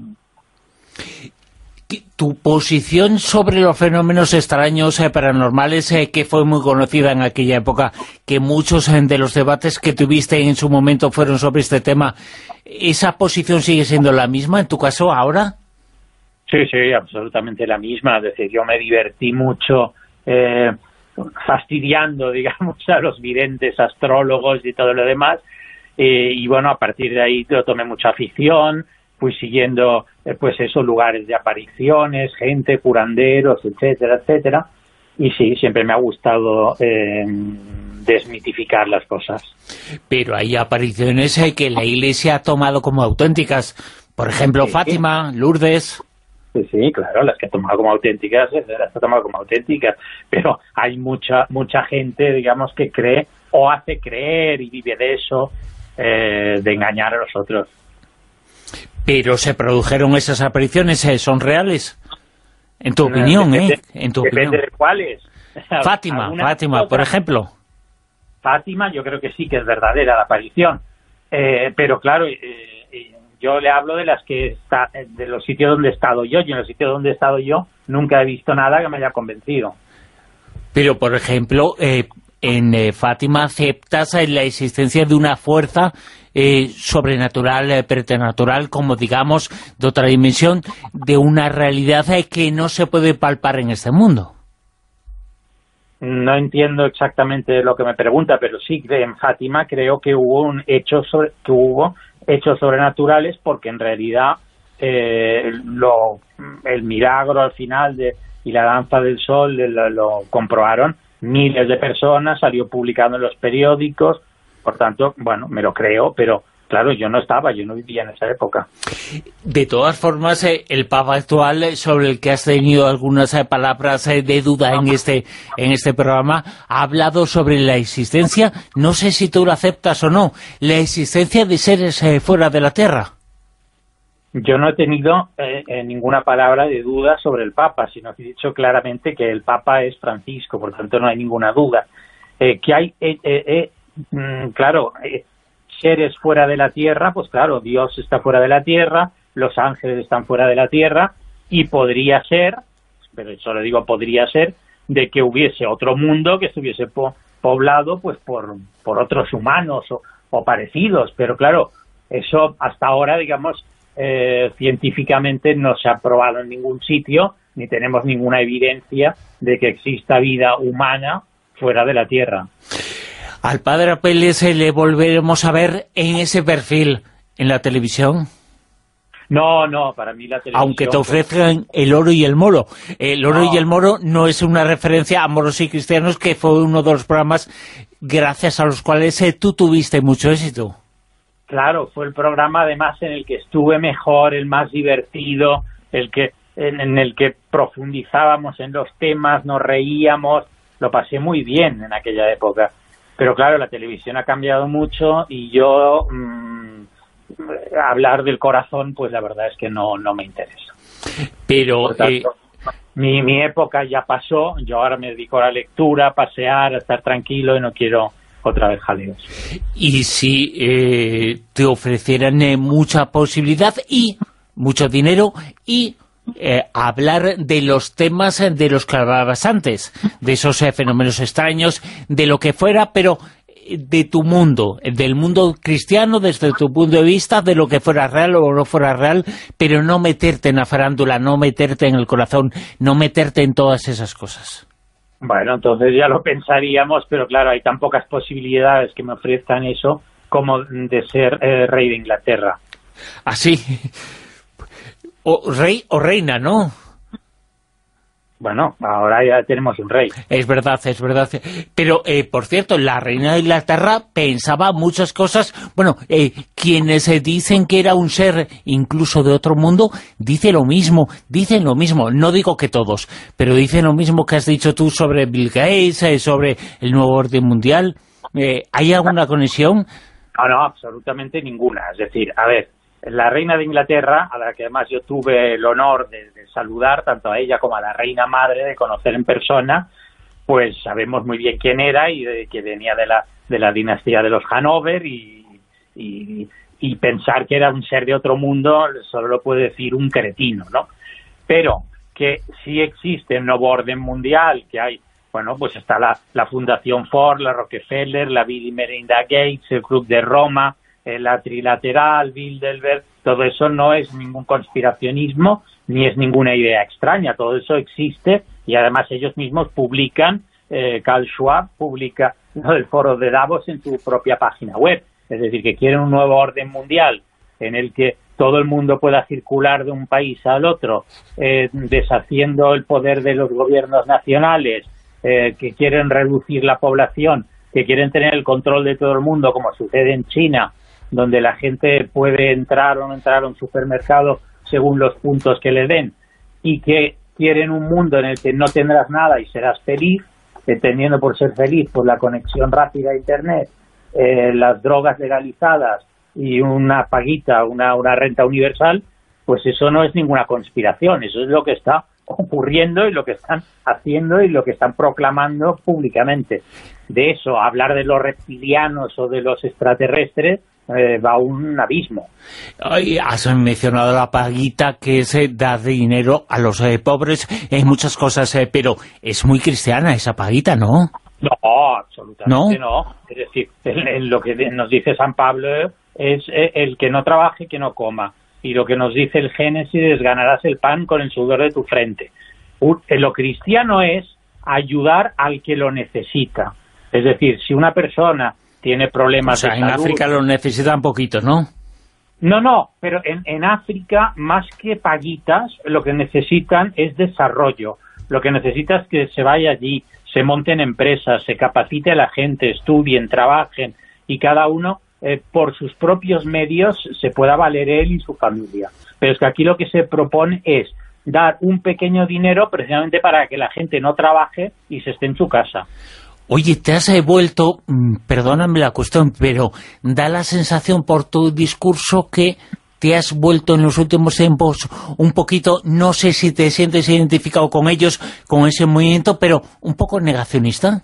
Tu posición sobre los fenómenos extraños, eh, paranormales, eh, que fue muy conocida en aquella época, que muchos eh, de los debates que tuviste en su momento fueron sobre este tema, ¿esa posición sigue siendo la misma en tu caso ahora? Sí, sí, absolutamente la misma. Es decir, yo me divertí mucho eh, fastidiando, digamos, a los videntes, astrólogos y todo lo demás, eh, y bueno, a partir de ahí lo tomé mucha afición. Fui siguiendo, eh, pues esos lugares de apariciones, gente, curanderos, etcétera, etcétera. Y sí, siempre me ha gustado eh, desmitificar las cosas. Pero hay apariciones eh, que la Iglesia ha tomado como auténticas. Por ejemplo, sí, Fátima, sí. Lourdes. Sí, sí, claro, las que ha tomado como auténticas, las ha tomado como auténticas. Pero hay mucha mucha gente, digamos, que cree o hace creer y vive de eso, eh, de engañar a los otros. Pero se produjeron esas apariciones, ¿eh? ¿Son reales? En tu opinión, depende, ¿eh? En tu depende opinión. de cuáles. Fátima, Fátima, por ejemplo. Fátima yo creo que sí que es verdadera la aparición. Eh, pero claro, eh, yo le hablo de las que está, de los sitios donde he estado yo, y en los sitios donde he estado yo nunca he visto nada que me haya convencido. Pero, por ejemplo, eh, en eh, Fátima aceptas eh, la existencia de una fuerza eh, sobrenatural, eh, preternatural, como digamos, de otra dimensión, de una realidad eh, que no se puede palpar en este mundo. No entiendo exactamente lo que me pregunta, pero sí, en Fátima creo que hubo un hecho sobre, que hubo hechos sobrenaturales, porque en realidad eh, lo, el milagro al final de, y la danza del sol lo, lo comprobaron miles de personas, salió publicado en los periódicos, por tanto, bueno, me lo creo, pero claro, yo no estaba, yo no vivía en esa época. De todas formas, eh, el Papa actual, eh, sobre el que has tenido algunas eh, palabras eh, de duda en este en este programa, ha hablado sobre la existencia, no sé si tú lo aceptas o no, la existencia de seres eh, fuera de la Tierra. Yo no he tenido eh, eh, ninguna palabra de duda sobre el Papa, sino que he dicho claramente que el Papa es Francisco, por tanto no hay ninguna duda. Eh, que hay, eh, eh, eh, mm, claro... Eh, seres fuera de la Tierra, pues claro, Dios está fuera de la Tierra, los ángeles están fuera de la Tierra, y podría ser, pero eso lo digo podría ser, de que hubiese otro mundo que estuviese po poblado pues por, por otros humanos o, o parecidos, pero claro, eso hasta ahora, digamos, eh, científicamente no se ha probado en ningún sitio, ni tenemos ninguna evidencia de que exista vida humana fuera de la Tierra. ¿Al padre Apeles le volveremos a ver en ese perfil en la televisión? No, no, para mí la televisión... Aunque te ofrezcan el oro y el moro. El oro no. y el moro no es una referencia a Moros y Cristianos, que fue uno de los programas gracias a los cuales eh, tú tuviste mucho éxito. Claro, fue el programa además en el que estuve mejor, el más divertido, el que en, en el que profundizábamos en los temas, nos reíamos, lo pasé muy bien en aquella época. Pero claro, la televisión ha cambiado mucho y yo mmm, hablar del corazón, pues la verdad es que no, no me interesa. Pero Por tanto, eh... mi, mi época ya pasó, yo ahora me dedico a la lectura, a pasear, a estar tranquilo y no quiero otra vez jaleos. Y si eh, te ofrecieran eh, mucha posibilidad y mucho dinero y... Eh, hablar de los temas de los que hablabas antes, de esos eh, fenómenos extraños, de lo que fuera, pero de tu mundo, del mundo cristiano, desde tu punto de vista, de lo que fuera real o no fuera real, pero no meterte en la farándula, no meterte en el corazón, no meterte en todas esas cosas. Bueno, entonces ya lo pensaríamos, pero claro, hay tan pocas posibilidades que me ofrezcan eso como de ser eh, rey de Inglaterra. Así. O rey o reina, ¿no? Bueno, ahora ya tenemos un rey. Es verdad, es verdad. Pero, eh, por cierto, la reina de Inglaterra pensaba muchas cosas. Bueno, eh, quienes eh, dicen que era un ser incluso de otro mundo, dice lo mismo, dicen lo mismo. No digo que todos, pero dicen lo mismo que has dicho tú sobre Bill Gates, eh, sobre el nuevo orden mundial. Eh, ¿Hay alguna conexión? No, no, absolutamente ninguna. Es decir, a ver, la reina de Inglaterra, a la que además yo tuve el honor de, de saludar, tanto a ella como a la reina madre, de conocer en persona, pues sabemos muy bien quién era y de, que venía de la, de la dinastía de los Hanover y, y, y pensar que era un ser de otro mundo solo lo puede decir un cretino, ¿no? Pero que sí existe un nuevo orden mundial, que hay, bueno, pues está la, la Fundación Ford, la Rockefeller, la Bill y Melinda Gates, el Club de Roma, la Trilateral, Bilderberg, todo eso no es ningún conspiracionismo ni es ninguna idea extraña, todo eso existe y además ellos mismos publican, eh, Karl Schwab publica lo del foro de Davos en su propia página web, es decir, que quieren un nuevo orden mundial en el que todo el mundo pueda circular de un país al otro, eh, deshaciendo el poder de los gobiernos nacionales, eh, que quieren reducir la población, que quieren tener el control de todo el mundo, como sucede en China, donde la gente puede entrar o no entrar a un supermercado según los puntos que le den, y que quieren un mundo en el que no tendrás nada y serás feliz, entendiendo por ser feliz por la conexión rápida a Internet, eh, las drogas legalizadas y una paguita, una, una renta universal, pues eso no es ninguna conspiración, eso es lo que está ocurriendo y lo que están haciendo y lo que están proclamando públicamente. De eso, hablar de los reptilianos o de los extraterrestres, Eh, va a un abismo. Ay, has mencionado la paguita que se da dinero a los eh, pobres en muchas cosas, eh, pero es muy cristiana esa paguita, ¿no? No, absolutamente no. no. Es decir, en, en lo que nos dice San Pablo es eh, el que no trabaje, que no coma. Y lo que nos dice el Génesis es ganarás el pan con el sudor de tu frente. Un, eh, lo cristiano es ayudar al que lo necesita. Es decir, si una persona tiene problemas, o sea, de salud, en África lo necesitan poquito, ¿no? No, no, pero en, en África, más que paguitas, lo que necesitan es desarrollo. Lo que necesita es que se vaya allí, se monten empresas, se capacite a la gente, estudien, trabajen, y cada uno, eh, por sus propios medios, se pueda valer él y su familia. Pero es que aquí lo que se propone es dar un pequeño dinero precisamente para que la gente no trabaje y se esté en su casa. Oye, te has vuelto, perdóname la cuestión, pero da la sensación por tu discurso que te has vuelto en los últimos tiempos un poquito, no sé si te sientes identificado con ellos, con ese movimiento, pero un poco negacionista.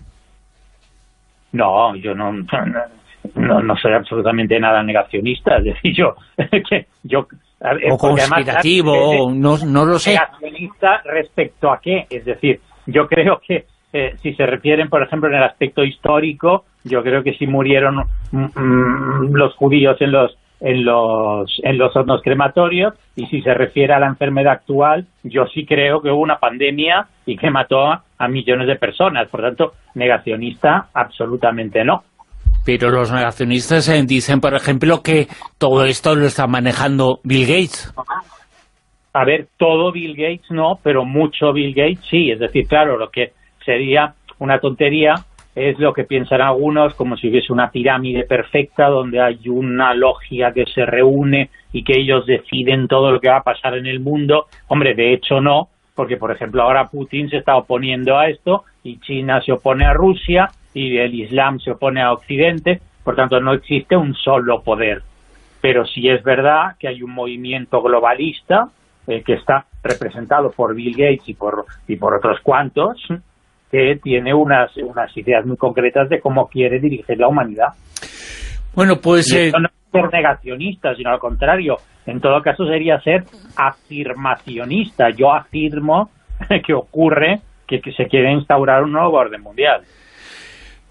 No, yo no, no, no soy absolutamente nada negacionista, es decir, yo... que yo o conspirativo, además, no, no lo sé. Negacionista respecto a qué, es decir, yo creo que Eh, si se refieren, por ejemplo, en el aspecto histórico, yo creo que si murieron mm, los judíos en los en los en los hornos crematorios, y si se refiere a la enfermedad actual, yo sí creo que hubo una pandemia y que mató a, a millones de personas. Por tanto, negacionista, absolutamente no. Pero los negacionistas eh, dicen, por ejemplo, que todo esto lo está manejando Bill Gates. A ver, todo Bill Gates no, pero mucho Bill Gates sí. Es decir, claro, lo que sería una tontería es lo que piensan algunos, como si hubiese una pirámide perfecta donde hay una logia que se reúne y que ellos deciden todo lo que va a pasar en el mundo. Hombre, de hecho no, porque por ejemplo ahora Putin se está oponiendo a esto y China se opone a Rusia y el Islam se opone a Occidente, por tanto no existe un solo poder. Pero sí es verdad que hay un movimiento globalista eh, que está representado por Bill Gates y por, y por otros cuantos, que tiene unas, unas ideas muy concretas de cómo quiere dirigir la humanidad. Bueno, pues... Y eh... esto no es ser negacionista, sino al contrario. En todo caso sería ser afirmacionista. Yo afirmo que ocurre que, que se quiere instaurar un nuevo orden mundial.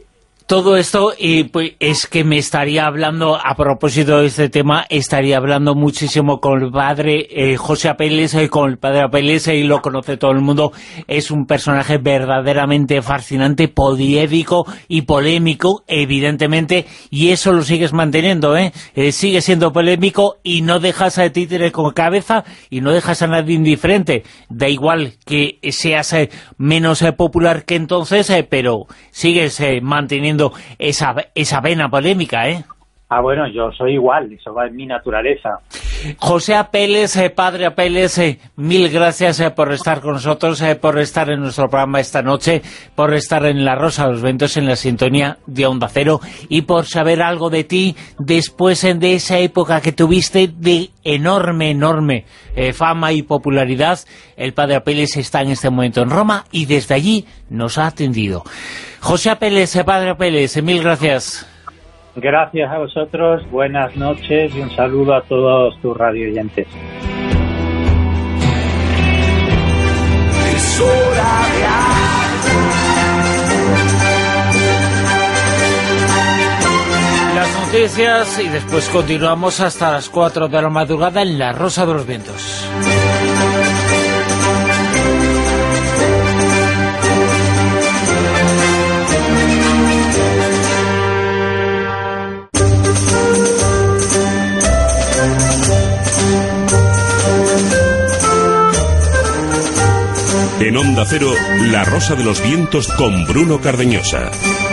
Todo esto, y pues es que me estaría hablando, a propósito de este tema, estaría hablando muchísimo con el padre eh, José Apeles, eh, con el padre Apeles, y lo conoce todo el mundo. Es un personaje verdaderamente fascinante, poliédrico y polémico, evidentemente, y eso lo sigues manteniendo, ¿eh? eh sigue siendo polémico y no dejas a títere con cabeza y no dejas a nadie indiferente. Da igual que seas eh, menos eh, popular que entonces, eh, pero sigues eh, manteniendo esa, esa vena polémica, ¿eh? Ah, bueno, yo soy igual, eso va en mi naturaleza. José Apeles, eh, padre Apeles, eh, mil gracias eh, por estar con nosotros, eh, por estar en nuestro programa esta noche, por estar en La Rosa de los Vientos, en la sintonía de Onda Cero, y por saber algo de ti después eh, de esa época que tuviste de enorme, enorme eh, fama y popularidad. El padre Apeles está en este momento en Roma y desde allí nos ha atendido. José Apeles, eh, padre Apeles, eh, mil gracias. Gracias a vosotros, buenas noches y un saludo a todos tus radioyentes. Las noticias y después continuamos hasta las cuatro de la madrugada en La Rosa de los Vientos. En Onda Cero, La Rosa de los Vientos con Bruno Cardeñosa.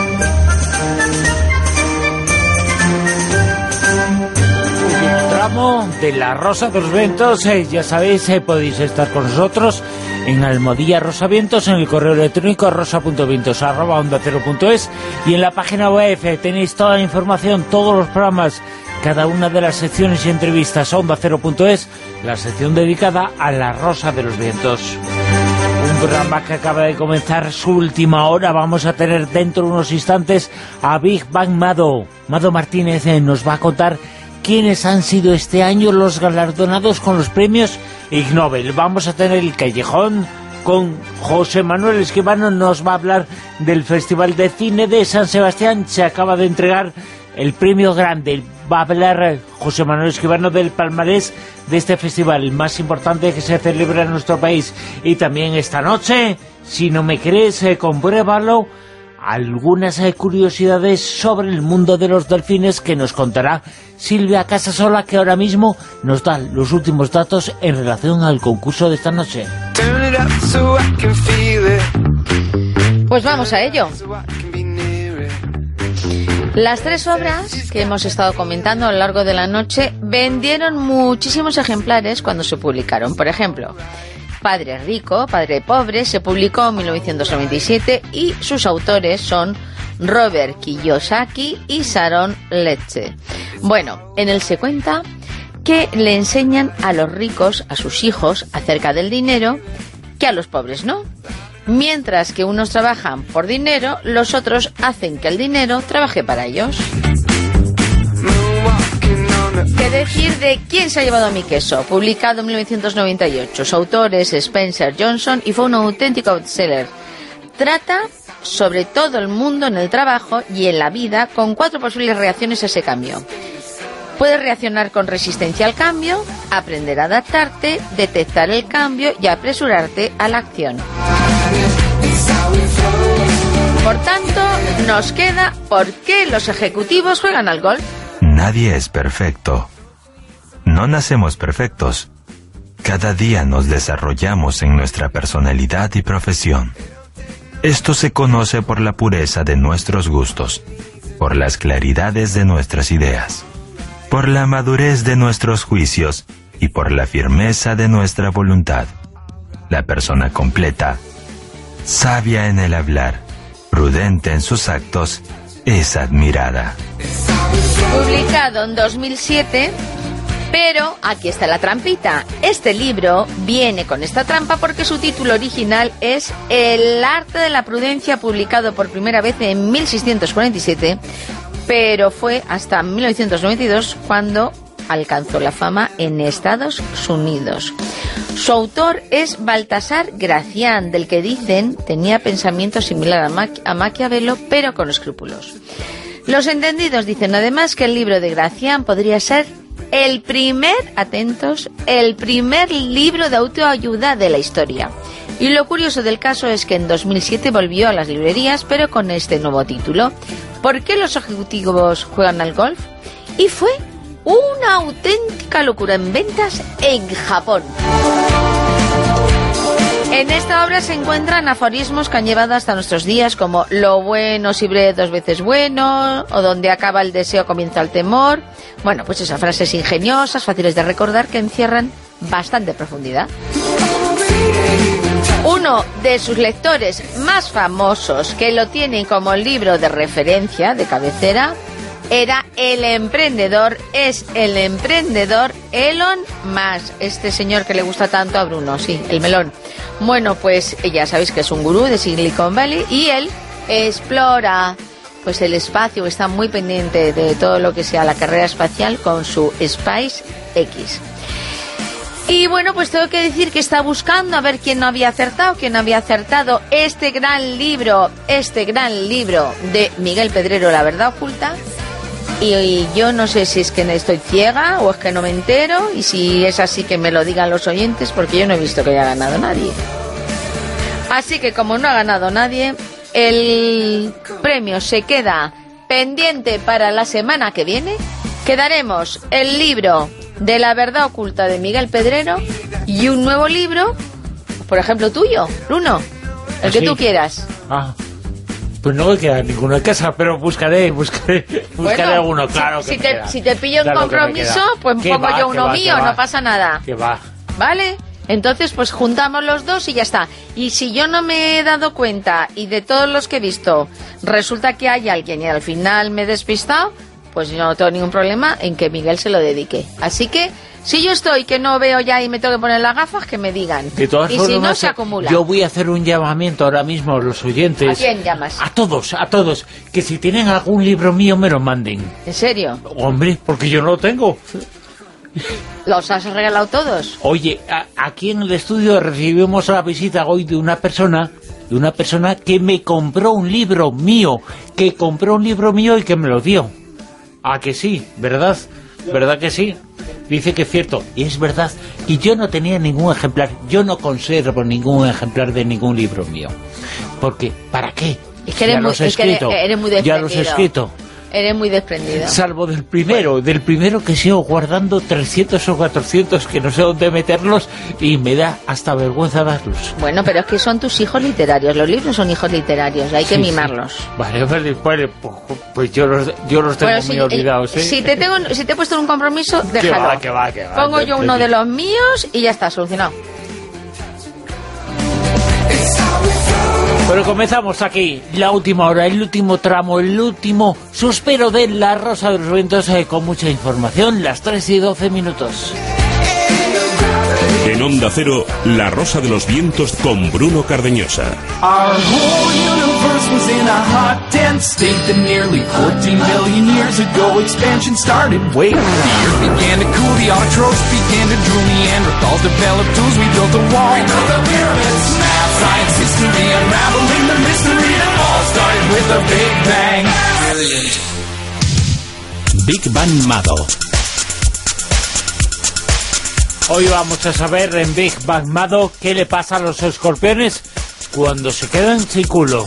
Último tramo de La Rosa de los Vientos. Eh, ya sabéis, eh, podéis estar con nosotros en Almohadilla Rosavientos, en el correo electrónico rosa punto vientos arroba onda cero punto es, y en la página web eh, tenéis toda la información, todos los programas, cada una de las secciones y entrevistas. onda cero punto es, la sección dedicada a La Rosa de los Vientos. Un programa que acaba de comenzar su última hora. Vamos a tener dentro de unos instantes a Big Bang Mado. Mado Martínez eh, nos va a contar quiénes han sido este año los galardonados con los premios Ig Nobel. Vamos a tener el Callejón con José Manuel Escribano. Nos va a hablar del Festival de Cine de San Sebastián. Se acaba de entregar el premio grande. Va a hablar José Manuel Escribano del palmarés de este festival, el más importante que se celebra en nuestro país. Y también esta noche, si no me crees, eh, compruébalo, algunas eh, curiosidades sobre el mundo de los delfines que nos contará Silvia Casasola, que ahora mismo nos da los últimos datos en relación al concurso de esta noche. Pues vamos a ello. Las tres obras que hemos estado comentando a lo largo de la noche vendieron muchísimos ejemplares cuando se publicaron. Por ejemplo, Padre Rico, Padre Pobre se publicó en mil novecientos noventa y siete y sus autores son Robert Kiyosaki y Sharon Leche. Bueno, en él se cuenta que le enseñan a los ricos, a sus hijos, acerca del dinero, que a los pobres no. Mientras que unos trabajan por dinero, los otros hacen que el dinero trabaje para ellos. ¿Qué decir de quién se ha llevado mi queso? Publicado en mil novecientos noventa y ocho. Su autor es Spencer Johnson y fue un auténtico bestseller. Trata sobre todo el mundo en el trabajo y en la vida, con cuatro posibles reacciones a ese cambio. Puedes reaccionar con resistencia al cambio, aprender a adaptarte, detectar el cambio y apresurarte a la acción. Por tanto, nos queda ¿por qué los ejecutivos juegan al golf? Nadie es perfecto. No nacemos perfectos. Cada día nos desarrollamos en nuestra personalidad y profesión. Esto se conoce por la pureza de nuestros gustos, por las claridades de nuestras ideas, por la madurez de nuestros juicios y por la firmeza de nuestra voluntad. La persona completa, sabia en el hablar, prudente en sus actos, es admirada. Publicado en dos mil siete, pero aquí está la trampita. Este libro viene con esta trampa porque su título original es El arte de la prudencia, publicado por primera vez en mil seiscientos cuarenta y siete, pero fue hasta mil novecientos noventa y dos cuando alcanzó la fama en Estados Unidos. Su autor es Baltasar Gracián, del que dicen tenía pensamiento similar a, Maqui- a Maquiavelo, pero con escrúpulos. Los entendidos dicen además que el libro de Gracián podría ser el primer, atentos, el primer libro de autoayuda de la historia. Y lo curioso del caso es que en dos mil siete volvió a las librerías, pero con este nuevo título: ¿Por qué los ejecutivos juegan al golf? Y fue una auténtica locura en ventas en Japón. En esta obra se encuentran aforismos que han llevado hasta nuestros días, como lo bueno si breve dos veces bueno, o donde acaba el deseo comienza el temor. Bueno, pues esas frases ingeniosas, fáciles de recordar, que encierran bastante profundidad. Uno de sus lectores más famosos, que lo tienen como libro de referencia, de cabecera, era el emprendedor, es el emprendedor Elon Musk, este señor que le gusta tanto a Bruno, sí, el melón. Bueno, pues ya sabéis que es un gurú de Silicon Valley y él explora pues el espacio, está muy pendiente de todo lo que sea la carrera espacial con su SpaceX. Y bueno, pues tengo que decir que está buscando a ver quién no había acertado, quién no había acertado este gran libro, este gran libro de Miguel Pedrero, La verdad oculta. Y, y yo no sé si es que estoy ciega o es que no me entero, y si es así que me lo digan los oyentes, porque yo no he visto que haya ganado nadie. Así que como no ha ganado nadie, el premio se queda pendiente para la semana que viene, que daremos el libro de La verdad oculta de Miguel Pedrero y un nuevo libro, por ejemplo tuyo, Bruno, el ¿Ah, que sí? tú quieras. Ah, pues no me queda ninguno en casa, pero buscaré, buscaré, buscaré Bueno, alguno, claro que si, me te, queda. si te pillo en Claro que me compromiso, queda. pues Que pongo va, yo que uno va, que mío, va. no pasa nada. Que va. ¿Vale? Entonces, pues juntamos los dos y ya está. Y si yo no me he dado cuenta y de todos los que he visto resulta que hay alguien y al final me he despistado, pues yo no tengo ningún problema en que Miguel se lo dedique. Así que, si yo estoy que no veo ya y me tengo que poner las gafas, que me digan. De todas y formas, si no, se acumula. yo voy a hacer un llamamiento ahora mismo a los oyentes. ¿A quién llamas? A todos, a todos. Que si tienen algún libro mío, me lo manden. ¿En serio? Hombre, porque yo no lo tengo. ¿Los has regalado todos? Oye, a- aquí en el estudio recibimos la visita hoy de una persona, de una persona que me compró un libro mío, que compró un libro mío y que me lo dio. ¿A que sí? ¿Verdad? ¿Verdad que sí? Dice que es cierto, y es verdad, y yo no tenía ningún ejemplar, yo no conservo ningún ejemplar de ningún libro mío. Porque, ¿para qué? Es que eres, Ya muy, los he es que eres, escrito, eres muy ya desprendido. los he escrito. Eres muy desprendido. Salvo del primero, del primero que sigo guardando trescientos o cuatrocientos que no sé dónde meterlos y me da hasta vergüenza darlos. Bueno, pero es que son tus hijos literarios. Los libros son hijos literarios, hay que Sí, mimarlos. sí. Vale, vale, vale, pues, pues yo los, yo los tengo Bueno, muy si, olvidados, ¿eh? si, te tengo, si te he puesto en un compromiso, Que déjalo. va, que va, que va. Pongo De- yo de- uno de los míos y ya está, solucionado. Pero comenzamos aquí, la última hora, el último tramo, el último suspiro de La Rosa de los Vientos, eh, con mucha información, las tres y doce minutos. En Onda Cero, La Rosa de los Vientos con Bruno Cardeñosa. Our whole universe was in a hot, dense state that nearly fourteen billion years ago expansion started. Wait, the earth began to cool, the autotrophs began to drool, Neanderthals developed tools, we built a wall. We built the pyramids, math, science, history, unraveling the mystery that all started with a Big Bang. Brilliant. Big Bang Mado. Hoy vamos a saber en Big Bang Mado qué le pasa a los escorpiones cuando se quedan sin culo.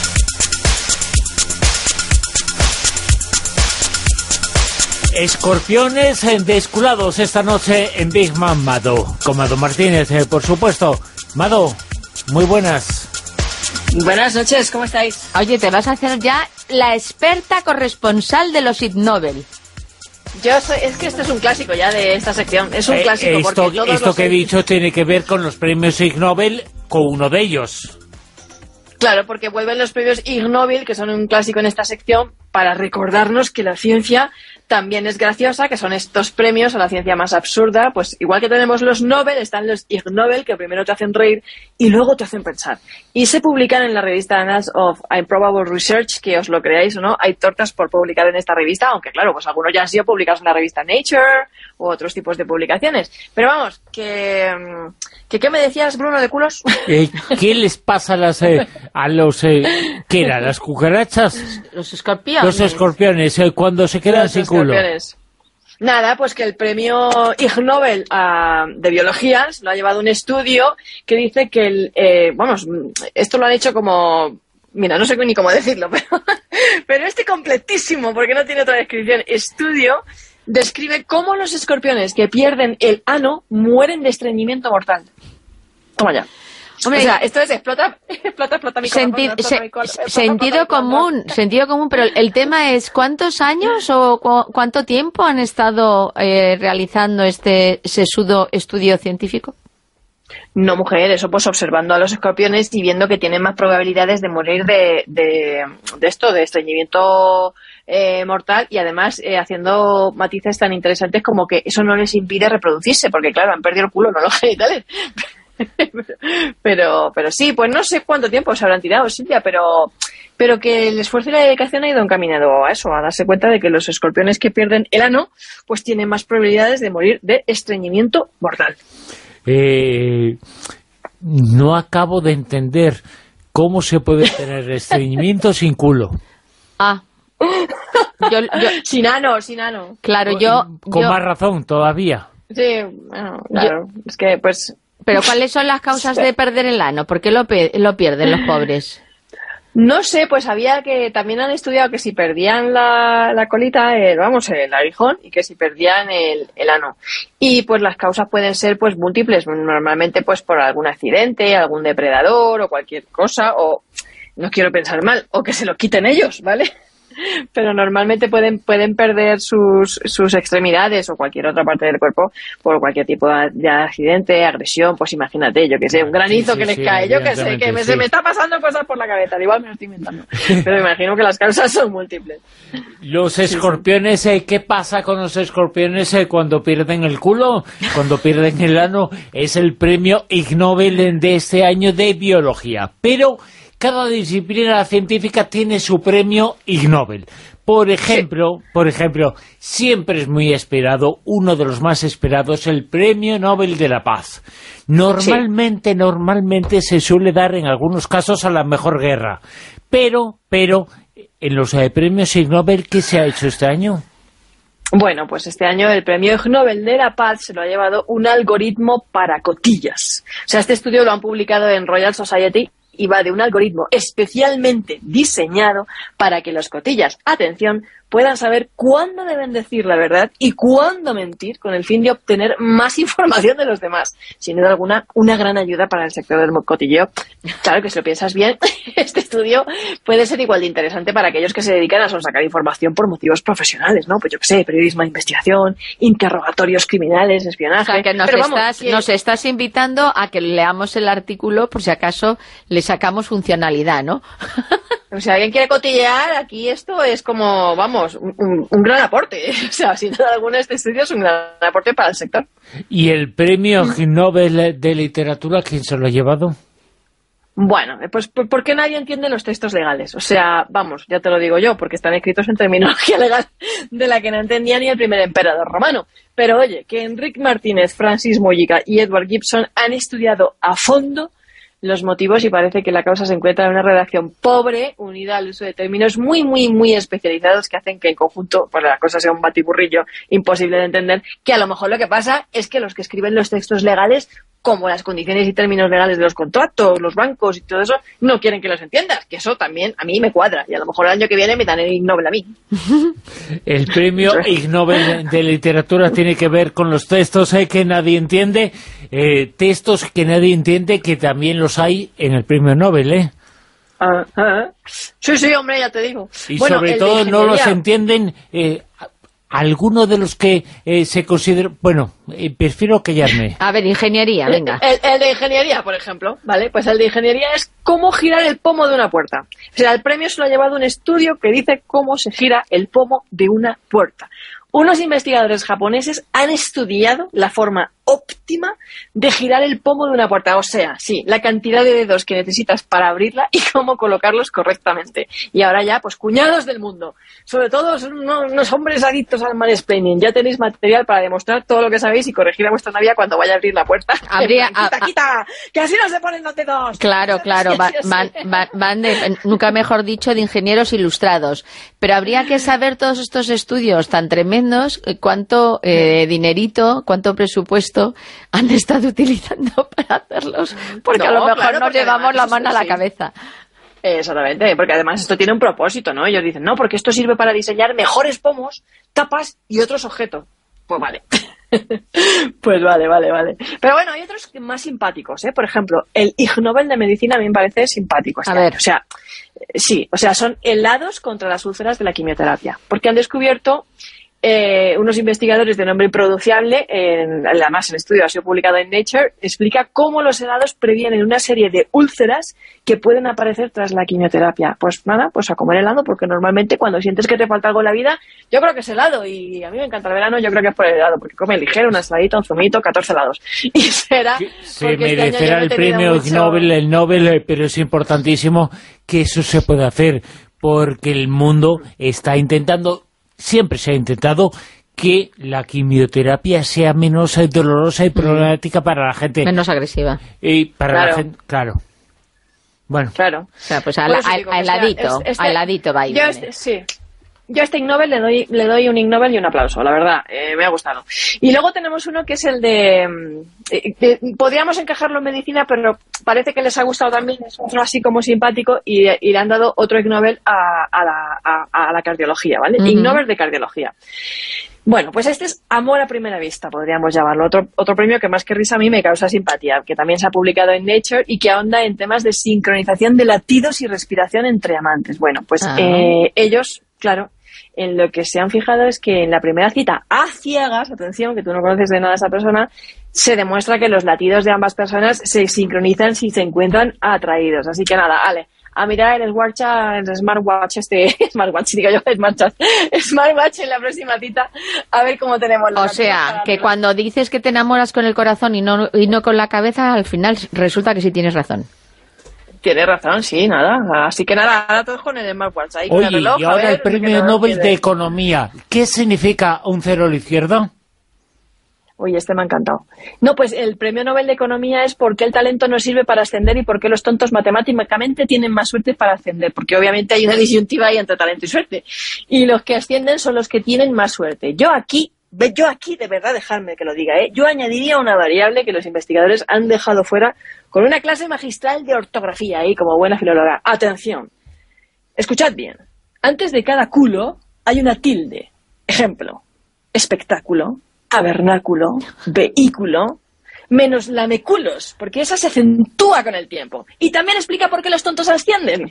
Escorpiones desculados esta noche en Big Bang Mado. Con Mado Martínez, eh, por supuesto. Mado, muy buenas. Buenas noches, ¿cómo estáis? Oye, te vas a hacer ya la experta corresponsal de los Ig Nobel. Yo soy, es que esto es un clásico ya de esta sección. Es un Eh, clásico esto porque todos esto los que he ed- dicho tiene que ver con los premios Ig Nobel, con uno de ellos. Claro, porque vuelven los premios Ig Nobel, que son un clásico en esta sección, para recordarnos que la ciencia también es graciosa, que son estos premios a la ciencia más absurda. Pues igual que tenemos los Nobel, están los Ig Nobel, que primero te hacen reír y luego te hacen pensar. Y se publican en la revista Annals of Improbable Research, que os lo creáis o no, hay tortas por publicar en esta revista, aunque claro, pues algunos ya han sido publicados en la revista Nature u otros tipos de publicaciones. Pero vamos, que... que ¿qué me decías, Bruno, de culos? Eh, ¿Qué les pasa a, las, eh, a los... Eh, ¿qué era? ¿Las cucarachas? Los escorpiones. Los escorpiones, eh, cuando se quedan sin culo. Nada, pues que el premio Ig Nobel uh, de biología lo ha llevado un estudio que dice que, el, eh, vamos, esto lo han hecho como, mira, no sé ni cómo decirlo, pero, pero este completísimo, porque no tiene otra descripción, estudio describe cómo los escorpiones que pierden el ano mueren de estreñimiento mortal. Toma ya. Hombre, o sea, esto es explota, explota, explota mi corazón, Senti explota se mi corazón, explota, sentido explota, común, explota. sentido común, pero el tema es ¿cuántos años o cu cuánto tiempo han estado eh, realizando este sesudo estudio científico? No, mujer, eso pues observando a los escorpiones y viendo que tienen más probabilidades de morir de, de, de esto, de estreñimiento eh, mortal, y además eh, haciendo matices tan interesantes como que eso no les impide reproducirse, porque claro, han perdido el culo, no los genitales. pero pero sí, pues no sé cuánto tiempo se habrán tirado, Silvia, pero pero que el esfuerzo y la dedicación ha ido encaminado a eso, a darse cuenta de que los escorpiones que pierden el ano pues tienen más probabilidades de morir de estreñimiento mortal. Eh, no acabo de entender cómo se puede tener estreñimiento sin culo. Ah, yo, yo, sin ano, sin ano. Claro, yo... Con yo, más razón todavía. Sí, bueno, claro, yo, es que pues... Pero ¿cuáles son las causas de perder el ano? ¿Por qué lo, lo pierden los pobres? No sé, pues había que... También han estudiado que si perdían la, la colita, el, vamos, el aguijón, y que si perdían el, el ano. Y pues las causas pueden ser pues múltiples, normalmente pues por algún accidente, algún depredador o cualquier cosa, o... No quiero pensar mal, o que se lo quiten ellos, ¿vale? Pero normalmente pueden pueden perder sus, sus extremidades o cualquier otra parte del cuerpo por cualquier tipo de accidente, agresión, pues imagínate, yo que sé, un granizo sí, sí, que les sí, cae, yo que sé, que me, sí. se me está pasando cosas por la cabeza, igual me lo estoy inventando, pero imagino que las causas son múltiples. Los escorpiones, sí, sí. ¿Qué pasa con los escorpiones cuando pierden el culo? Cuando pierden el ano, es el premio Ig Nobel de este año de biología, pero... Cada disciplina científica tiene su premio Ig Nobel. Por ejemplo, sí. por ejemplo, siempre es muy esperado, uno de los más esperados, el Premio Nobel de la Paz. Normalmente, sí. normalmente se suele dar en algunos casos a la mejor guerra. Pero, pero, en los eh, premios Ig Nobel, ¿qué se ha hecho este año? Bueno, pues este año el Premio Ig Nobel de la Paz se lo ha llevado un algoritmo para cotillas. O sea, este estudio lo han publicado en Royal Society y va de un algoritmo especialmente diseñado para que los cotillas, atención, puedan saber cuándo deben decir la verdad y cuándo mentir con el fin de obtener más información de los demás. Sin duda alguna, una gran ayuda para el sector del cotilleo. Claro que si lo piensas bien, este estudio puede ser igual de interesante para aquellos que se dedican a sacar información por motivos profesionales, ¿no? Pues yo qué sé, periodismo de investigación, interrogatorios criminales, espionaje... O sea, que nos, Pero estás, vamos, que... nos estás invitando a que leamos el artículo por si acaso le sacamos funcionalidad, ¿no? O sea, alguien quiere cotillear, aquí esto es como, vamos, un, un gran aporte. O sea, sin duda alguna este estudio es un gran aporte para el sector. ¿Y el premio Nobel de Literatura quién se lo ha llevado? Bueno, pues ¿por qué nadie entiende los textos legales? O sea, vamos, ya te lo digo yo, porque están escritos en terminología legal de la que no entendía ni el primer emperador romano. Pero oye, que Enrique Martínez, Francis Mojica y Edward Gibson han estudiado a fondo los motivos y parece que la causa se encuentra en una redacción pobre, unida al uso de términos muy, muy, muy especializados que hacen que en conjunto pues la cosa sea un batiburrillo imposible de entender, que a lo mejor lo que pasa es que los que escriben los textos legales, como las condiciones y términos legales de los contratos, los bancos y todo eso, no quieren que los entiendas, que eso también a mí me cuadra, y a lo mejor el año que viene me dan el Ig Nobel a mí. El premio Ig Nobel de Literatura tiene que ver con los textos eh, que nadie entiende, eh, textos que nadie entiende, que también los hay en el premio Nobel, ¿eh? Ah, ah. Sí, sí, hombre, ya te digo. Y bueno, sobre todo no los entienden... Eh, alguno de los que eh, se considera... Bueno, eh, prefiero callarme. A ver, ingeniería, venga. El, el de ingeniería, por ejemplo, ¿vale? Pues el de ingeniería es cómo girar el pomo de una puerta. O sea, el premio se lo ha llevado un estudio que dice cómo se gira el pomo de una puerta. Unos investigadores japoneses han estudiado la forma óptima de girar el pomo de una puerta, o sea, sí, la cantidad de dedos que necesitas para abrirla y cómo colocarlos correctamente. Y ahora ya, pues cuñados del mundo, sobre todo unos, unos hombres adictos al mansplaining, ya tenéis material para demostrar todo lo que sabéis y corregir a vuestra novia cuando vaya a abrir la puerta. Habría, quita, a, quita, que así no se ponen los dedos. Claro, claro, van, van, van, van de, nunca mejor dicho, de ingenieros ilustrados. Pero habría que saber todos estos estudios tan tremendos, cuánto eh, dinerito, cuánto presupuesto han estado utilizando para hacerlos, porque no, a lo mejor claro, nos llevamos la mano a la sí. cabeza. Exactamente, porque además esto tiene un propósito, ¿no? Ellos dicen, no, porque esto sirve para diseñar mejores pomos, tapas y otros objetos. Pues vale. Pues vale, vale, vale. Pero bueno, hay otros más simpáticos, ¿eh? Por ejemplo, el Ig Nobel de Medicina a mí me parece simpático. Este a ver. Año. O sea, sí, o sea, son helados contra las úlceras de la quimioterapia, porque han descubierto Eh, unos investigadores de nombre impronunciable, en, además el estudio ha sido publicado en Nature, explica cómo los helados previenen una serie de úlceras que pueden aparecer tras la quimioterapia. Pues nada, pues a comer helado, porque normalmente cuando sientes que te falta algo en la vida, yo creo que es helado, y a mí me encanta el verano, yo creo que es por el helado, porque come ligero, una ensaladita, un zumito, catorce helados. Y será... Se merecerá el premio mucho... Nobel, el Nobel, pero es importantísimo que eso se pueda hacer, porque el mundo está intentando... Siempre se ha intentado que la quimioterapia sea menos dolorosa y problemática para la gente. Menos agresiva. Y para claro. la gente, claro. Bueno. Claro. O sea, pues al, al, digo, al heladito, este, al heladito va a ir. Este, sí. Yo a este Ig Nobel le doy, le doy un Ig Nobel y un aplauso, la verdad, eh, me ha gustado. Y luego tenemos uno que es el de... Eh, eh, podríamos encajarlo en medicina, pero parece que les ha gustado también, es otro así como simpático, y, y le han dado otro Ig Nobel a, a, la, a, a la cardiología, ¿vale? Uh-huh. Ig Nobel de cardiología. Bueno, pues este es amor a primera vista, podríamos llamarlo. Otro, otro premio que más que risa a mí me causa simpatía, que también se ha publicado en Nature y que ahonda en temas de sincronización de latidos y respiración entre amantes. Bueno, pues uh-huh. eh, ellos, claro, en lo que se han fijado es que en la primera cita a ciegas, atención, que tú no conoces de nada a esa persona, se demuestra que los latidos de ambas personas se sincronizan si se encuentran atraídos. Así que nada, Ale, a mirar el smartwatch, el smartwatch este, smartwatch, digo yo, smartwatch, smartwatch en la próxima cita, a ver cómo tenemos la... O sea, que cuando dices que te enamoras con el corazón y no, y no con la cabeza, al final resulta que sí tienes razón. Tienes razón, sí, nada. Así que nada, ahora todos con el smartwatch. Ahí, Oye, con el reloj, y ahora ver, el premio Nobel de Economía. ¿Qué significa un cero a la izquierda? Uy, este me ha encantado. No, pues el premio Nobel de Economía es por qué el talento no sirve para ascender y por qué los tontos matemáticamente tienen más suerte para ascender. Porque obviamente hay una disyuntiva ahí entre talento y suerte. Y los que ascienden son los que tienen más suerte. Yo aquí... Yo aquí, de verdad, dejadme que lo diga, ¿eh? Yo añadiría una variable que los investigadores han dejado fuera con una clase magistral de ortografía ahí, como buena filóloga. Atención. Escuchad bien. Antes de cada culo hay una tilde. Ejemplo. Espectáculo, tabernáculo, vehículo, menos lameculos, porque esa se acentúa con el tiempo. Y también explica por qué los tontos ascienden.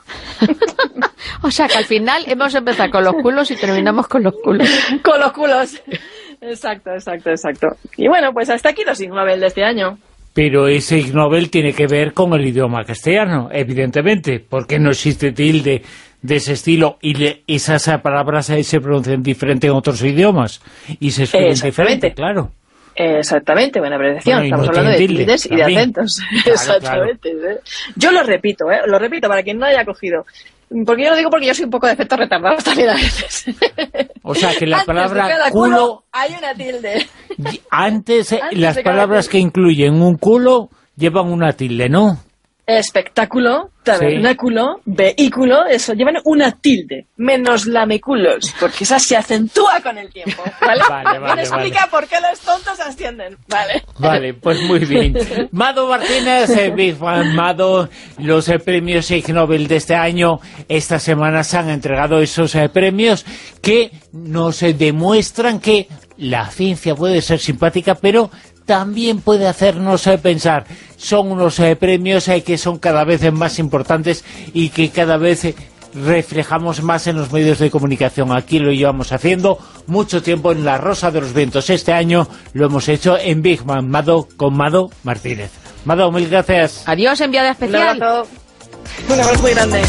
O sea, que al final hemos empezado con los culos y terminamos con los culos. Con los culos. Exacto, exacto, exacto. Y bueno, pues hasta aquí los Ig Nobel de este año. Pero ese Ig Nobel tiene que ver con el idioma castellano, evidentemente, porque no existe tilde de ese estilo y le, esas palabras se pronuncian diferente en otros idiomas y se escriben diferente, claro. Exactamente, buena apreciación. Bueno, Estamos no hablando de tildes y de acentos. Claro, exactamente. Claro. Yo lo repito, ¿eh? Lo repito para quien no haya cogido. Porque yo lo digo porque yo soy un poco de efecto retardado también a veces. O sea, que la antes palabra de cada culo... culo hay una tilde. Antes, antes las palabras que incluyen un culo llevan una tilde, ¿no? Espectáculo, tabernáculo, sí. Vehículo, eso, llevan una tilde, menos lameculos, porque esa se acentúa con el tiempo, ¿vale? Vale, vale, explica vale. por qué los tontos ascienden, ¿vale? Vale, pues muy bien. Mado Martínez, eh, Big Fan Mado, los eh, premios Ig Nobel de este año, esta semana se han entregado esos eh, premios que nos eh, demuestran que la ciencia puede ser simpática, pero también puede hacernos eh, pensar. Son unos eh, premios eh, que son cada vez eh, más importantes y que cada vez eh, reflejamos más en los medios de comunicación. Aquí lo llevamos haciendo mucho tiempo en La Rosa de los Vientos. Este año lo hemos hecho en Big Man Mado con Mado Martínez. Mado, mil gracias. Adiós, enviada especial. Un abrazo, un abrazo muy grande.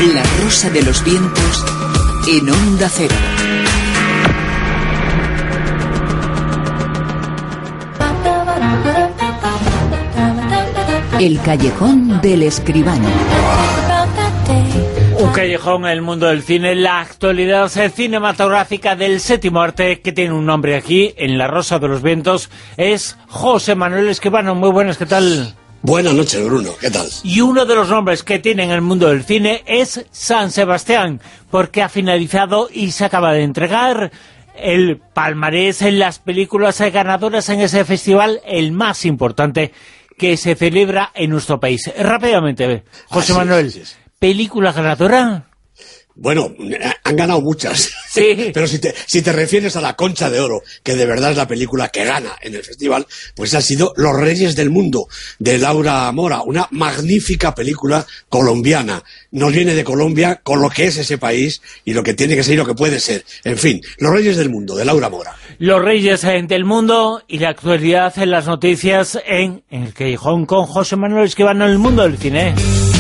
La Rosa de los Vientos en Onda Cero. El callejón del escribano. Un callejón en el mundo del cine, la actualidad cinematográfica del séptimo arte, que tiene un nombre aquí, en La Rosa de los Vientos, es José Manuel Escribano. Muy buenas, ¿qué tal? Buenas noches, Bruno, ¿qué tal? Y uno de los nombres que tiene en el mundo del cine es San Sebastián, porque ha finalizado y se acaba de entregar el palmarés en las películas ganadoras en ese festival, el más importante que se celebra en nuestro país. Rápidamente, José Manuel, es, es. ¿película ganadora? Bueno, han ganado muchas, sí. Pero si te, si te refieres a La Concha de Oro, que de verdad es la película que gana en el festival, pues ha sido Los Reyes del Mundo, de Laura Mora, una magnífica película colombiana. Nos viene de Colombia con lo que es ese país y lo que tiene que ser y lo que puede ser. En fin, Los Reyes del Mundo, de Laura Mora. Los Reyes del Mundo y la actualidad en las noticias en, en el Callejón con José Manuel Escribano en el mundo del cine.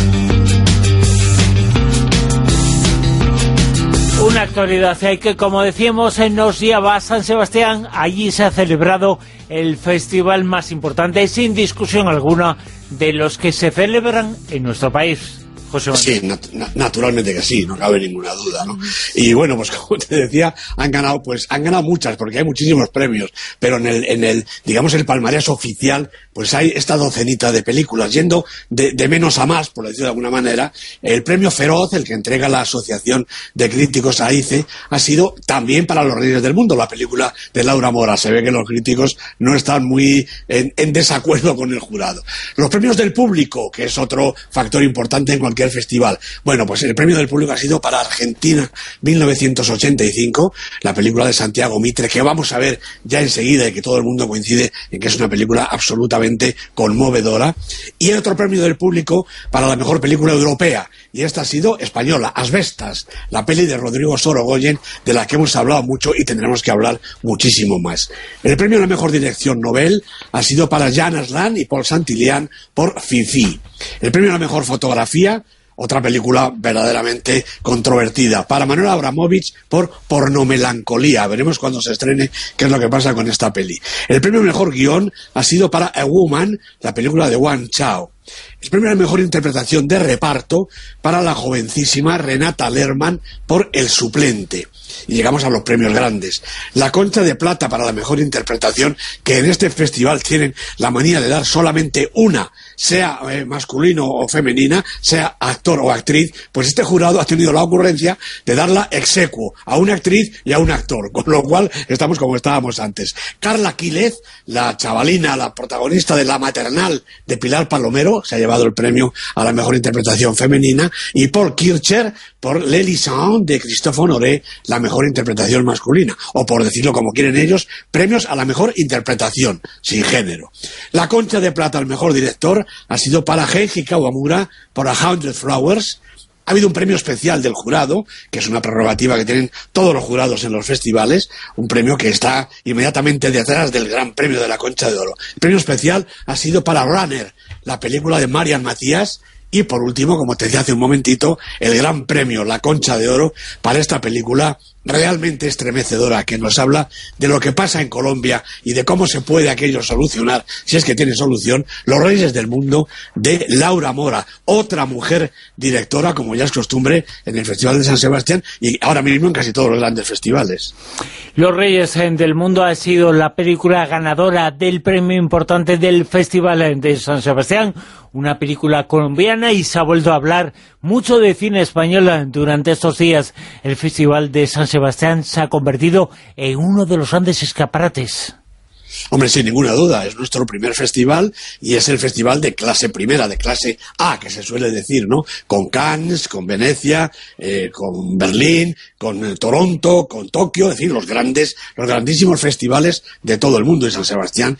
Una actualidad que, como decíamos, nos lleva a San Sebastián. Allí se ha celebrado el festival más importante, sin discusión alguna, de los que se celebran en nuestro país. José Manuel. Sí, nat naturalmente que sí, no cabe ninguna duda, ¿no? Y bueno, pues como te decía, han ganado, pues han ganado muchas, porque hay muchísimos premios, pero en el, en el digamos, el palmarés oficial, pues hay esta docenita de películas, yendo de, de menos a más, por decirlo de alguna manera. El premio Feroz, el que entrega la Asociación de Críticos A I C E, ha sido también para Los Reyes del Mundo, la película de Laura Mora. Se ve que los críticos no están muy en, en desacuerdo con el jurado. Los premios del público, que es otro factor importante en cualquier festival. Bueno, pues el premio del público ha sido para Argentina mil novecientos ochenta y cinco, la película de Santiago Mitre, que vamos a ver ya enseguida y que todo el mundo coincide en que es una película absolutamente conmovedora. Y el otro premio del público para la mejor película europea, y esta ha sido española, Asbestas, la peli de Rodrigo Sorogoyen, de la que hemos hablado mucho y tendremos que hablar muchísimo más. El premio a la mejor dirección Nobel ha sido para Jan Aslan y Paul Santillán por Fifi. El premio a la mejor fotografía, otra película verdaderamente controvertida, para Manuel Abramovich por Pornomelancolía. Veremos cuando se estrene qué es lo que pasa con esta peli. El premio al mejor guión ha sido para A Woman, la película de Wang Chao. El premio a la mejor interpretación de reparto para la jovencísima Renata Lerman por El Suplente. Y llegamos a los premios grandes. La Concha de Plata para la mejor interpretación, que en este festival tienen la manía de dar solamente una, sea eh, masculino o femenina, sea actor o actriz, pues este jurado ha tenido la ocurrencia de darla ex aequo a una actriz y a un actor, con lo cual estamos como estábamos antes. Carla Quílez, la chavalina, la protagonista de La Maternal de Pilar Palomero, se ha llevado el premio a la mejor interpretación femenina, y Paul Kircher por L'Élysée de Christophe Honoré, la mejor interpretación masculina, o por decirlo como quieren ellos, premios a la mejor interpretación, sin género. La Concha de Plata al mejor director ha sido para Genji Kawamura por A Hundred Flowers. Ha habido un premio especial del jurado, que es una prerrogativa que tienen todos los jurados en los festivales, un premio que está inmediatamente detrás del Gran Premio de la Concha de Oro. El premio especial ha sido para Runner, la película de Marian Matías. Y por último, como te decía hace un momentito, el Gran Premio, la Concha de Oro, para esta película realmente estremecedora, que nos habla de lo que pasa en Colombia y de cómo se puede aquello solucionar, si es que tiene solución, Los Reyes del Mundo, de Laura Mora, otra mujer directora, como ya es costumbre, en el Festival de San Sebastián y ahora mismo en casi todos los grandes festivales. Los Reyes del Mundo ha sido la película ganadora del premio importante del Festival de San Sebastián, una película colombiana, y se ha vuelto a hablar mucho de cine español durante estos días. El Festival de San Sebastián se ha convertido en uno de los grandes escaparates. Hombre, sin ninguna duda, es nuestro primer festival y es el festival de clase primera, de clase A, que se suele decir, ¿no? Con Cannes, con Venecia, eh, con Berlín, con eh, Toronto, con Tokio, es decir, los grandes, los grandísimos festivales de todo el mundo. Y San Sebastián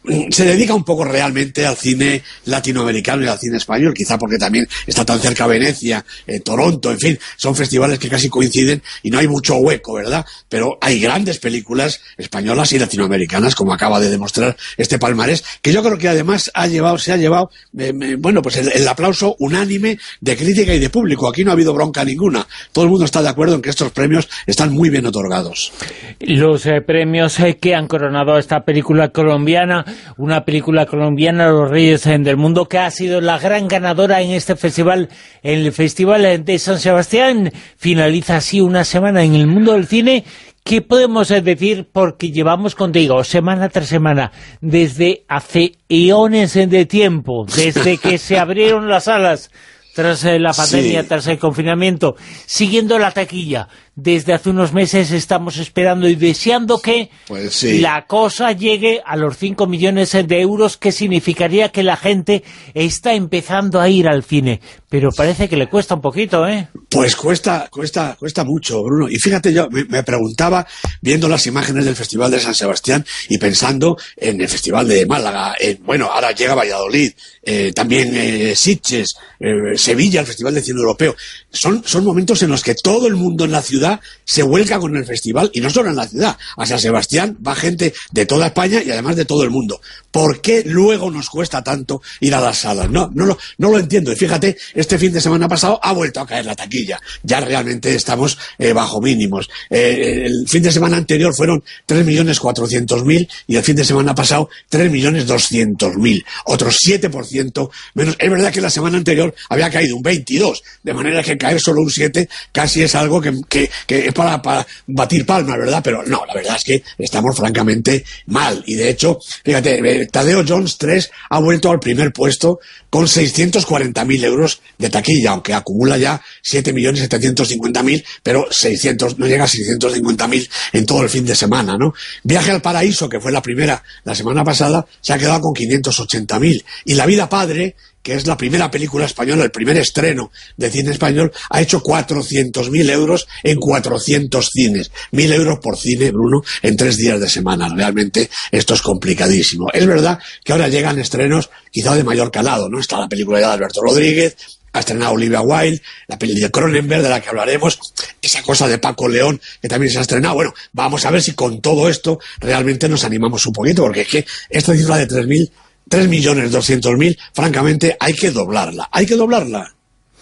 se dedica un poco realmente al cine latinoamericano y al cine español, quizá porque también está tan cerca Venecia, eh, Toronto, en fin, son festivales que casi coinciden y no hay mucho hueco, ¿verdad? Pero hay grandes películas españolas y latinoamericanas, como acaba de demostrar este palmarés, que yo creo que además ha llevado, se ha llevado, eh, eh, bueno, pues el, el aplauso unánime de crítica y de público. Aquí no ha habido bronca ninguna. Todo el mundo está de acuerdo en que estos premios están muy bien otorgados. Los eh, premios eh, que han coronado a esta película colombiana, una película colombiana, Los Reyes del Mundo, que ha sido la gran ganadora en este festival, en el Festival de San Sebastián. Finaliza así una semana en el mundo del cine. ¿Qué podemos decir? Porque llevamos contigo semana tras semana, desde hace eones de tiempo, desde que se abrieron las salas tras eh, la pandemia, sí. tras el confinamiento, siguiendo la taquilla. Desde hace unos meses estamos esperando y deseando que pues sí. la cosa llegue a los cinco millones de euros, que significaría que la gente está empezando a ir al cine. Pero parece que le cuesta un poquito, ¿eh? Pues cuesta, cuesta, cuesta mucho, Bruno. Y fíjate, yo me, me preguntaba, viendo las imágenes del Festival de San Sebastián y pensando en el Festival de Málaga, en, bueno, ahora llega Valladolid, eh, también eh, Sitges, eh, Sevilla, el Festival de Cine Europeo. Son, son momentos en los que todo el mundo en la ciudad se vuelca con el festival, y no solo en la ciudad. A San Sebastián va gente de toda España y además de todo el mundo. ¿Por qué luego nos cuesta tanto ir a las salas? No, no lo, no lo entiendo. Y fíjate, este fin de semana pasado ha vuelto a caer la taquilla. Ya realmente estamos eh, bajo mínimos. Eh, el fin de semana anterior fueron tres millones cuatrocientos mil y el fin de semana pasado tres millones doscientos mil. Otro siete por ciento menos. Es verdad que la semana anterior había caído un veintidós, de manera que caer solo un siete casi es algo que, que, que es para, para batir palmas, ¿verdad? Pero no, la verdad es que estamos francamente mal. Y de hecho, fíjate, Tadeo Jones tres ha vuelto al primer puesto con seiscientos cuarenta mil euros de taquilla, aunque acumula ya siete millones setecientos cincuenta mil, pero seiscientos, no llega a seiscientos cincuenta mil en todo el fin de semana, ¿no? Viaje al Paraíso, que fue la primera la semana pasada, se ha quedado con quinientos ochenta mil. Y La Vida Padre, que es la primera película española, el primer estreno de cine español, ha hecho cuatrocientos mil euros en cuatrocientos cines. Mil euros por cine, Bruno, en tres días de semana. Realmente esto es complicadísimo. Es verdad que ahora llegan estrenos quizá de mayor calado, ¿no? Está la película de Alberto Rodríguez, ha estrenado Olivia Wilde, la peli de Cronenberg, de la que hablaremos, esa cosa de Paco León, que también se ha estrenado. Bueno, vamos a ver si con todo esto realmente nos animamos un poquito, porque es que esta cifra de tres mil tres millones doscientos mil, francamente, hay que doblarla, hay que doblarla.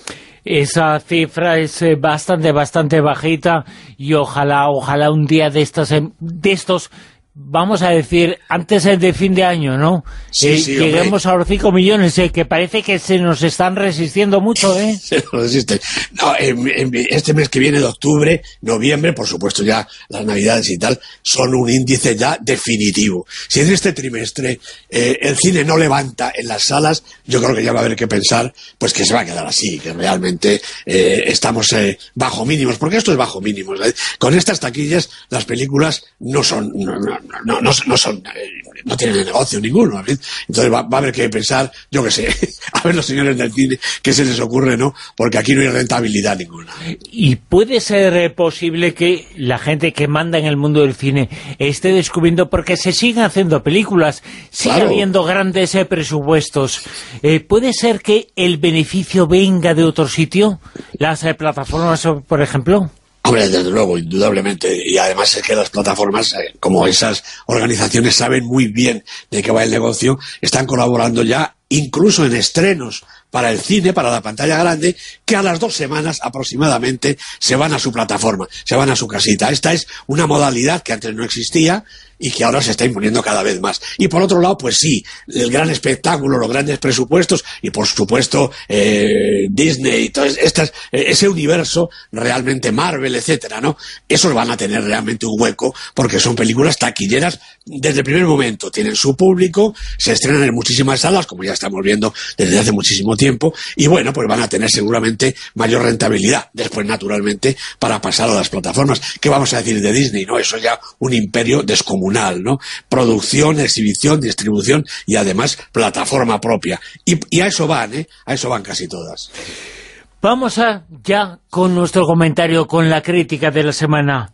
Esa cifra es eh, bastante, bastante bajita, y ojalá, ojalá un día de estos, de estos vamos a decir, antes de fin de año, ¿no? Sí, eh, sí, lleguemos hombre. a los cinco millones, eh, que parece que se nos están resistiendo mucho, ¿eh? Se nos resisten. No, en, en este mes que viene de octubre, noviembre, por supuesto ya las navidades y tal, son un índice ya definitivo. Si en este trimestre eh, el cine no levanta en las salas, yo creo que ya va a haber que pensar pues que se va a quedar así, que realmente eh, estamos eh, bajo mínimos, porque esto es bajo mínimos, ¿eh? Con estas taquillas las películas no son... No, no, No, no, no son, no tienen negocio ninguno, ¿sí? Entonces va, va a haber que pensar, yo qué sé, a ver los señores del cine qué se les ocurre, ¿no? Porque aquí no hay rentabilidad ninguna. Y puede ser eh, posible que la gente que manda en el mundo del cine esté descubriendo, porque se siguen haciendo películas, sigue claro. habiendo grandes eh, presupuestos. Eh, ¿Puede ser que el beneficio venga de otro sitio? Las eh, plataformas, por ejemplo. Hombre, desde luego, indudablemente, y además es que las plataformas, eh, como esas organizaciones saben muy bien de qué va el negocio, están colaborando ya incluso en estrenos para el cine, para la pantalla grande, que a las dos semanas aproximadamente se van a su plataforma, se van a su casita. Esta es una modalidad que antes no existía y que ahora se está imponiendo cada vez más. Y por otro lado, pues sí, el gran espectáculo, los grandes presupuestos y por supuesto eh, Disney y todo estas, eh, ese universo realmente Marvel, etcétera, ¿no? Esos van a tener realmente un hueco porque son películas taquilleras desde el primer momento. Tienen su público, se estrenan en muchísimas salas, como ya estamos viendo desde hace muchísimo tiempo, y bueno, pues van a tener seguramente mayor rentabilidad. Después, naturalmente, para pasar a las plataformas. ¿Qué vamos a decir de Disney? No, eso es ya un imperio descomunal, ¿no? Producción, exhibición, distribución y además plataforma propia. Y, y a eso van, ¿eh? A eso van casi todas. Vamos a ya con nuestro comentario, con la crítica de la semana.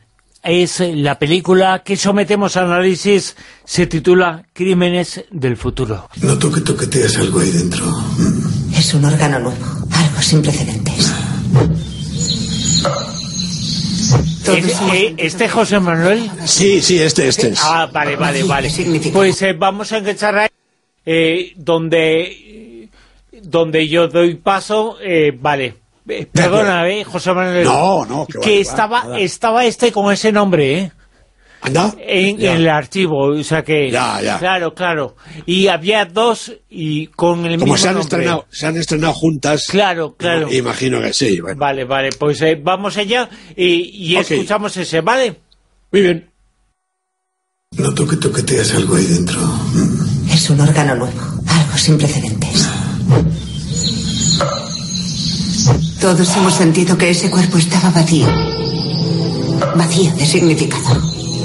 es la película que sometemos a análisis, se titula Crímenes del futuro. Noto que toqueteas algo ahí dentro. Es un órgano nuevo, algo sin precedentes. ¿Este, ¿Este José Manuel? Sí, sí, este, este es. Ah, vale, vale, vale. Pues eh, vamos a enganchar ahí, eh, donde, donde yo doy paso, eh, vale. Eh, perdona, eh, José Manuel. No, no, que, que vale, estaba, va, estaba este con ese nombre, ¿eh? ¿Anda? En, en el archivo, o sea que... Ya, ya. Claro, claro. Y había dos y con el Como mismo se han, nombre. estrenado, se han estrenado juntas. Claro, claro. Imagino que sí. Bueno. Vale, vale, pues eh, vamos allá y, y Okay. escuchamos ese, ¿vale? Muy bien. Noto que toqueteas algo ahí dentro. Es un órgano nuevo, algo sin precedentes. Todos hemos sentido que ese cuerpo estaba vacío. Vacío de significado.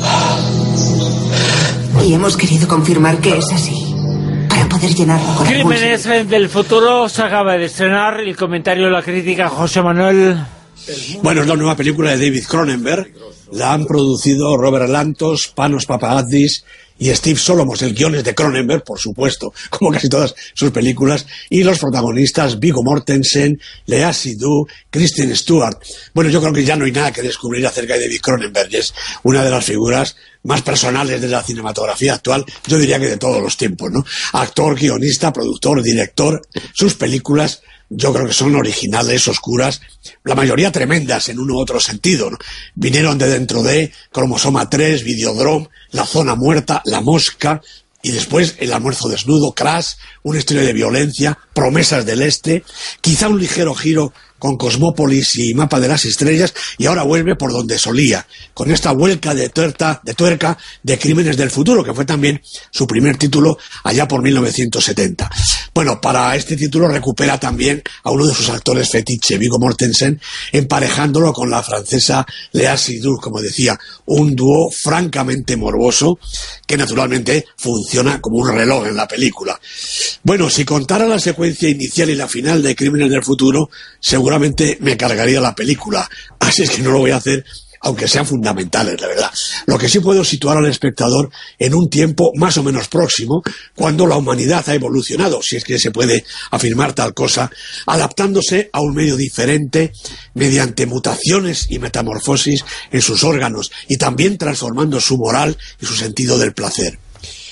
Y hemos querido confirmar que es así, para poder llenarlo con algún Crímenes del futuro, se acaba de estrenar. El comentario de la crítica, José Manuel. Bueno, es la nueva película de David Cronenberg. La han producido Robert Lantos, Panos Papadakis y Steve Solomos. El guion es de Cronenberg, por supuesto, como casi todas sus películas. Y los protagonistas, Viggo Mortensen, Lea Seydoux, Kristen Stewart. Bueno, yo creo que ya no hay nada que descubrir acerca de David Cronenberg. Es una de las figuras más personales de la cinematografía actual, yo diría que de todos los tiempos, ¿no? Actor, guionista, productor, director. Sus películas yo creo que son originales, oscuras, la mayoría tremendas en uno u otro sentido, ¿no? Vinieron de dentro de Cromosoma tres, Videodrome, La Zona Muerta, La Mosca, y después El Almuerzo Desnudo, Crash, una historia de violencia, Promesas del Este, quizá un ligero giro con Cosmópolis y Mapa de las Estrellas, y ahora vuelve por donde solía, con esta vuelca de tuerca, de tuerca de Crímenes del futuro, que fue también su primer título allá por mil novecientos setenta. Bueno, para este título recupera también a uno de sus actores fetiche, Viggo Mortensen, emparejándolo con la francesa Lea Seydoux, como decía, un dúo francamente morboso, que naturalmente funciona como un reloj en la película. Bueno, si contara la secuencia inicial y la final de Crímenes del futuro, seguro seguramente me cargaría la película, así es que no lo voy a hacer, aunque sean fundamentales, la verdad. Lo que sí puedo situar al espectador en un tiempo más o menos próximo, cuando la humanidad ha evolucionado, si es que se puede afirmar tal cosa, adaptándose a un medio diferente, mediante mutaciones y metamorfosis en sus órganos, y también transformando su moral y su sentido del placer.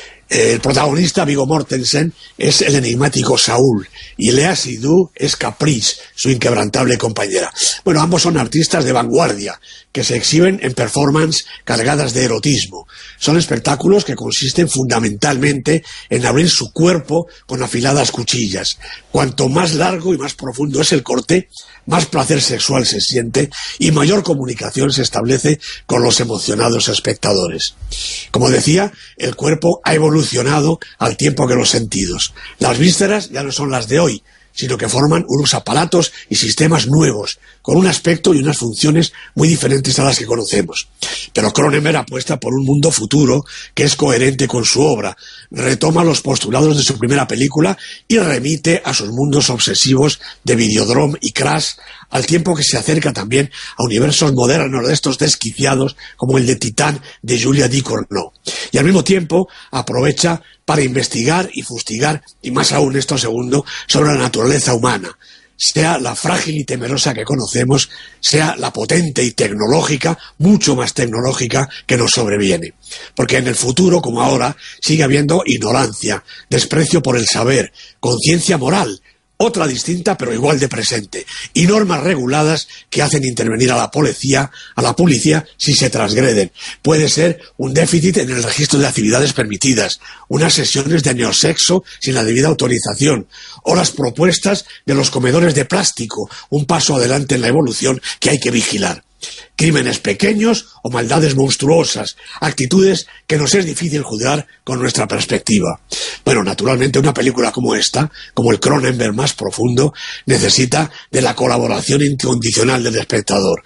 El protagonista, Viggo Mortensen, es el enigmático Saúl, y Lea Seydoux es Caprice, su inquebrantable compañera. Bueno, ambos son artistas de vanguardia, que se exhiben en performances cargadas de erotismo. Son espectáculos que consisten fundamentalmente en abrir su cuerpo con afiladas cuchillas. Cuanto más largo y más profundo es el corte, más placer sexual se siente y mayor comunicación se establece con los emocionados espectadores. Como decía, el cuerpo ha evolucionado al tiempo que los sentidos. Las vísceras ya no son las de hoy, sino que forman unos aparatos y sistemas nuevos, con un aspecto y unas funciones muy diferentes a las que conocemos. Pero Cronenberg apuesta por un mundo futuro que es coherente con su obra, retoma los postulados de su primera película y remite a sus mundos obsesivos de Videodrome y Crash, al tiempo que se acerca también a universos modernos de estos desquiciados como el de Titán de Julia Ducournau. Y al mismo tiempo aprovecha para investigar y fustigar, y más aún esto segundo, sobre la naturaleza humana, sea la frágil y temerosa que conocemos, sea la potente y tecnológica, mucho más tecnológica, que nos sobreviene. Porque en el futuro, como ahora, sigue habiendo ignorancia, desprecio por el saber, conciencia moral, otra distinta pero igual de presente, y normas reguladas que hacen intervenir a la policía, a la policía si se transgreden. Puede ser un déficit en el registro de actividades permitidas, unas sesiones de neosexo sin la debida autorización, o las propuestas de los comedores de plástico, un paso adelante en la evolución que hay que vigilar. Crímenes pequeños o maldades monstruosas, actitudes que nos es difícil juzgar con nuestra perspectiva. Bueno, naturalmente una película como esta, como el Cronenberg más profundo, necesita de la colaboración incondicional del espectador.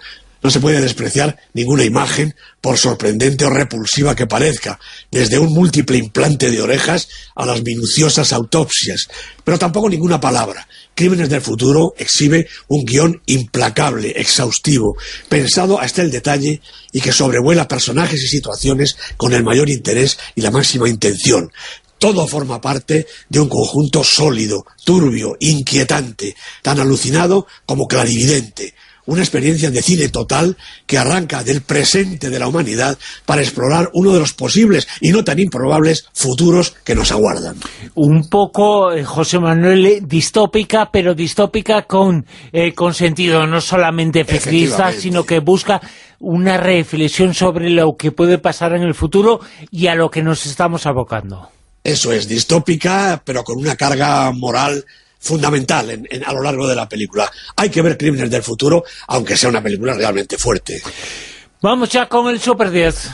No se puede despreciar ninguna imagen, por sorprendente o repulsiva que parezca, desde un múltiple implante de orejas a las minuciosas autopsias, pero tampoco ninguna palabra. Crímenes del futuro exhibe un guión implacable, exhaustivo, pensado hasta el detalle y que sobrevuela personajes y situaciones con el mayor interés y la máxima intención. Todo forma parte de un conjunto sólido, turbio, inquietante, tan alucinado como clarividente. Una experiencia de cine total que arranca del presente de la humanidad para explorar uno de los posibles y no tan improbables futuros que nos aguardan. Un poco, eh, José Manuel, distópica, pero distópica con, eh, con sentido, no solamente efectista, sino que busca una reflexión sobre lo que puede pasar en el futuro y a lo que nos estamos abocando. Eso es, distópica, pero con una carga moral fundamental en, en, a lo largo de la película. Hay que ver Crímenes del futuro, aunque sea una película realmente fuerte. Vamos ya con el Super diez.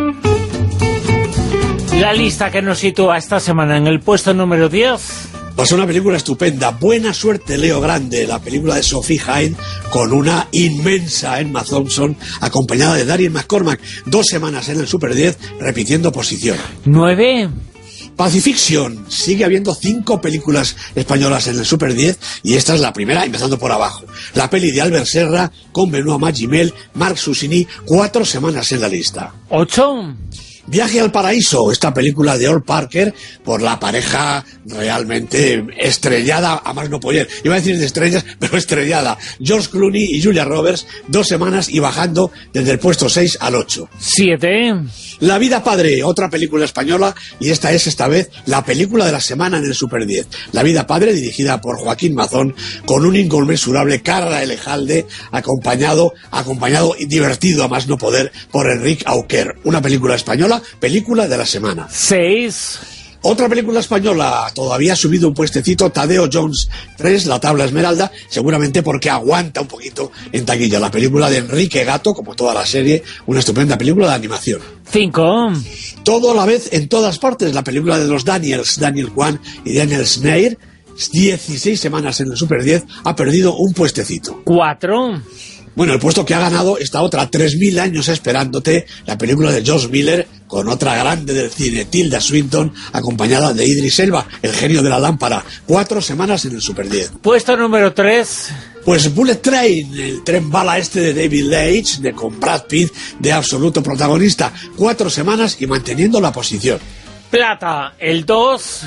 La lista que nos sitúa esta semana en el puesto número diez. Pues una película estupenda. Buena suerte, Leo Grande, la película de Sophie Hine, con una inmensa Emma Thompson, acompañada de Darien McCormack. Dos semanas en el Super diez, repitiendo posición. Nueve. Pacifiction. Sigue habiendo cinco películas españolas en el Super diez y esta es la primera, empezando por abajo. La peli de Albert Serra con Benoît Magimel, Marc Susini, cuatro semanas en la lista. Ocho. Viaje al paraíso, esta película de Ol Parker, por la pareja realmente estrellada, a más no poder. Iba a decir de estrellas, pero estrellada. George Clooney y Julia Roberts, dos semanas y bajando desde el puesto seis al ocho. Siete. La vida padre, otra película española, y esta es esta vez la película de la semana en el Super diez. La vida padre, dirigida por Joaquín Mazón, con un inconmensurable Carla Elejalde, acompañado, acompañado y divertido a más no poder por Enrique Auquer. Una película española, película de la semana. Seis. Otra película española, todavía ha subido un puestecito, Tadeo Jones tres, La tabla esmeralda, seguramente porque aguanta un poquito en taquilla. La película de Enrique Gato, como toda la serie, una estupenda película de animación. Cinco. Todo a la vez, en todas partes, la película de los Daniels, Daniel Kwan y Daniel Snair, dieciséis semanas en el Super diez, ha perdido un puestecito. Cuatro. Bueno, el puesto que ha ganado esta otra, tres mil años esperándote, la película de George Miller, con otra grande del cine, Tilda Swinton, acompañada de Idris Elba, el genio de la lámpara. Cuatro semanas en el Super diez. Puesto número tres. Pues Bullet Train, el tren bala este de David Leitch, de con Brad Pitt de absoluto protagonista. Cuatro semanas y manteniendo la posición. Plata, el dos.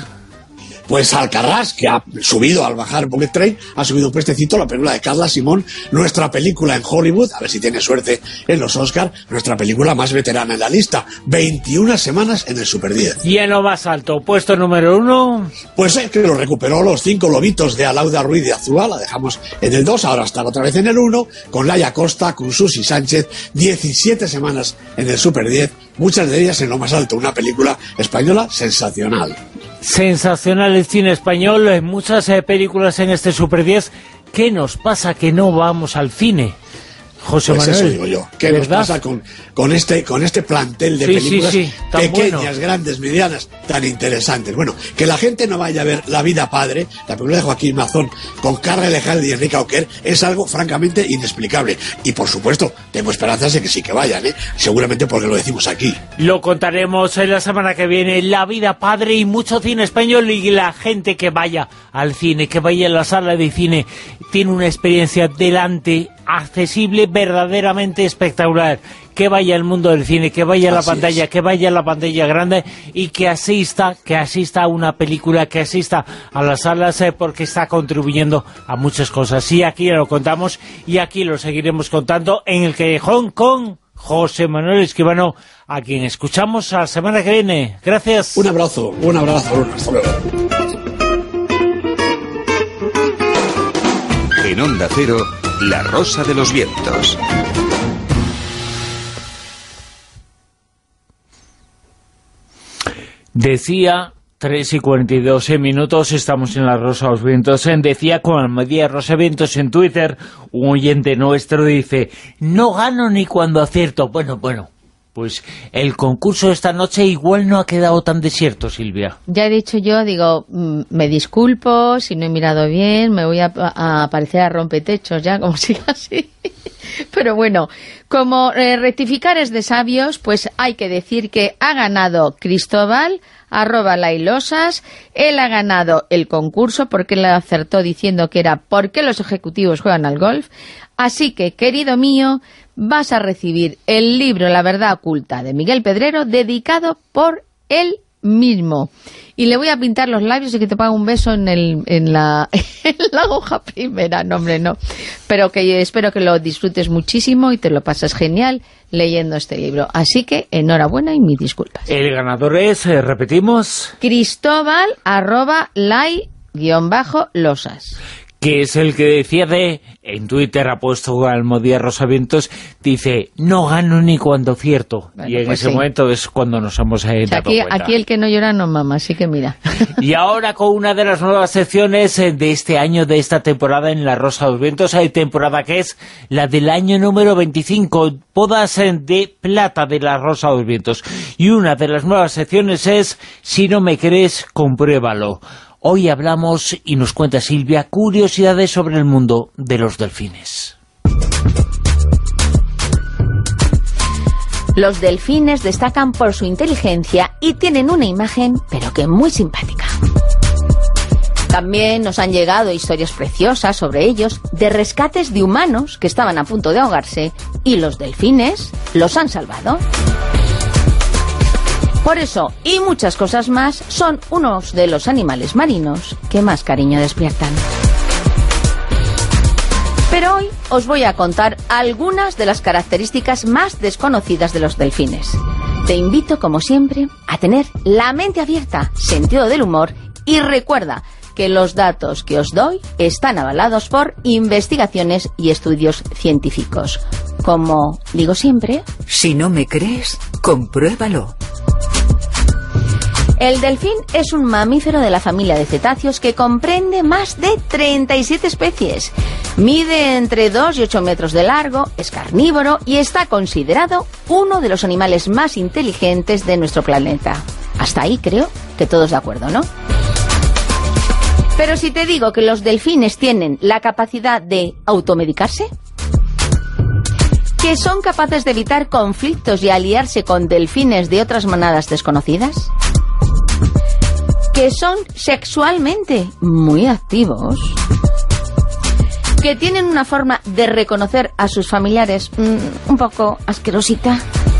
Pues Alcarrás, que ha subido al bajar Bullet Train, ha subido un puestecito, la película de Carla Simón, nuestra película en Hollywood, a ver si tiene suerte en los Oscars, nuestra película más veterana en la lista, veintiuna semanas en el Super diez. Y en lo más alto, puesto número uno. Pues es que lo recuperó Los cinco lobitos de Alauda Ruiz de Azúa, la dejamos en el dos, ahora está otra vez en el uno, con Laia Costa, con Susi Sánchez, diecisiete semanas en el Super diez, muchas de ellas en lo más alto, una película española sensacional. Sensacional el cine español, en muchas eh, películas en este Super diez. ¿Qué nos pasa que no vamos al cine? José pues Manuel, eso digo yo. ¿Qué nos pasa con, con, este, con este plantel de sí, películas sí, sí, pequeñas, bueno. grandes, medianas, tan interesantes? Bueno, que la gente no vaya a ver La vida padre, la película de Joaquín Mazón, con Carla Elejalde y Enrique Auquer, es algo francamente inexplicable. Y por supuesto, tengo esperanzas de que sí que vayan, ¿eh? Seguramente porque lo decimos aquí. Lo contaremos en la semana que viene. La vida padre y mucho cine español, y la gente que vaya al cine, que vaya a la sala de cine, tiene una experiencia delante accesible, verdaderamente espectacular. Que vaya al mundo del cine, que vaya a la así pantalla, es. que vaya a la pantalla grande y que asista, que asista a una película, que asista a las salas, eh, porque está contribuyendo a muchas cosas. Y aquí lo contamos y aquí lo seguiremos contando en el Callejón con José Manuel Escribano, a quien escuchamos la semana que viene. Gracias. Un abrazo, un abrazo, hasta luego. En Onda Cero, La Rosa de los Vientos. Decía, tres y cuarenta y dos minutos, estamos en La Rosa de los Vientos. Decía con Almadía Rosa Vientos en Twitter, un oyente nuestro dice: no gano ni cuando acierto. Bueno, bueno, Pues el concurso de esta noche igual no ha quedado tan desierto, Silvia. Ya he dicho yo, digo, me disculpo si no he mirado bien, me voy a, a parecer a rompetechos ya, como siga así. Pero bueno, como eh, rectificar es de sabios, pues hay que decir que ha ganado Cristóbal, arroba lailosas. Él ha ganado el concurso porque él acertó diciendo que era ¿por qué los ejecutivos juegan al golf? Así que, querido mío, vas a recibir el libro La verdad oculta de Miguel Pedrero, dedicado por él mismo. Y le voy a pintar los labios y que te ponga un beso en, el, en, la, en la hoja primera. No, hombre, no. Pero que espero que lo disfrutes muchísimo y te lo pasas genial leyendo este libro. Así que, enhorabuena y mis disculpas. El ganador es, eh, repetimos... Cristóbal, arroba, lai, guión bajo, losas. Que es el que decía de, en Twitter ha puesto Almodía Rosavientos, dice, no gano ni cuando cierto. Bueno, y en pues ese sí. momento es cuando nos hemos eh, o sea, dado aquí, cuenta. Aquí el que no llora no mama, así que mira. Y ahora con una de las nuevas secciones de este año, de esta temporada en La Rosa de los Vientos, hay temporada que es la del año número veinticinco, bodas de plata de La Rosa de los Vientos. Y una de las nuevas secciones es, si no me crees, compruébalo. Hoy hablamos, y nos cuenta Silvia, curiosidades sobre el mundo de los delfines. Los delfines destacan por su inteligencia y tienen una imagen, pero que muy simpática. También nos han llegado historias preciosas sobre ellos, de rescates de humanos que estaban a punto de ahogarse, y los delfines los han salvado. Por eso, y muchas cosas más, son unos de los animales marinos que más cariño despiertan. Pero hoy os voy a contar algunas de las características más desconocidas de los delfines. Te invito, como siempre, a tener la mente abierta, sentido del humor, y recuerda que los datos que os doy están avalados por investigaciones y estudios científicos. Como digo siempre... Si no me crees, compruébalo. El delfín es un mamífero de la familia de cetáceos que comprende más de treinta y siete especies. Mide entre dos y ocho metros de largo, es carnívoro y está considerado uno de los animales más inteligentes de nuestro planeta. Hasta ahí creo que todos de acuerdo, ¿no? Pero si te digo que los delfines tienen la capacidad de automedicarse, que son capaces de evitar conflictos y aliarse con delfines de otras manadas desconocidas, que son sexualmente muy activos, que tienen una forma de reconocer a sus familiares mmm, un poco asquerosita,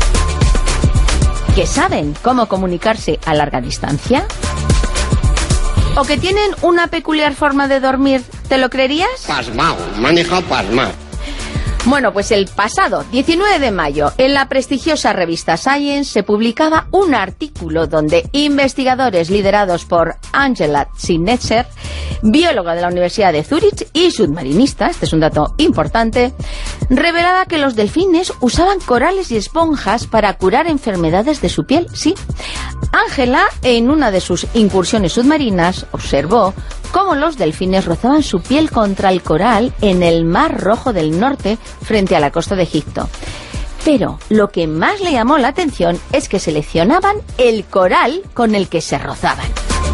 que saben cómo comunicarse a larga distancia, o que tienen una peculiar forma de dormir, ¿te lo creerías? Pasmao, maneja pasmao. Bueno, pues el pasado diecinueve de mayo, en la prestigiosa revista Science, se publicaba un artículo donde investigadores liderados por Angela Zinnetzer, bióloga de la Universidad de Zúrich y submarinista, este es un dato importante, revelaba que los delfines usaban corales y esponjas para curar enfermedades de su piel. Sí, Angela, en una de sus incursiones submarinas, observó cómo los delfines rozaban su piel contra el coral en el Mar Rojo del Norte, frente a la costa de Egipto. Pero lo que más le llamó la atención es que seleccionaban el coral con el que se rozaban.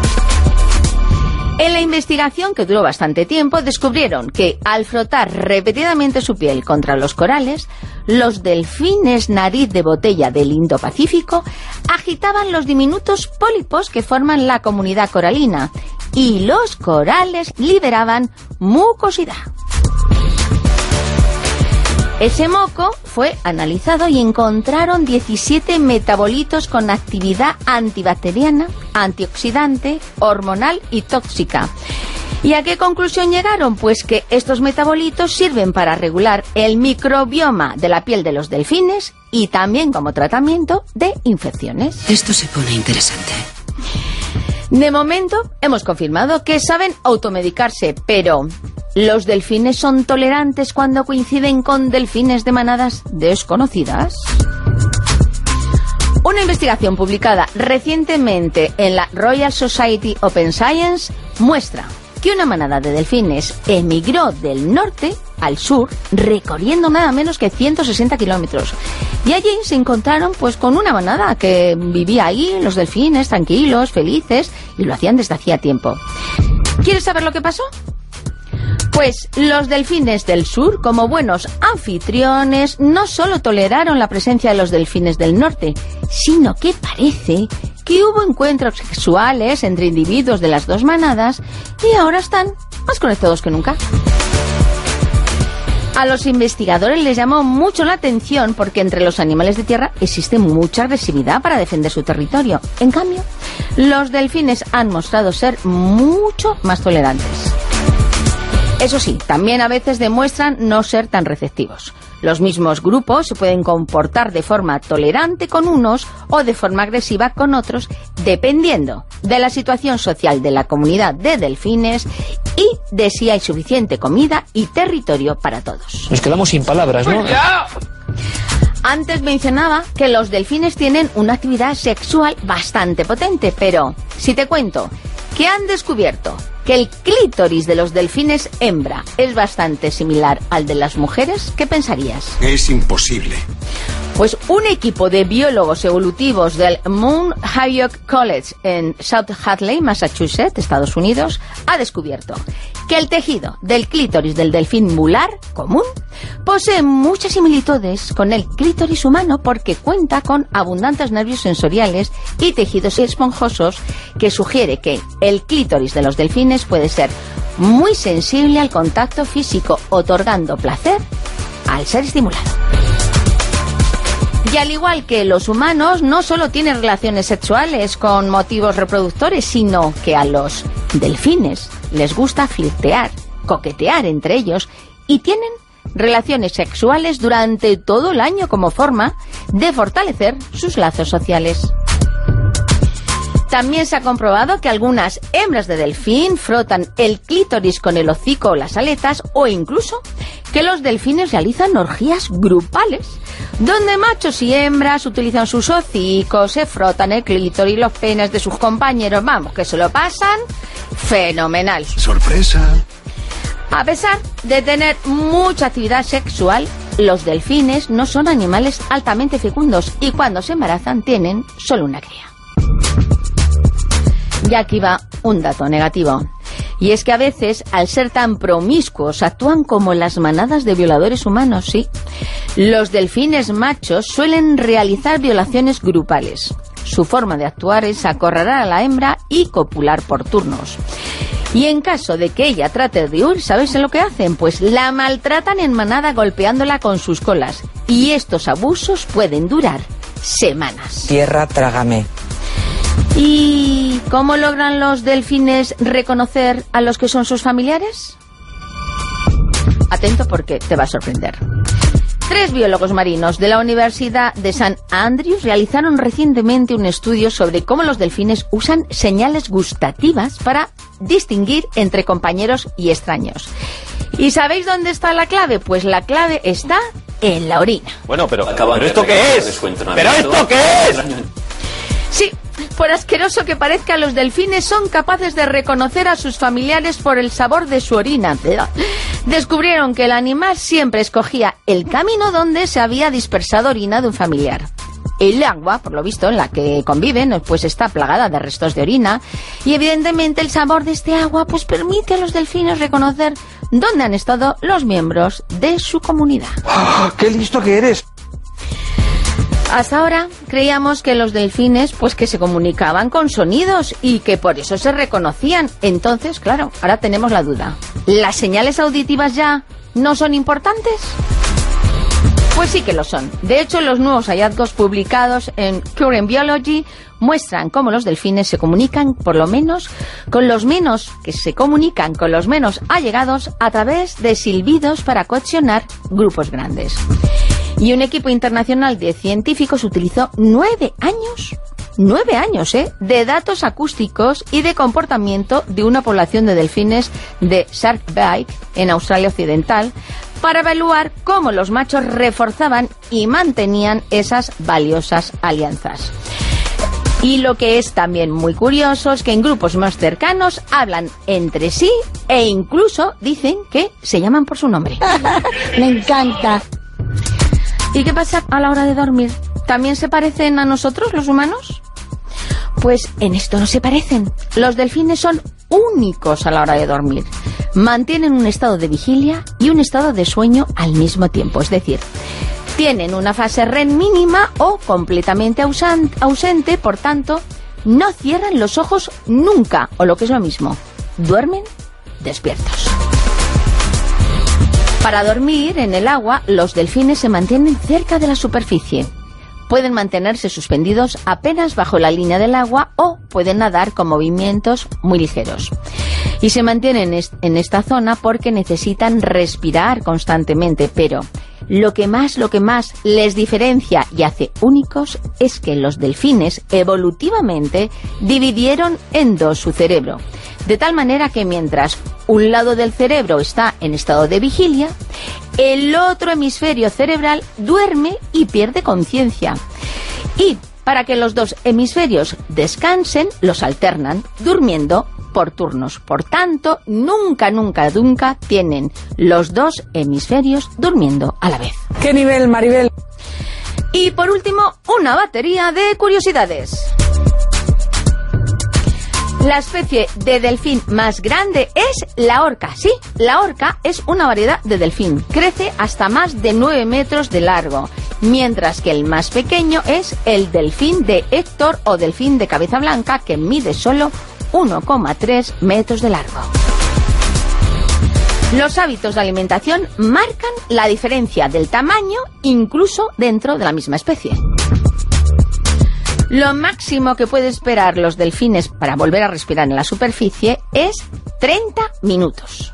En la investigación, que duró bastante tiempo, descubrieron que al frotar repetidamente su piel contra los corales, los delfines nariz de botella del Indo-Pacífico agitaban los diminutos pólipos que forman la comunidad coralina, y los corales liberaban mucosidad. Ese moco fue analizado y encontraron diecisiete metabolitos con actividad antibacteriana, antioxidante, hormonal y tóxica. ¿Y a qué conclusión llegaron? Pues que estos metabolitos sirven para regular el microbioma de la piel de los delfines y también como tratamiento de infecciones. Esto se pone interesante. De momento hemos confirmado que saben automedicarse, pero ¿los delfines son tolerantes cuando coinciden con delfines de manadas desconocidas? Una investigación publicada recientemente en la Royal Society Open Science muestra que una manada de delfines emigró del norte al sur, recorriendo nada menos que ciento sesenta kilómetros. Y allí se encontraron pues con una manada que vivía ahí, los delfines, tranquilos, felices, y lo hacían desde hacía tiempo. ¿Quieres saber lo que pasó? Pues los delfines del sur, como buenos anfitriones, no solo toleraron la presencia de los delfines del norte, sino que parece que hubo encuentros sexuales entre individuos de las dos manadas y ahora están más conectados que nunca. A los investigadores les llamó mucho la atención porque entre los animales de tierra existe mucha agresividad para defender su territorio. En cambio, los delfines han mostrado ser mucho más tolerantes. Eso sí, también a veces demuestran no ser tan receptivos. Los mismos grupos se pueden comportar de forma tolerante con unos o de forma agresiva con otros, dependiendo de la situación social de la comunidad de delfines y de si hay suficiente comida y territorio para todos. Nos quedamos sin palabras, ¿no? Antes mencionaba que los delfines tienen una actividad sexual bastante potente, pero si te cuento que han descubierto que el clítoris de los delfines hembra es bastante similar al de las mujeres, ¿qué pensarías? Es imposible. Pues un equipo de biólogos evolutivos del Mount Holyoke College en South Hadley, Massachusetts, Estados Unidos, ha descubierto que el tejido del clítoris del delfín mular común posee muchas similitudes con el clítoris humano porque cuenta con abundantes nervios sensoriales y tejidos esponjosos que sugiere que el clítoris de los delfines puede ser muy sensible al contacto físico, otorgando placer al ser estimulado. Y al igual que los humanos, no solo tienen relaciones sexuales con motivos reproductores, sino que a los delfines les gusta flirtear, coquetear entre ellos y tienen relaciones sexuales durante todo el año como forma de fortalecer sus lazos sociales. También se ha comprobado que algunas hembras de delfín frotan el clítoris con el hocico o las aletas, o incluso que los delfines realizan orgías grupales, donde machos y hembras utilizan sus hocicos, se frotan el clítoris y los penes de sus compañeros, vamos, que se lo pasan fenomenal. ¡Sorpresa! A pesar de tener mucha actividad sexual, los delfines no son animales altamente fecundos y cuando se embarazan tienen solo una cría. Y aquí va un dato negativo. Y es que a veces, al ser tan promiscuos, actúan como las manadas de violadores humanos, sí. Los delfines machos suelen realizar violaciones grupales. Su forma de actuar es acorralar a la hembra y copular por turnos. Y en caso de que ella trate de huir, ¿sabes lo que hacen? Pues la maltratan en manada golpeándola con sus colas. Y estos abusos pueden durar semanas. Tierra, trágame. ¿Y cómo logran los delfines reconocer a los que son sus familiares? Atento porque te va a sorprender. Tres biólogos marinos de la Universidad de Saint Andrews realizaron recientemente un estudio sobre cómo los delfines usan señales gustativas para distinguir entre compañeros y extraños. ¿Y sabéis dónde está la clave? Pues la clave está en la orina. Bueno, pero, ¿pero esto qué es? ¿Pero esto qué es? Sí, por asqueroso que parezca, los delfines son capaces de reconocer a sus familiares por el sabor de su orina. Descubrieron que el animal siempre escogía el camino donde se había dispersado orina de un familiar. El agua, por lo visto, en la que conviven, pues está plagada de restos de orina y evidentemente el sabor de este agua pues permite a los delfines reconocer dónde han estado los miembros de su comunidad. Oh, ¡qué listo que eres! Hasta ahora creíamos que los delfines pues que se comunicaban con sonidos y que por eso se reconocían. Entonces, claro, ahora tenemos la duda. ¿Las señales auditivas ya no son importantes? Pues sí que lo son. De hecho, los nuevos hallazgos publicados en Current Biology muestran cómo los delfines se comunican, por lo menos, con los menos, que se comunican con los menos allegados a través de silbidos para cohesionar grupos grandes. Y un equipo internacional de científicos utilizó nueve años, nueve años, ¿eh?, de datos acústicos y de comportamiento de una población de delfines de Shark Bay, en Australia Occidental, para evaluar cómo los machos reforzaban y mantenían esas valiosas alianzas. Y lo que es también muy curioso es que en grupos más cercanos hablan entre sí e incluso dicen que se llaman por su nombre. Me encanta. ¿Y qué pasa a la hora de dormir? ¿También se parecen a nosotros, los humanos? Pues en esto no se parecen. Los delfines son únicos a la hora de dormir. Mantienen un estado de vigilia y un estado de sueño al mismo tiempo. Es decir, tienen una fase R E M mínima o completamente ausente, por tanto, no cierran los ojos nunca, o lo que es lo mismo, duermen despiertos. Para dormir en el agua, los delfines se mantienen cerca de la superficie. Pueden mantenerse suspendidos apenas bajo la línea del agua o pueden nadar con movimientos muy ligeros. Y se mantienen en esta zona porque necesitan respirar constantemente, pero lo que más, lo que más les diferencia y hace únicos es que los delfines evolutivamente dividieron en dos su cerebro, de tal manera que mientras un lado del cerebro está en estado de vigilia, el otro hemisferio cerebral duerme y pierde conciencia. Y para que los dos hemisferios descansen, los alternan, durmiendo por turnos. Por tanto, nunca, nunca, nunca tienen los dos hemisferios durmiendo a la vez. ¿Qué nivel, Maribel? Y por último, una batería de curiosidades. La especie de delfín más grande es la orca. Sí, la orca es una variedad de delfín. Crece hasta más de nueve metros de largo, mientras que el más pequeño es el delfín de Héctor o delfín de cabeza blanca, que mide solo uno coma tres metros de largo. Los hábitos de alimentación marcan la diferencia del tamaño incluso dentro de la misma especie. Lo máximo que puede esperar los delfines para volver a respirar en la superficie es treinta minutos.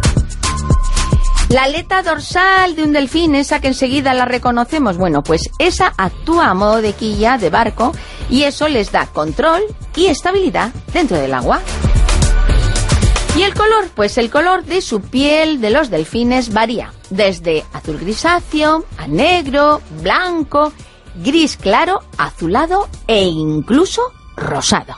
La aleta dorsal de un delfín, esa que enseguida la reconocemos, bueno, pues esa actúa a modo de quilla de barco y eso les da control y estabilidad dentro del agua. ¿Y el color? Pues el color de su piel de los delfines varía, desde azul grisáceo a negro, blanco, gris claro, azulado e incluso rosado.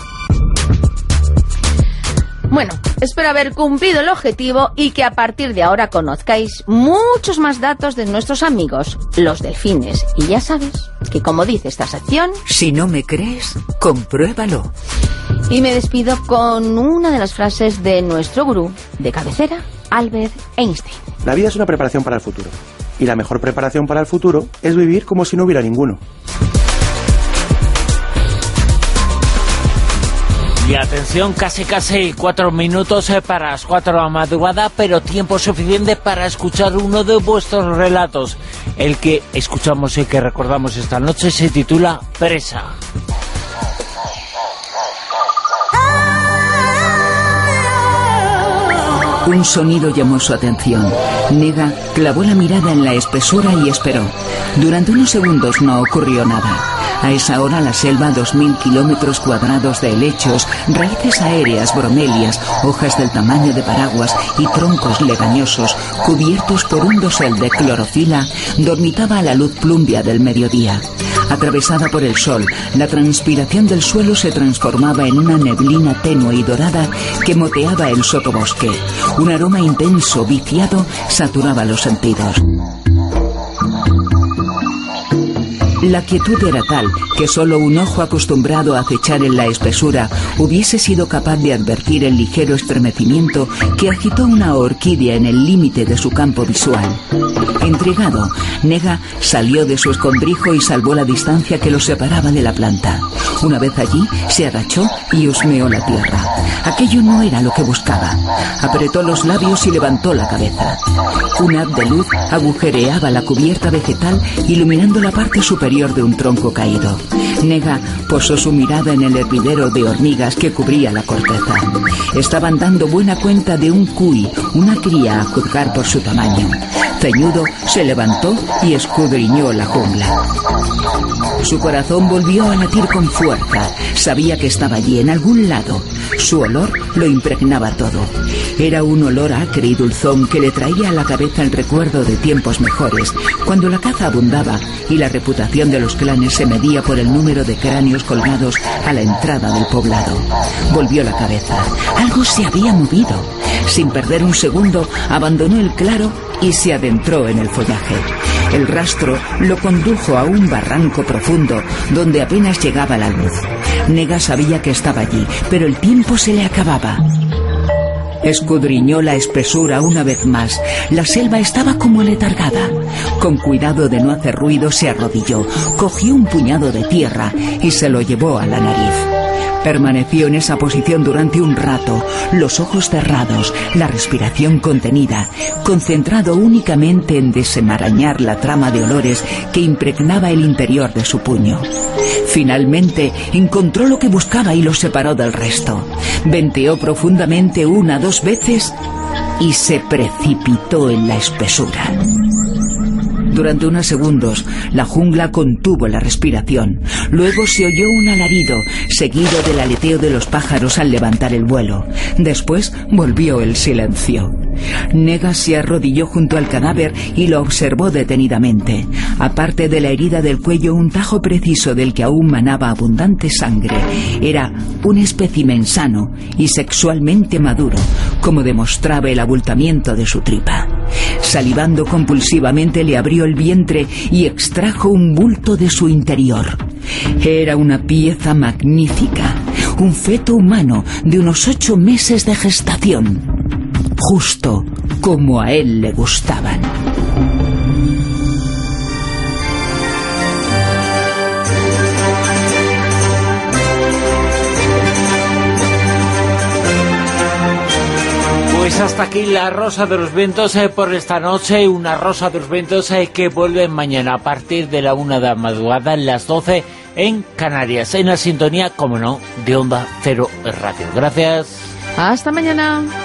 Bueno, espero haber cumplido el objetivo y que a partir de ahora conozcáis muchos más datos de nuestros amigos, los delfines. Y ya sabes que, como dice esta sección... Si no me crees, compruébalo. Y me despido con una de las frases de nuestro gurú de cabecera, Albert Einstein. La vida es una preparación para el futuro. Y la mejor preparación para el futuro es vivir como si no hubiera ninguno. Y atención, casi casi cuatro minutos para las cuatro de la madrugada, pero tiempo suficiente para escuchar uno de vuestros relatos. El que escuchamos y que recordamos esta noche se titula Presa. Un sonido llamó su atención. Nega clavó la mirada en la espesura y esperó. Durante unos segundos no ocurrió nada. A esa hora la selva, dos mil kilómetros cuadrados de helechos, raíces aéreas, bromelias, hojas del tamaño de paraguas y troncos legañosos, cubiertos por un dosel de clorofila, dormitaba a la luz plumbia del mediodía. Atravesada por el sol, la transpiración del suelo se transformaba en una neblina tenue y dorada que moteaba el sotobosque. Un aroma intenso, viciado, saturaba los sentidos. La quietud era tal que solo un ojo acostumbrado a acechar en la espesura hubiese sido capaz de advertir el ligero estremecimiento que agitó una orquídea en el límite de su campo visual. Intrigado, Nega salió de su escondrijo y salvó la distancia que lo separaba de la planta. Una vez allí, se agachó y husmeó la tierra. Aquello no era lo que buscaba. Apretó los labios y levantó la cabeza. Un haz de luz agujereaba la cubierta vegetal, iluminando la parte superior de un tronco caído. Nega posó su mirada en el hervidero de hormigas que cubría la corteza. Estaban dando buena cuenta de un cuy, una cría a juzgar por su tamaño. Ceñudo se levantó y escudriñó la jungla. Su corazón volvió a latir con fuerza. Sabía que estaba allí, en algún lado. Su olor lo impregnaba todo. Era un olor acre y dulzón que le traía a la cabeza el recuerdo de tiempos mejores, cuando la caza abundaba y la reputación de los clanes se medía por el número de cráneos colgados a la entrada del poblado. Volvió la cabeza. Algo se había movido. Sin perder un segundo, abandonó el claro y se adentró en el follaje. El rastro lo condujo a un barranco profundo donde apenas llegaba la luz. Nega sabía que estaba allí, pero el tiempo se le acababa. Escudriñó la espesura una vez más. La selva estaba como aletargada. Con cuidado de no hacer ruido, se arrodilló, cogió un puñado de tierra y se lo llevó a la nariz. Permaneció en esa posición durante un rato, los ojos cerrados, la respiración contenida, concentrado únicamente en desenmarañar la trama de olores que impregnaba el interior de su puño. Finalmente encontró lo que buscaba y lo separó del resto. Venteó profundamente una, dos veces y se precipitó en la espesura. Durante unos segundos, la jungla contuvo la respiración. Luego se oyó un alarido, seguido del aleteo de los pájaros al levantar el vuelo. Después volvió el silencio. Nega se arrodilló junto al cadáver y lo observó detenidamente. Aparte de la herida del cuello, un tajo preciso del que aún manaba abundante sangre. Era un espécimen sano y sexualmente maduro, como demostraba el abultamiento de su tripa. Salivando compulsivamente, le abrió el vientre y extrajo un bulto de su interior. Era una pieza magnífica, un feto humano de unos ocho meses de gestación, justo como a él le gustaban. Pues hasta aquí la Rosa de los Vientos eh, por esta noche, una Rosa de los Vientos eh, que vuelve mañana a partir de la una de la madrugada, las doce en Canarias, en la sintonía, como no, de Onda Cero Radio. Gracias. Hasta mañana.